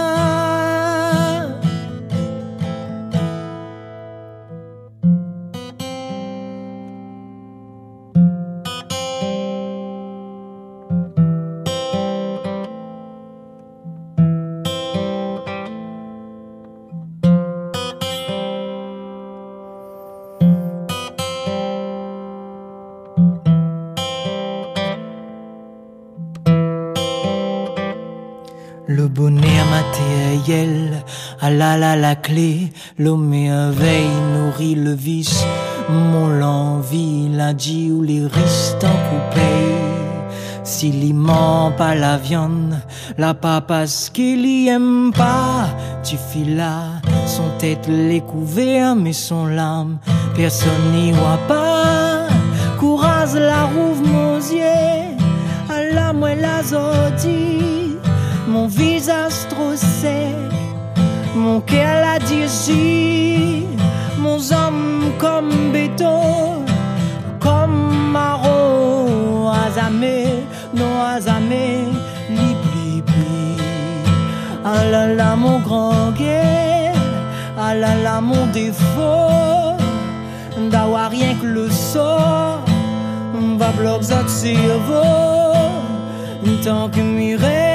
Le bonheur matériel, ah là là la clé, le merveille nourrit le vice, mon l'envie, la dit ou les risques en coupé. S'il y ment pas la viande, la pas parce qu'il y aime pas, tu files là, son tête les couverts, mais son lame, personne n'y voit pas. Courage la rouve mon yeux, à la moi la zodi. Mon visage trop sec, mon cœur la dirigé, mon âme comme béton, comme marron, azamé, non azamé, li pli. Ah là là mon grand guerre, ah là là mon défaut, d'avoir rien que le sort, va bloquer notre cerveau, tant que m'irait.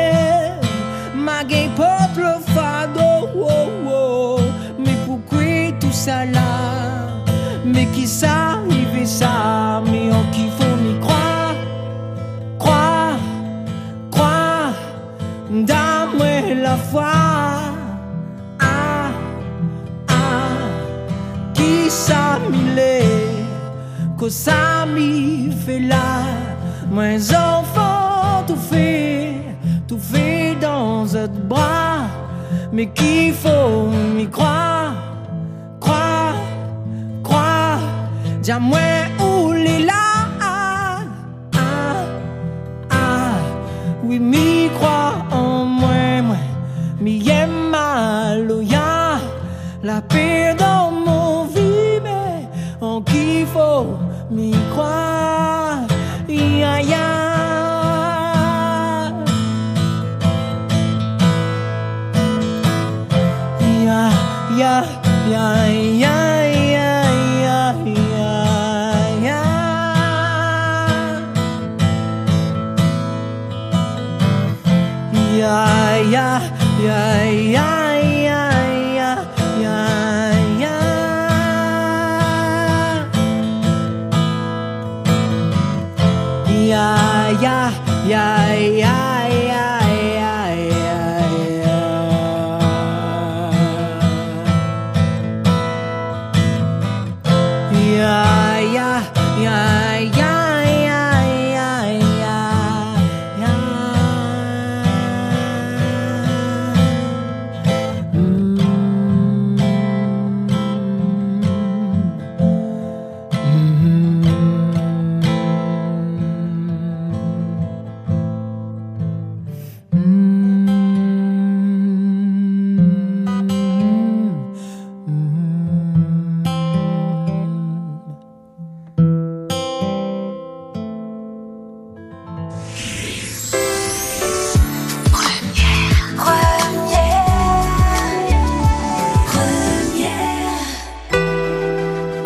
Ma gay porte le fado, oh, oh. Mais pourquoi tout ça là? Mais qui ça, il fait ça? Mais en qui faut m'y croire, croire, croire, donne-moi la foi. Ah, ah, qui ça m'y l'est, que ça m'y fait là? Moi enfant tout fait, tout fait dans votre bras, mais qu'il faut m'y croire, croire, croire. Dis-moi où l'est là, ah, ah, ah. Oui, m'y croire en moi, moi, m'y aime mal, oh, ya. La paix dans mon vie, mais en qu'il faut m'y croire, ya, ya. Ya, ya, ya, ya, ya, ya, ya. Ya, ya, ya, ya, ya, ya, ya, ya. Ya, ya.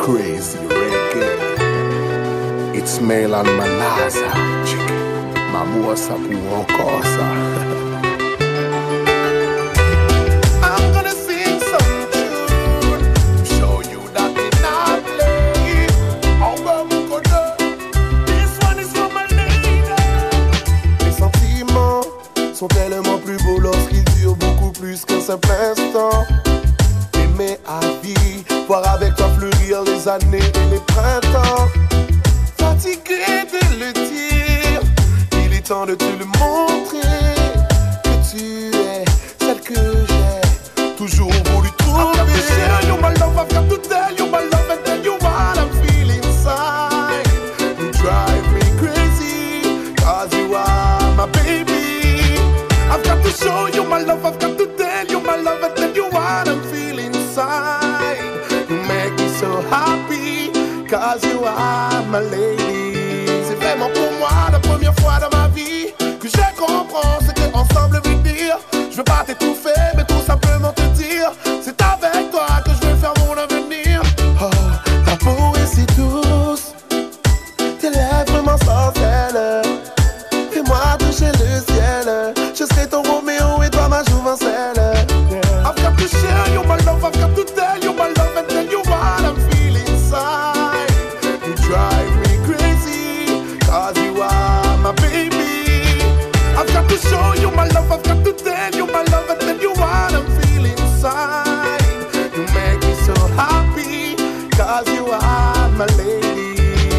crazy reggae. It's Melan Manaza. Mamoua ça pour encore ça. I'm gonna sing some tune to show you that it's not late. Oh, well, this one is for my lady. Les sentiments sont tellement plus beaux lorsqu'ils durent beaucoup plus qu'un simple instant. Aimer à vie, voir avec toi fleurir les années et les printemps. Fatigué de le dire, il est temps de te le montrer, que tu es celle que j'ai toujours voulu trouver. I've got to share you my love, I've got to tell you my love and tell you what I'm feeling inside. You drive me crazy, cause you are my baby. I've got to show you my love, I've got to tell you my love and tell you what I'm feeling inside. You make me so happy, cause you are my lady. C'est vraiment pour moi la première fois dans ma vie que je comprends ce que ensemble veut dire. Je veux pas t'étouffer mais tout simplement te dire, c'est avec toi que je veux faire mon avenir. Oh, ta peau est si douce, tes lèvres m'ensorcellent. Fais-moi toucher le ciel, je serai ton Roméo et toi ma jouvencelle. Yeah. I've got to share you my love, I've got to tell you my love and tell you what I'm feeling inside. You drive me crazy, cause you are my baby. I've got to show you my love, I've got to tell you my love and tell you what I'm feeling inside. You make me so happy, cause you are my lady.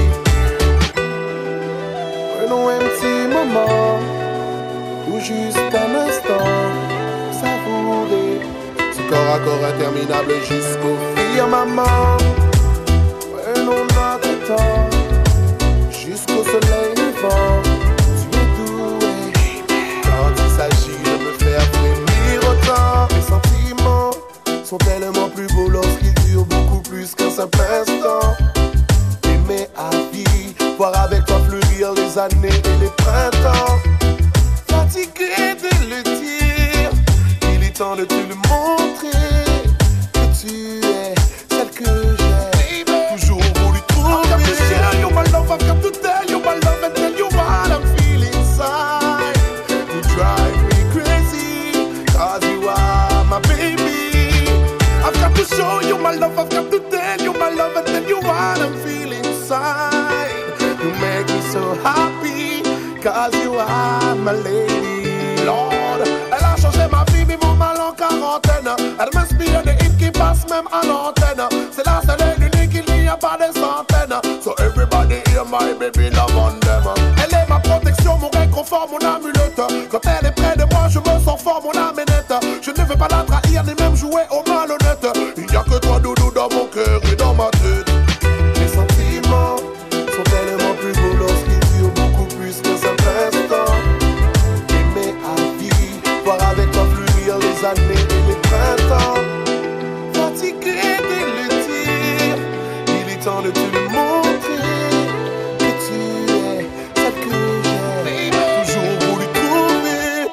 Prenons un petit moment, ou juste un instant, savourer ce corps à corps interminable jusqu'au firmament. Prenons notre temps, jusqu'au soleil levant. Tu es doué, quand il s'agit de me faire frémir autant. Mes sentiments sont tellement plus beaux lorsqu'ils durent beaucoup plus qu'un simple instant. Aimer à vie, voir avec toi fleurir les années et les printemps. Fatigué de le dire, il est temps de te le montrer, que tu es celle que j'ai toujours voulu trouver. I've got to share you my love, I've got to tell you my love and tell you what I'm feeling inside. You drive me crazy, cause you are my baby. I've got to show you my love, I've got to tell you my love and tell you what I'm feeling inside. You make me so happy, cause you are my lady. Lord, elle a changé ma vie, mais mon mal en quarantaine. Elle m'inspire des hits qui passent même à l'antenne. C'est la seule et l'unique, il n'y a pas des centaines. So everybody hear my baby love on them. Elle est ma protection, mon réconfort, mon amulette. Quand elle est près de moi, je me sens fort, mon âme est nette. Je ne veux pas la trahir, ni même jouer au malhonnête. Il n'y a que toi, doudou, dans mon cœur et dans ma tête. Mes sentiments sont tellement plus beaux lorsqu'ils durent beaucoup plus qu'un simple instant. Aimer à vie, voir avec toi fluir les années et les printemps. Fatigué de le dire, il est temps de te le montrer, que tu es celle que j'ai toujours voulu trouver.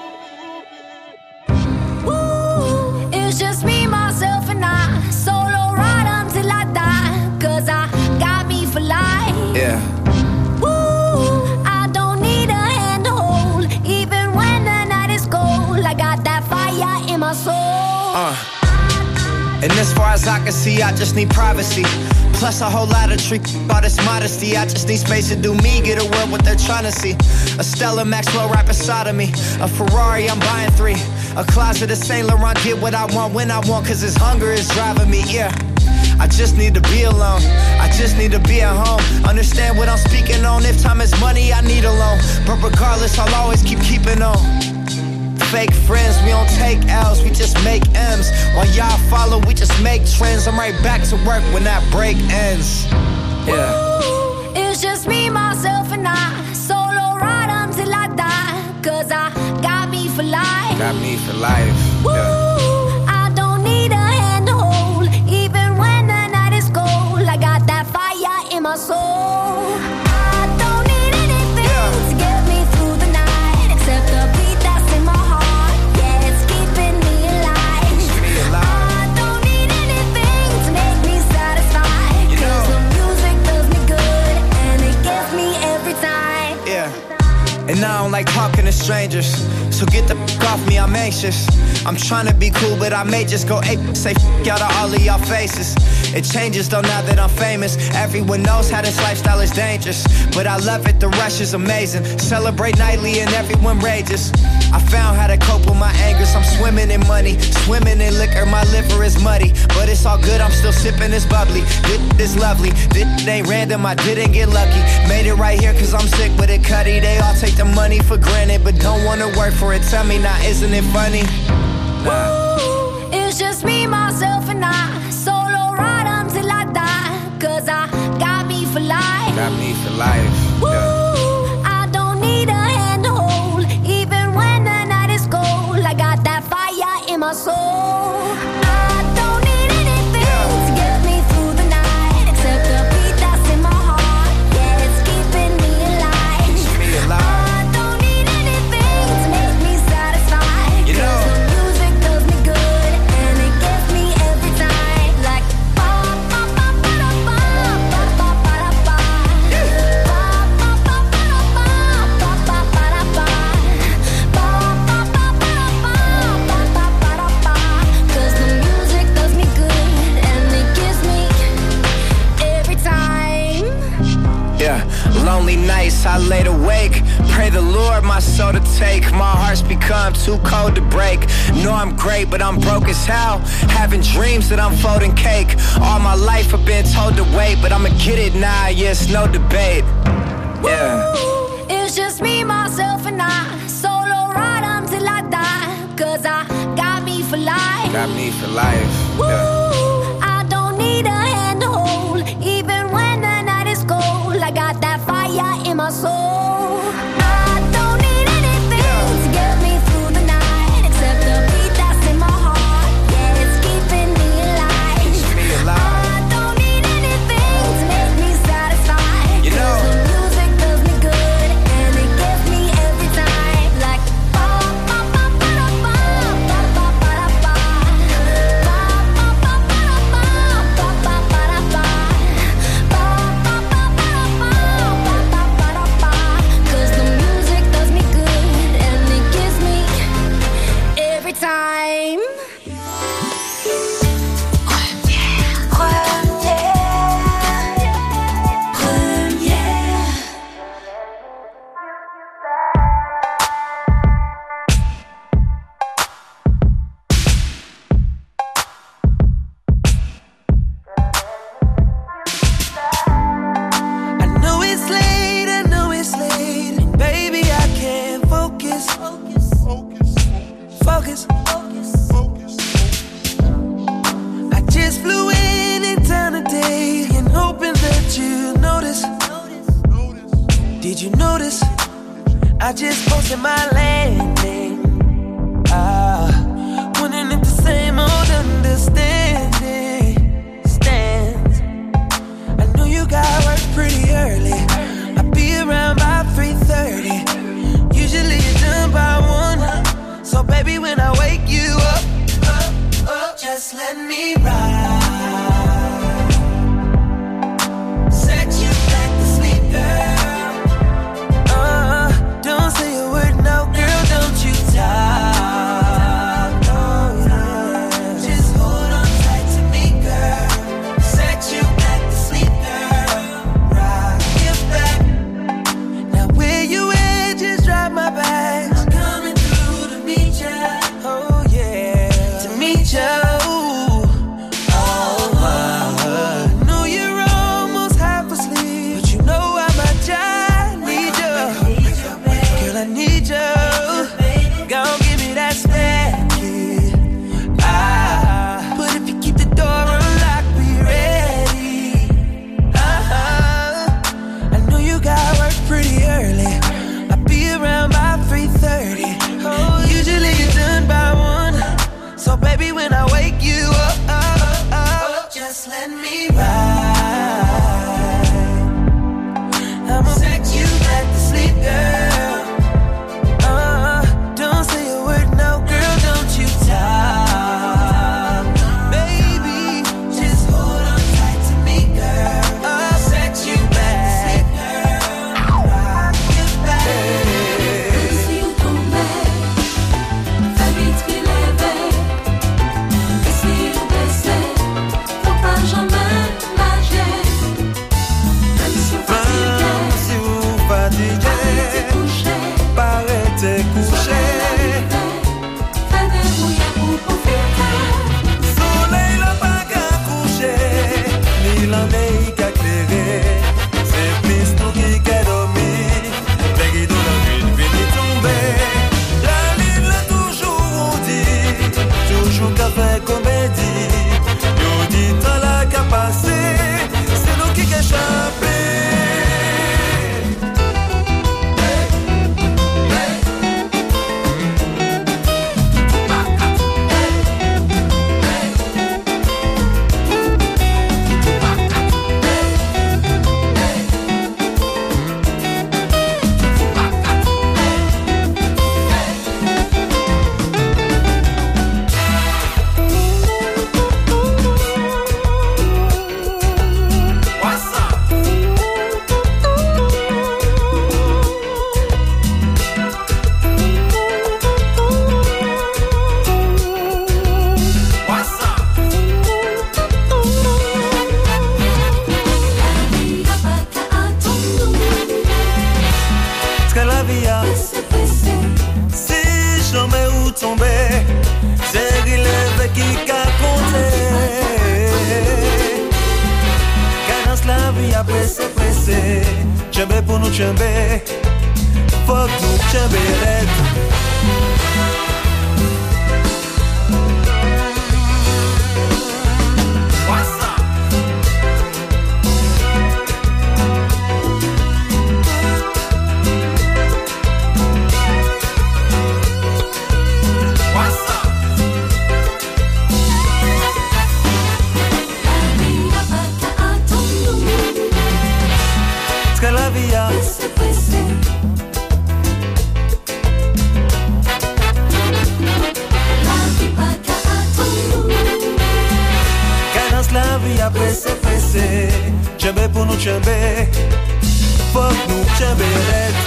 Ooh, it's just me, myself and I, solo ride until I die, cause I got me for life. Yeah. Ooh, I don't need a hand to hold, even when the night is cold. I got that fire in my soul. Uh. And as far as I can see, I just need privacy. Plus a whole lot of trick, all this modesty. I just need space to do me, get away what they're trying to see. A Stella Maxwell right beside of me. A Ferrari, I'm buying three. A closet of Saint Laurent, get what I want when I want, cause this hunger is driving me, yeah. I just need to be alone, I just need to be at home. Understand what I'm speaking on, if time is money, I need a loan. But regardless, I'll always keep keeping on. Fake friends, we don't take L's, we just make M's. While y'all follow, we just make trends. I'm right back to work when that break ends. Yeah. Ooh, it's just me, myself and I, solo ride until I die, cause I got me for life. Got me for life. Ooh, Yeah. I don't need a hand to hold, even when the night is cold. I got that fire in my soul. I don't need anything Yeah. to get me through the night, except the beat that's in my heart. Yeah, it's keeping me alive. Keep me alive. I don't need anything to make me satisfied, You know. cause like talking to strangers. So get the f off me, I'm anxious. I'm trying to be cool, but I may just go ape. Say f out of all of y'all faces. It changes though now that I'm famous. Everyone knows how this lifestyle is dangerous, but I love it, the rush is amazing. Celebrate nightly and everyone rages. I found how to cope with my angers. I'm swimming in money, swimming in liquor. My liver is muddy, but it's all good, I'm still sipping this bubbly. This is lovely, this ain't random, I didn't get lucky. Made it right here cause I'm sick with it, Cuddy. They all take the money for granted, but don't wanna work for it. Tell me now, isn't it funny? Nah. Ooh, it's just me, myself and I. Solo ride until I die. Cause I got me for life. Got me for life. Ooh, yeah. I don't need a hand to hold. Even when the night is cold, I got that fire in my soul. I don't need anything to get me through the night, except the beat that's in my heart. Yeah, it's keeping me alive. Keeps me alive. I don't need anything to make me satisfied. You know. Cause the music does me good and it gets me every time. Like ba ba ba ba da ba ba ba ba da ba. Ba ba ba ba da ba ba ba ba da ba. Ba ba ba ba da ba ba ba ba da ba. Cause the music does me good and it gives me every time. Yeah, lonely nights I laid awake. Pray the Lord my soul to take. My heart's become too cold to break. Know I'm great, but I'm broke as hell. Having dreams that I'm folding cake. All my life I've been told to wait, but I'ma get it now, yeah, it's no debate. Yeah. Ooh, it's just me, myself and I. Solo ride until I die. Cause I got me for life. Got me for life. Yeah. Ooh, I don't need a hand to hold. Even when the night is cold, I got that fire in my soul. I don't need anything to get me through the night, except the beat that's in my heart. Yeah, it's keeping me alive. Keeps me alive. I don't need anything to make me satisfied. You know. Cause the music does me good and it gets me every time. Like ba ba ba ba da ba ba ba ba da ba. Ba ba ba ba da ba ba ba ba da ba. Ba ba ba ba da ba ba ba ba da ba. Cause the music does me good and it gives me every time. I know it's late, I know it's late, and baby I can't focus. Focus, focus. I just flew in in town today and hoping that you notice. Did you notice? I just posted my landing. Ah, wondering if the same old understanding stands. I know you got work pretty early. I'll be around by three thirty. Usually you're done by one. So baby, when I wake you up, up, up, just let me ride. Set you back to sleep, girl. Uh, don't say a word, no, girl, don't you talk. Oh, yeah. Just hold on tight to me, girl. Set you back to sleep, girl. Rock your back. Now where you at, just drop my bag. I'm coming through to meet ya. Oh yeah, to meet ya. Oh, uh, I know you're almost half asleep, but you know how much I need ya. Girl, I need ya. Gon' give me that spare key. Ah, but if you keep the door unlocked, be ready. Uh-huh. I know you got work pretty early. I'll be around by three thirty. Usually you're done by one. So baby, when I wake you up, up, up, just let me ride. I'ma set you back to sleep, girl. Uh, don't say a word, no, girl, don't you talk. Baby, just hold on tight to me, girl. I'll set you back to sleep, girl. Rock your back. pressé, pressé. Tchambé pour nous tchambé. Faut que nous tchambé red. Pressé, pressé, tchambé pour nous tchambé. Faut que nous tchambé red.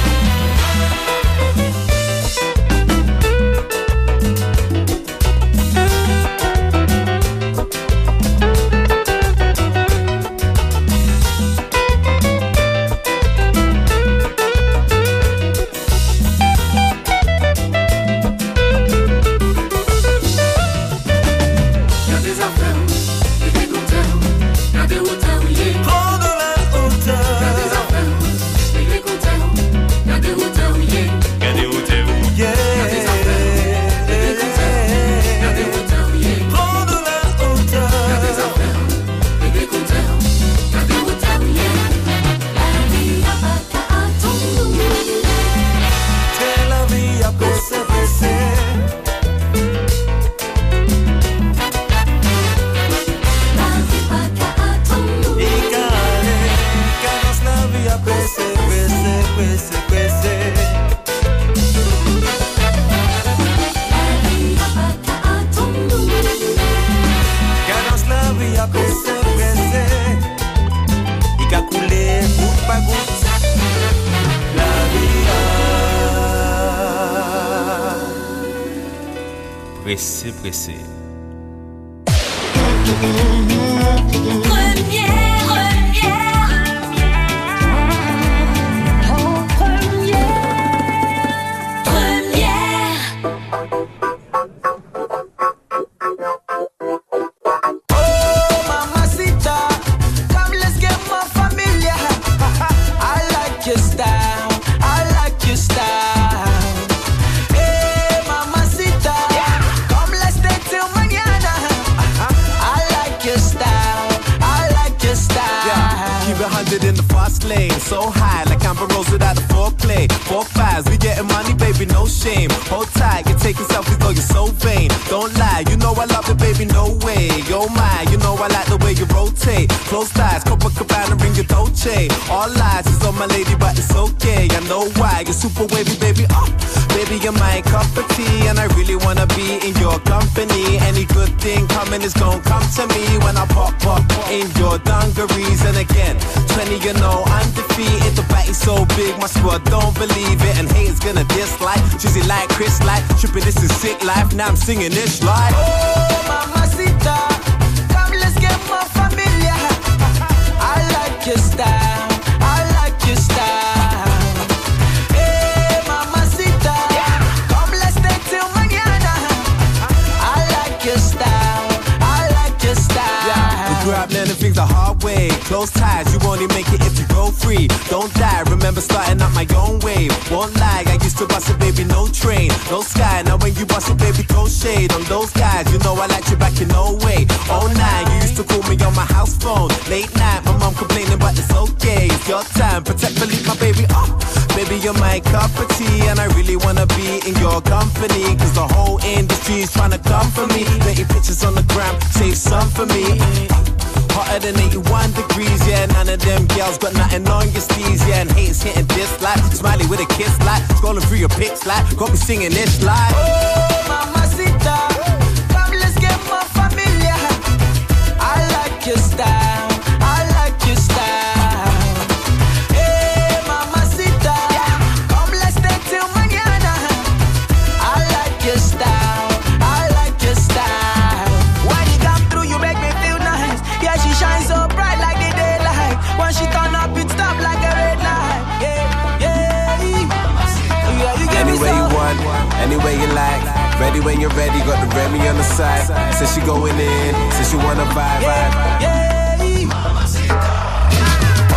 Pressé, pressé. So high, like Amber Rose without the foreplay. Four fives, we getting money, baby, no shame. Hold tight, you're taking selfies, though you're so vain. Don't lie, you know I love it, baby, no way. Yo, my, you know I like the way you rotate. Close ties, Copacabana, ring your Dolce. All lies is on my lady, but it's okay. I know why, you're super wavy, baby. Oh, baby, you're my cup of tea, and I really wanna be in your company. Any good thing coming is gonna come to me when I pop up in your dungarees. And again, twenty, you know, undefeated. The body's so big, my squad don't believe it. And haters gonna dislike, choosy like Chris like. Tripping, this is sick life, now I'm singing this like. Oh, mamacita, come let's get more familiar. I like your style, I like your style. Hey, mamacita, come let's stay till mañana. I like your style, I like your style. Yeah, we grew up learning things the hard way. Close ties, you only make it if you go free. Don't die, remember starting up my own wave. Won't lie, I used to bust it, baby, no train, no sky. Now when you bust it, baby, throw shade on those guys. You know I like you back in no way. Oh nine, you used to call me on my house phone. Late night, my mom complaining, but it's okay. It's your time, protect, believe my baby. Oh, baby, you're my cup of tea, and I really wanna be in your company. Cause the whole industry is trying to come for me. Dirty pictures on the gram, save some for me. Hotter than eighty-one degrees, yeah. None of them girls got nothing on your steez, yeah. And haters hitting this like smiley with a kiss like scrolling through your pics like got me singing this like. Oh, mamacita, come let's get more familiar. I like your style, I like your style. Hey, mamacita, come let's stay till mañana. I like your style, I like your style. When you come through, you make me feel nice. Yeah, she shines so bright like the daylight. When she turn up, it stop like a red light. Yeah, yeah, yeah. You get me Anyway so. you want, anyway you like. Ready when you're ready, got the Remy on the side. Says she going in, says she wanna vibe, vibe. Yeah, yeah.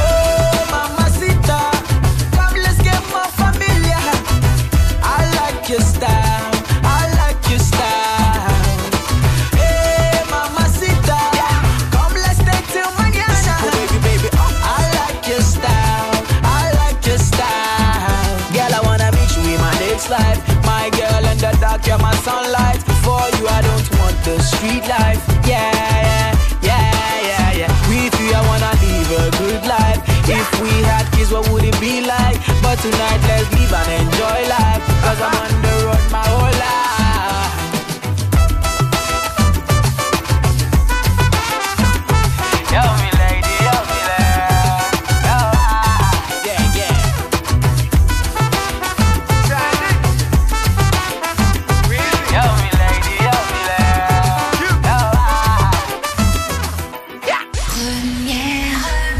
street life. Yeah, yeah, yeah, yeah, yeah. We three, I wanna live a good life. If we had kids, what would it be like? But tonight, let's live and enjoy life. Cause I'm on the road my whole life. Yo, me lady, yo, me lady. Yo, ah, yeah, yeah. Yo, me lady, yo, me lady. Yo, ah. Yeah. Première.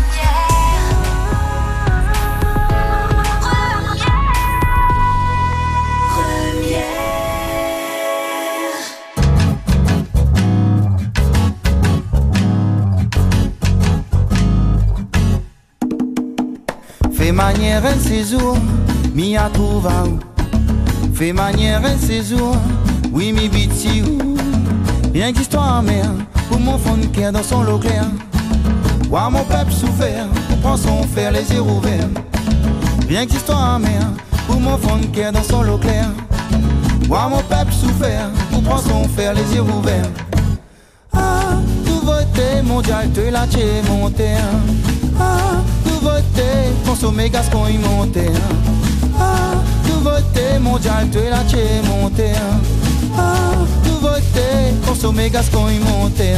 Fais manière un séjour, mi a trouvé où. Fais manière un séjour, oui mi biti où. Rien qu'histoire amère, pour mon fond de cœur dans son lot clair. Voir mon peuple souffert, prend son fer les yeux ouverts. Rien qu'histoire amère, pour mon fond de cœur dans son lot clair. Voir mon peuple souffert, pour prend son fer les yeux ouverts. Ah, nouveauté mondiale, te la tché monter. Ah, nouveauté, consommer gascon y monter. Ah, nouveauté mondiale, te la tché monter. Ah, nouveauté, consommer gascon y monter.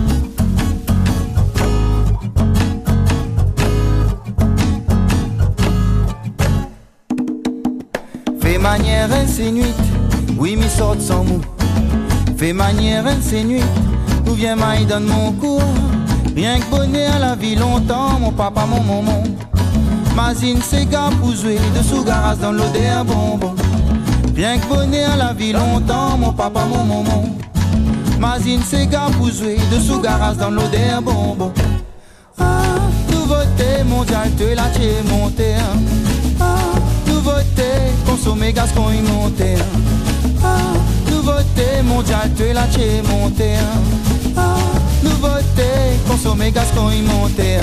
Fais manière insénuite, oui mi sorte sans mou. Fais manière insénuite, où vient maï donne mon cours. Rien que bonnet à la vie longtemps, mon papa, mon maman. Mazine c'est gars pour jouer, dessous garage dans l'eau d'un bonbon. Rien que bonnet à la vie longtemps, mon papa, mon maman. Mazine c'est gars pour jouer, dessous garage dans l'eau d'un bonbon. Ah, nouveauté mondiale, te la tché monter. Ah, nouveauté, consommer gascon y monter. Ah, nouveauté mondiale, te la tché monter. Ah, nouveauté, consommer gascon y monter.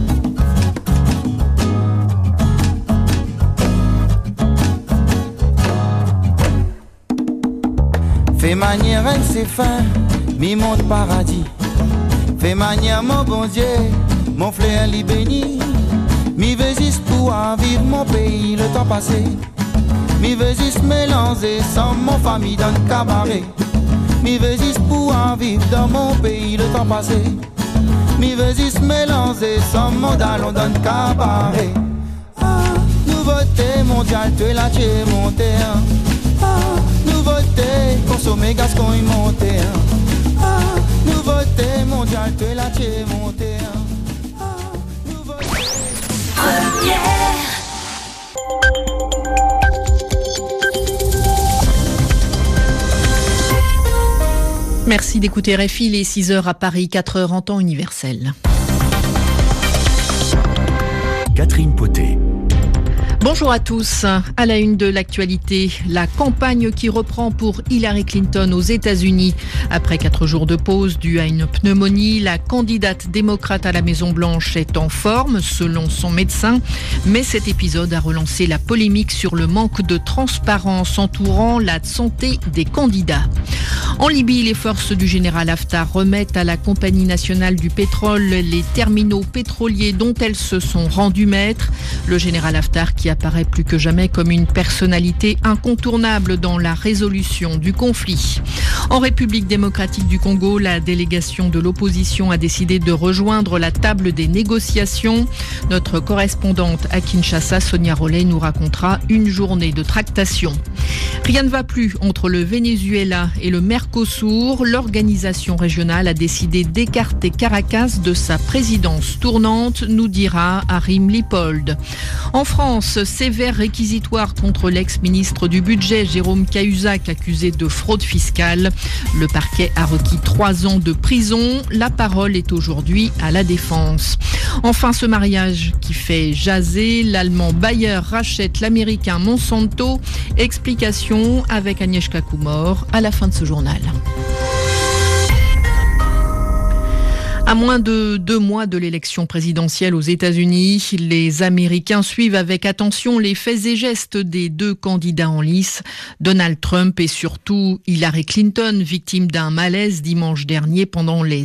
Fais manière, elle c'est fin, mi monte paradis. Fais manière, mon bon Dieu, mon frère li béni. Mi veux juste pouvoir vivre mon pays le temps passé. Mi veux juste mélanger sans mon famille dans le cabaret. Mi veux juste pouvoir vivre dans mon pays le temps passé. Mi veux juste mélanger sans mon dallon dans le cabaret. Ah, nouveauté mondiale, te la tché monter. Ah, nouveauté, consommer gascon y monter. Ah, nouveauté mondiale, te la tché monter. Ah, nouveauté. Première. Merci d'écouter R F I, les six heures à Paris, quatre heures en temps universel. Catherine Potet. Bonjour à tous. À la une de l'actualité, la campagne qui reprend pour Hillary Clinton aux États-Unis. Après quatre jours de pause due à une pneumonie, la candidate démocrate à la Maison-Blanche est en forme, selon son médecin. Mais cet épisode a relancé la polémique sur le manque de transparence entourant la santé des candidats. En Libye, les forces du général Haftar remettent à la Compagnie nationale du pétrole les terminaux pétroliers dont elles se sont rendues maîtres. Le général Haftar qui apparaît plus que jamais comme une personnalité incontournable dans la résolution du conflit. En République démocratique du Congo, la délégation de l'opposition a décidé de rejoindre la table des négociations. Notre correspondante à Kinshasa, Sonia Rollet, nous racontera une journée de tractation. Rien ne va plus entre le Venezuela et le Mercosur. L'organisation régionale a décidé d'écarter Caracas de sa présidence tournante, nous dira Harim Lipold. En France, sévère réquisitoire contre l'ex-ministre du Budget, Jérôme Cahuzac, accusé de fraude fiscale. Le parquet a requis trois ans de prison. La parole est aujourd'hui à la défense. Enfin, ce mariage qui fait jaser, l'allemand Bayer rachète l'américain Monsanto. Explication avec Agnieszka Kumor à la fin de ce journal. À moins de deux mois de l'élection présidentielle aux États-Unis, les Américains suivent avec attention les faits et gestes des deux candidats en lice, Donald Trump et surtout Hillary Clinton, victime d'un malaise dimanche dernier pendant les